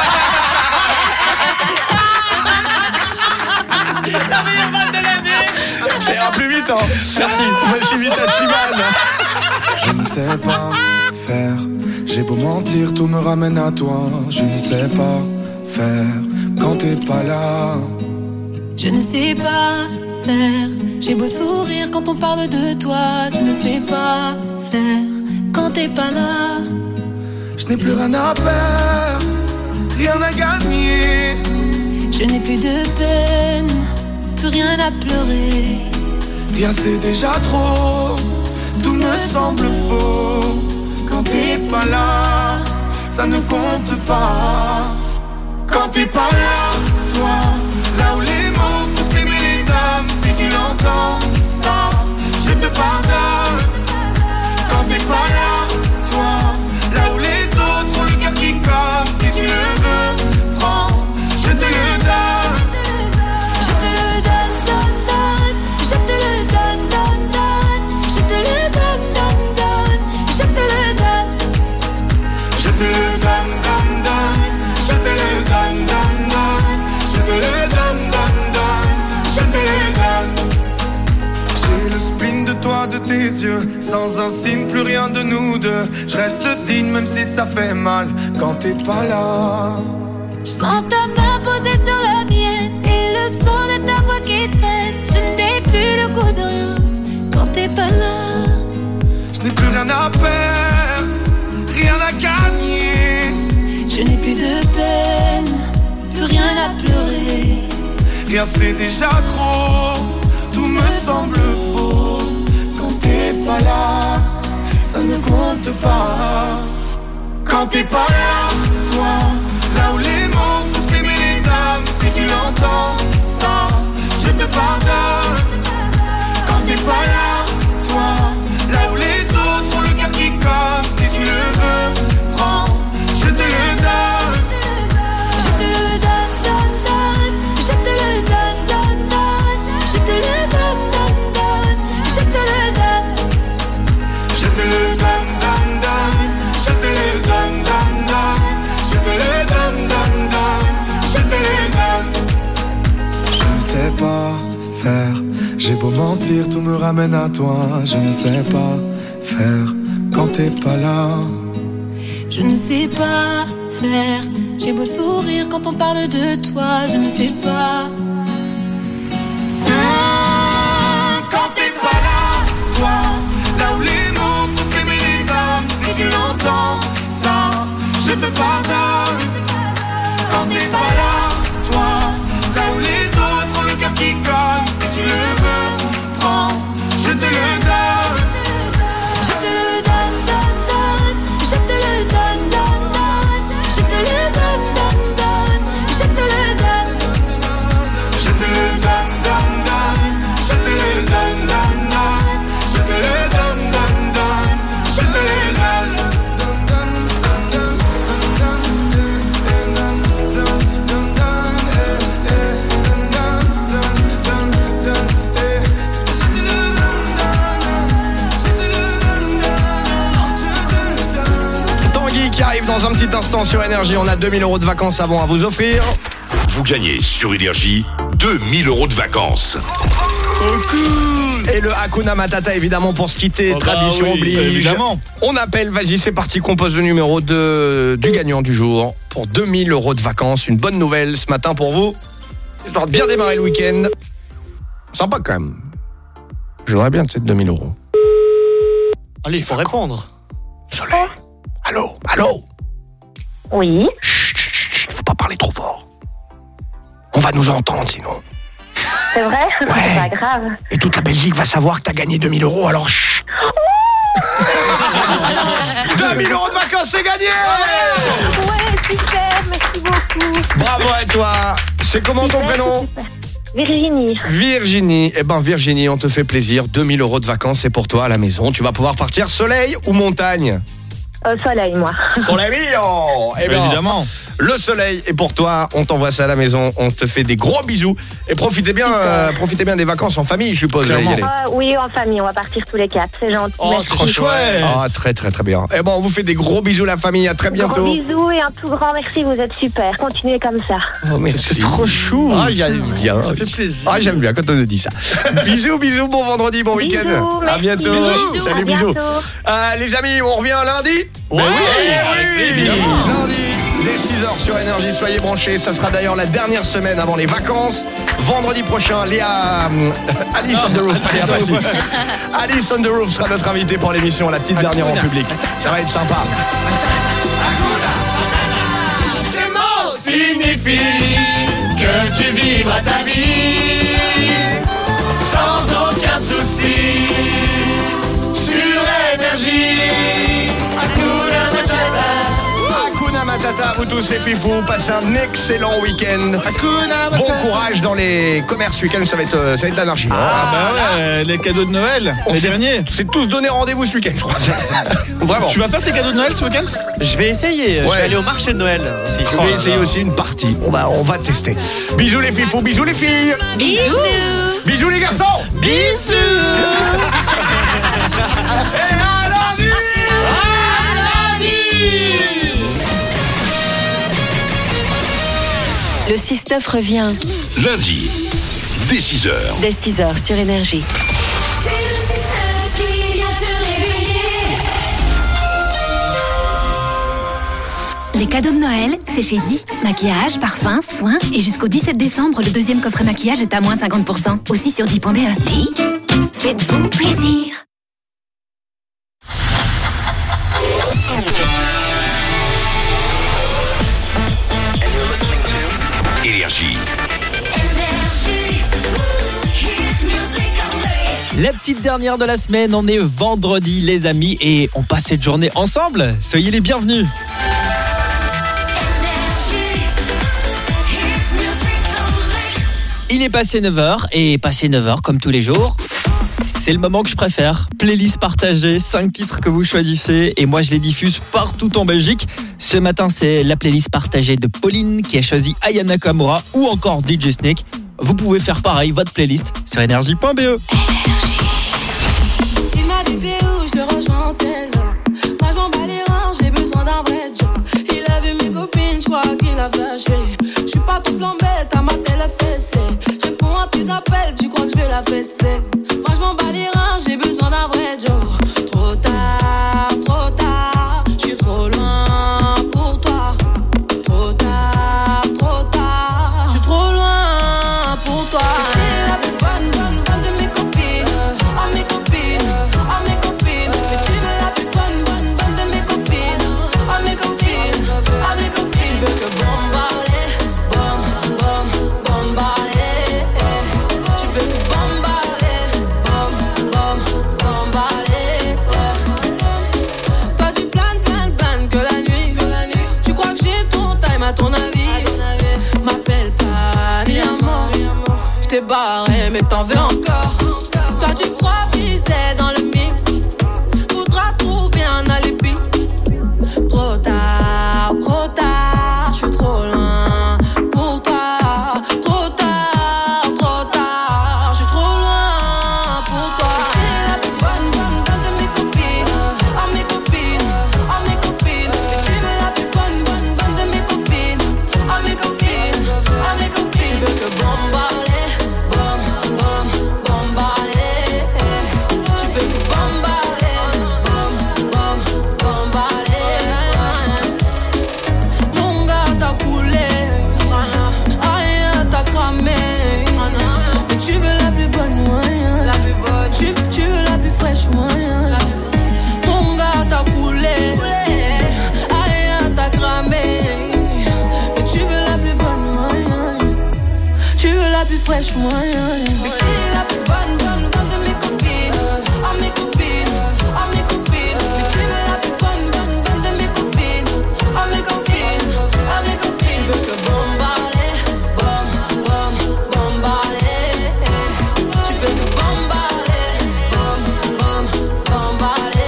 meilleure vanne de l'année. Ça ira plus vite, hein. Merci. Voici vite à Slimane. Je ne sais pas faire. J'ai beau mentir, tout me ramène à toi. Je ne sais pas faire quand t'es pas là. Je ne sais pas faire. J'ai beau sourire quand on parle de toi. Je ne sais pas faire quand t'es pas là. Je n'ai plus rien à perdre, rien à gagner. Je n'ai plus de peine, plus rien à pleurer. Rien c'est déjà trop, tout me semble faux. Quand t'es pas là, ça ne compte pas. Quand t'es pas là, toi, là où les mots font s'aimer les âmes. Si tu l'entends, ça, je te pardonne. Quand t'es pas là, toi, là où les autres ont le cœur qui colle. Si tu le veux, prends, je te le donne. Je te le donne, donne, donne. Je te le donne, donne, donne. Je te le donne, donne, donne. Je te le donne. Je te le donne, donne, donne. Je te le donne, donne, donne. Je te le donne, donne, donne. Je te le donne. J'ai le spleen de toi, de tes yeux. Sans un signe, plus rien de nous deux. Je reste digne même si ça fait mal quand t'es pas là. Je sens ta main posée sur la mienne et le son de ta voix qui traîne. Je n'ai plus le goût de rien quand t'es pas là. Je n'ai plus rien à perdre, rien à gagner. Je n'ai plus de peine, plus rien à pleurer. Rien c'est déjà trop, tout me semble faux. Quand t'es pas là, ça ne compte pas. Quand t'es pas là, toi, là où les mots font s'aimer les âmes. Si tu l'entends, ça, je te pardonne. Quand t'es pas là, toi, là où les autres ont le cœur qui colle. Si tu le veux, prends, je te le donne. Je te le donne, donne, donne. Je te le donne, donne, donne. Je te le donne, donne, donne. Je te le donne. Je te le donne, donne, donne. Je te le donne, donne, donne. Je te le donne, donne, donne. Je te le donne. Je ne sais pas faire. J'ai beau mentir, tout me ramène à toi. Je ne sais pas faire quand t'es pas là. Je ne sais pas faire. J'ai beau sourire quand on parle de toi, je ne sais pas. Quand t'es pas là, toi, là où les mots font s'aimer les hommes, si tu l'entends, ça, je te pardonne. Quand t'es pas là, toi, là où les autres ont le cœur qui cogne, si tu le veux, prends, je te le donne. Je te le donne, donne, donne. Je te le donne, donne, donne. Je te le donne, donne, donne. Je te le donne. Je te le donne, donne, donne. Je te le donne, donne, donne. Je te le donne, donne, donne. Je te le donne. Tanguy qui arrive dans un petit instant sur Énergie. On a 2000 € de vacances avant à vous offrir. Vous gagnez sur Énergie 2000 € de vacances. Et le Hakuna Matata évidemment pour se quitter, tradition oui, oblige. évidemment. On appelle, vas-y c'est parti, compose le numéro du gagnant du jour pour 2000 € de vacances. Une bonne nouvelle ce matin pour vous, histoire de bien démarrer le week-end. Sympa quand même. J'aimerais bien de cette 2000 €. Allez, il faut répondre. Soleil. Allô, allô. Oui. Chut, faut pas parler trop fort. On va nous entendre sinon. C'est vrai? C'est pas grave. Et toute la Belgique va savoir que t'as gagné 2000 € alors chut. 2000 € de vacances, c'est gagné! Ouais, super, merci beaucoup. Bravo à toi. C'est comment ton prénom? Virginie. Virginie. Eh ben Virginie, on te fait plaisir. 2000 € de vacances, c'est pour toi à la maison. Tu vas pouvoir partir soleil ou montagne? Soleil, moi. Soleil mignon. Eh bien, évidemment. Le soleil est pour toi. On t'envoie ça à la maison. On te fait des gros bisous. Et profitez bien des vacances en famille, je suppose. Oui, en famille, on va partir tous les quatre. C'est gentil. Oh, merci. c'est trop chouette. Ah, très très très bien. Eh ben, on vous fait des gros bisous la famille. À très bientôt. Gros bisous et un tout grand merci. Vous êtes super. Continuez comme ça. Oh, merci. C'est trop chou. Ah, bien. Ça fait plaisir. Ah, j'aime bien quand on nous dit ça. bisous. Bon vendredi, bon week-end. À bientôt. Bisous, Salut, à bisous. bientôt. Les amis, on revient lundi. Oui, évidemment. Lundi, dès 6h sur Énergie, soyez branchés. Ça sera d'ailleurs la dernière semaine avant les vacances. Vendredi prochain, Alice on the Roof. Alice on the Roof sera notre invitée pour l'émission La petite dernière en public. Ça va être sympa. Ces mots signifient que tu vivras ta vie sans aucun souci sur Énergie. Hakuna Matata. Hakuna Matata à vous tous les fifous. Passez un excellent week-end. Bon courage dans les commerces week-end. Ça va être l'anarchie. Ah bah ouais, les cadeaux de Noël, les derniers. C'est tous donné rendez-vous ce week-end, je crois. Vraiment. Tu vas faire tes cadeaux de Noël ce week-end? Je vais essayer. Je vais aller au marché de Noël aussi. Je vais essayer aussi une partie. On va tester. Bisous les fifous, bisous les filles. Bisous. Bisous les garçons. Bisous. Et à la vie. Le 6-9 revient Lundi, dès 6h. dès 6h sur Énergie. C'est le 6-9 qui vient te réveiller. Les cadeaux de Noël, c'est chez Di. Maquillage, parfum, soins. Et jusqu'au 17 décembre, le deuxième coffret maquillage est à moins 50%. Aussi sur Di.be. Di, faites-vous plaisir. Énergie. La petite dernière de la semaine, on est vendredi les amis et on passe cette journée ensemble. Soyez les bienvenus. Il est passé 9h et passé 9h comme tous les jours, c'est le moment que je préfère. Playlist partagée, 5 titres que vous choisissez et moi je les diffuse partout en Belgique. Ce matin c'est la playlist partagée de Pauline qui a choisi Aya Nakamura ou encore DJ Snake. Vous pouvez faire pareil, votre playlist sur énergie.be. Il m'a dit t'es où, je te rejoins en tel. Moi je m'en bats les reins, j'ai besoin d'un vrai job. Il a vu mes copines, je crois qu'il a flashé. Je suis pas ton plan bête, à ma télé fessée. Je réponds à tes appels, tu crois que je vais la fesser. Moi je m'en bats les reins, j'ai besoin d'un vrai job. Trop tard, je suis trop loin pour toi. t'es barré, mais t'en veux encore. Toi tu crois viser dans le mille, faudra trouver un alibi. Trop tard, je suis trop loin pour toi. Trop tard, je suis trop loin pour toi. T'es la plus bonne de mes copines, à mes copines, à mes copines. Tu veux la plus bonne de mes copines, à mes copines, à mes copines. Tu veux que bombarder, bombarder. Tu veux que bombarder, bombarder. Mon gars t'a coulé, rien t'a cramé. Mais tu veux la plus bonne, moyen. Tu veux la plus fraîche, moyen. Mon gars t'a coulé, rien t'a cramé. Mais tu veux la plus bonne, moyen. Tu veux la plus fraîche, moyen. Mais qui est la plus bonne de mes copines, à mes copines, à mes copines. Mais tu veux la plus bonne de mes copines, à mes copines, à mes copines. Tu veux que bombarder, bombarder. Tu veux que bombarder, bombarder.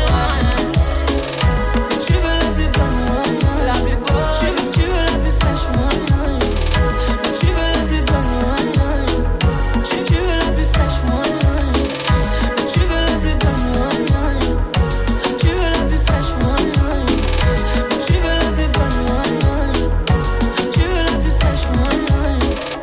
Tu veux la plus bonne, moyen. La plus bonne. Tu veux la plus fraîche, moyen. Tu veux la plus bonne, moyen. Tu veux la plus fraîche, moyen. Tu veux la plus bonne, moyen. Tu veux la plus fraîche, moyen. Tu veux la plus bonne, moyen. Tu veux la plus fraîche, moyen.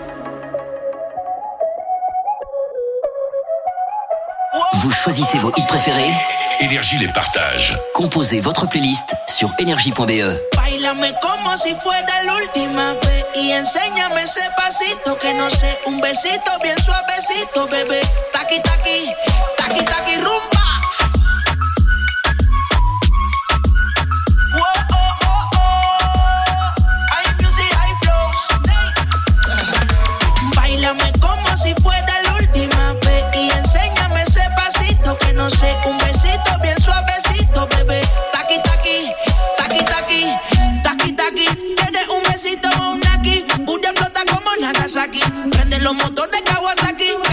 Vous choisissez vos hits préférés? Énergie les partage. Composez votre playlist sur énergie.be. Báilame como si fuera la última vez y enséñame ese pasito que no sé, un besito bien suavecito, bebé. Taqui taqui, taqui taqui rumba. Whoa, oh, oh, oh. Hay music, hay flows. Báilame como si fuera la última vez y enséñame ese pasito que no sé, un besito bien suavecito, bebé. Taqui taqui, taqui taqui. Taki taki, ¿quieres un besito o un aquí? Pura flota como Nagasaki. Prende los motores Kawasaki.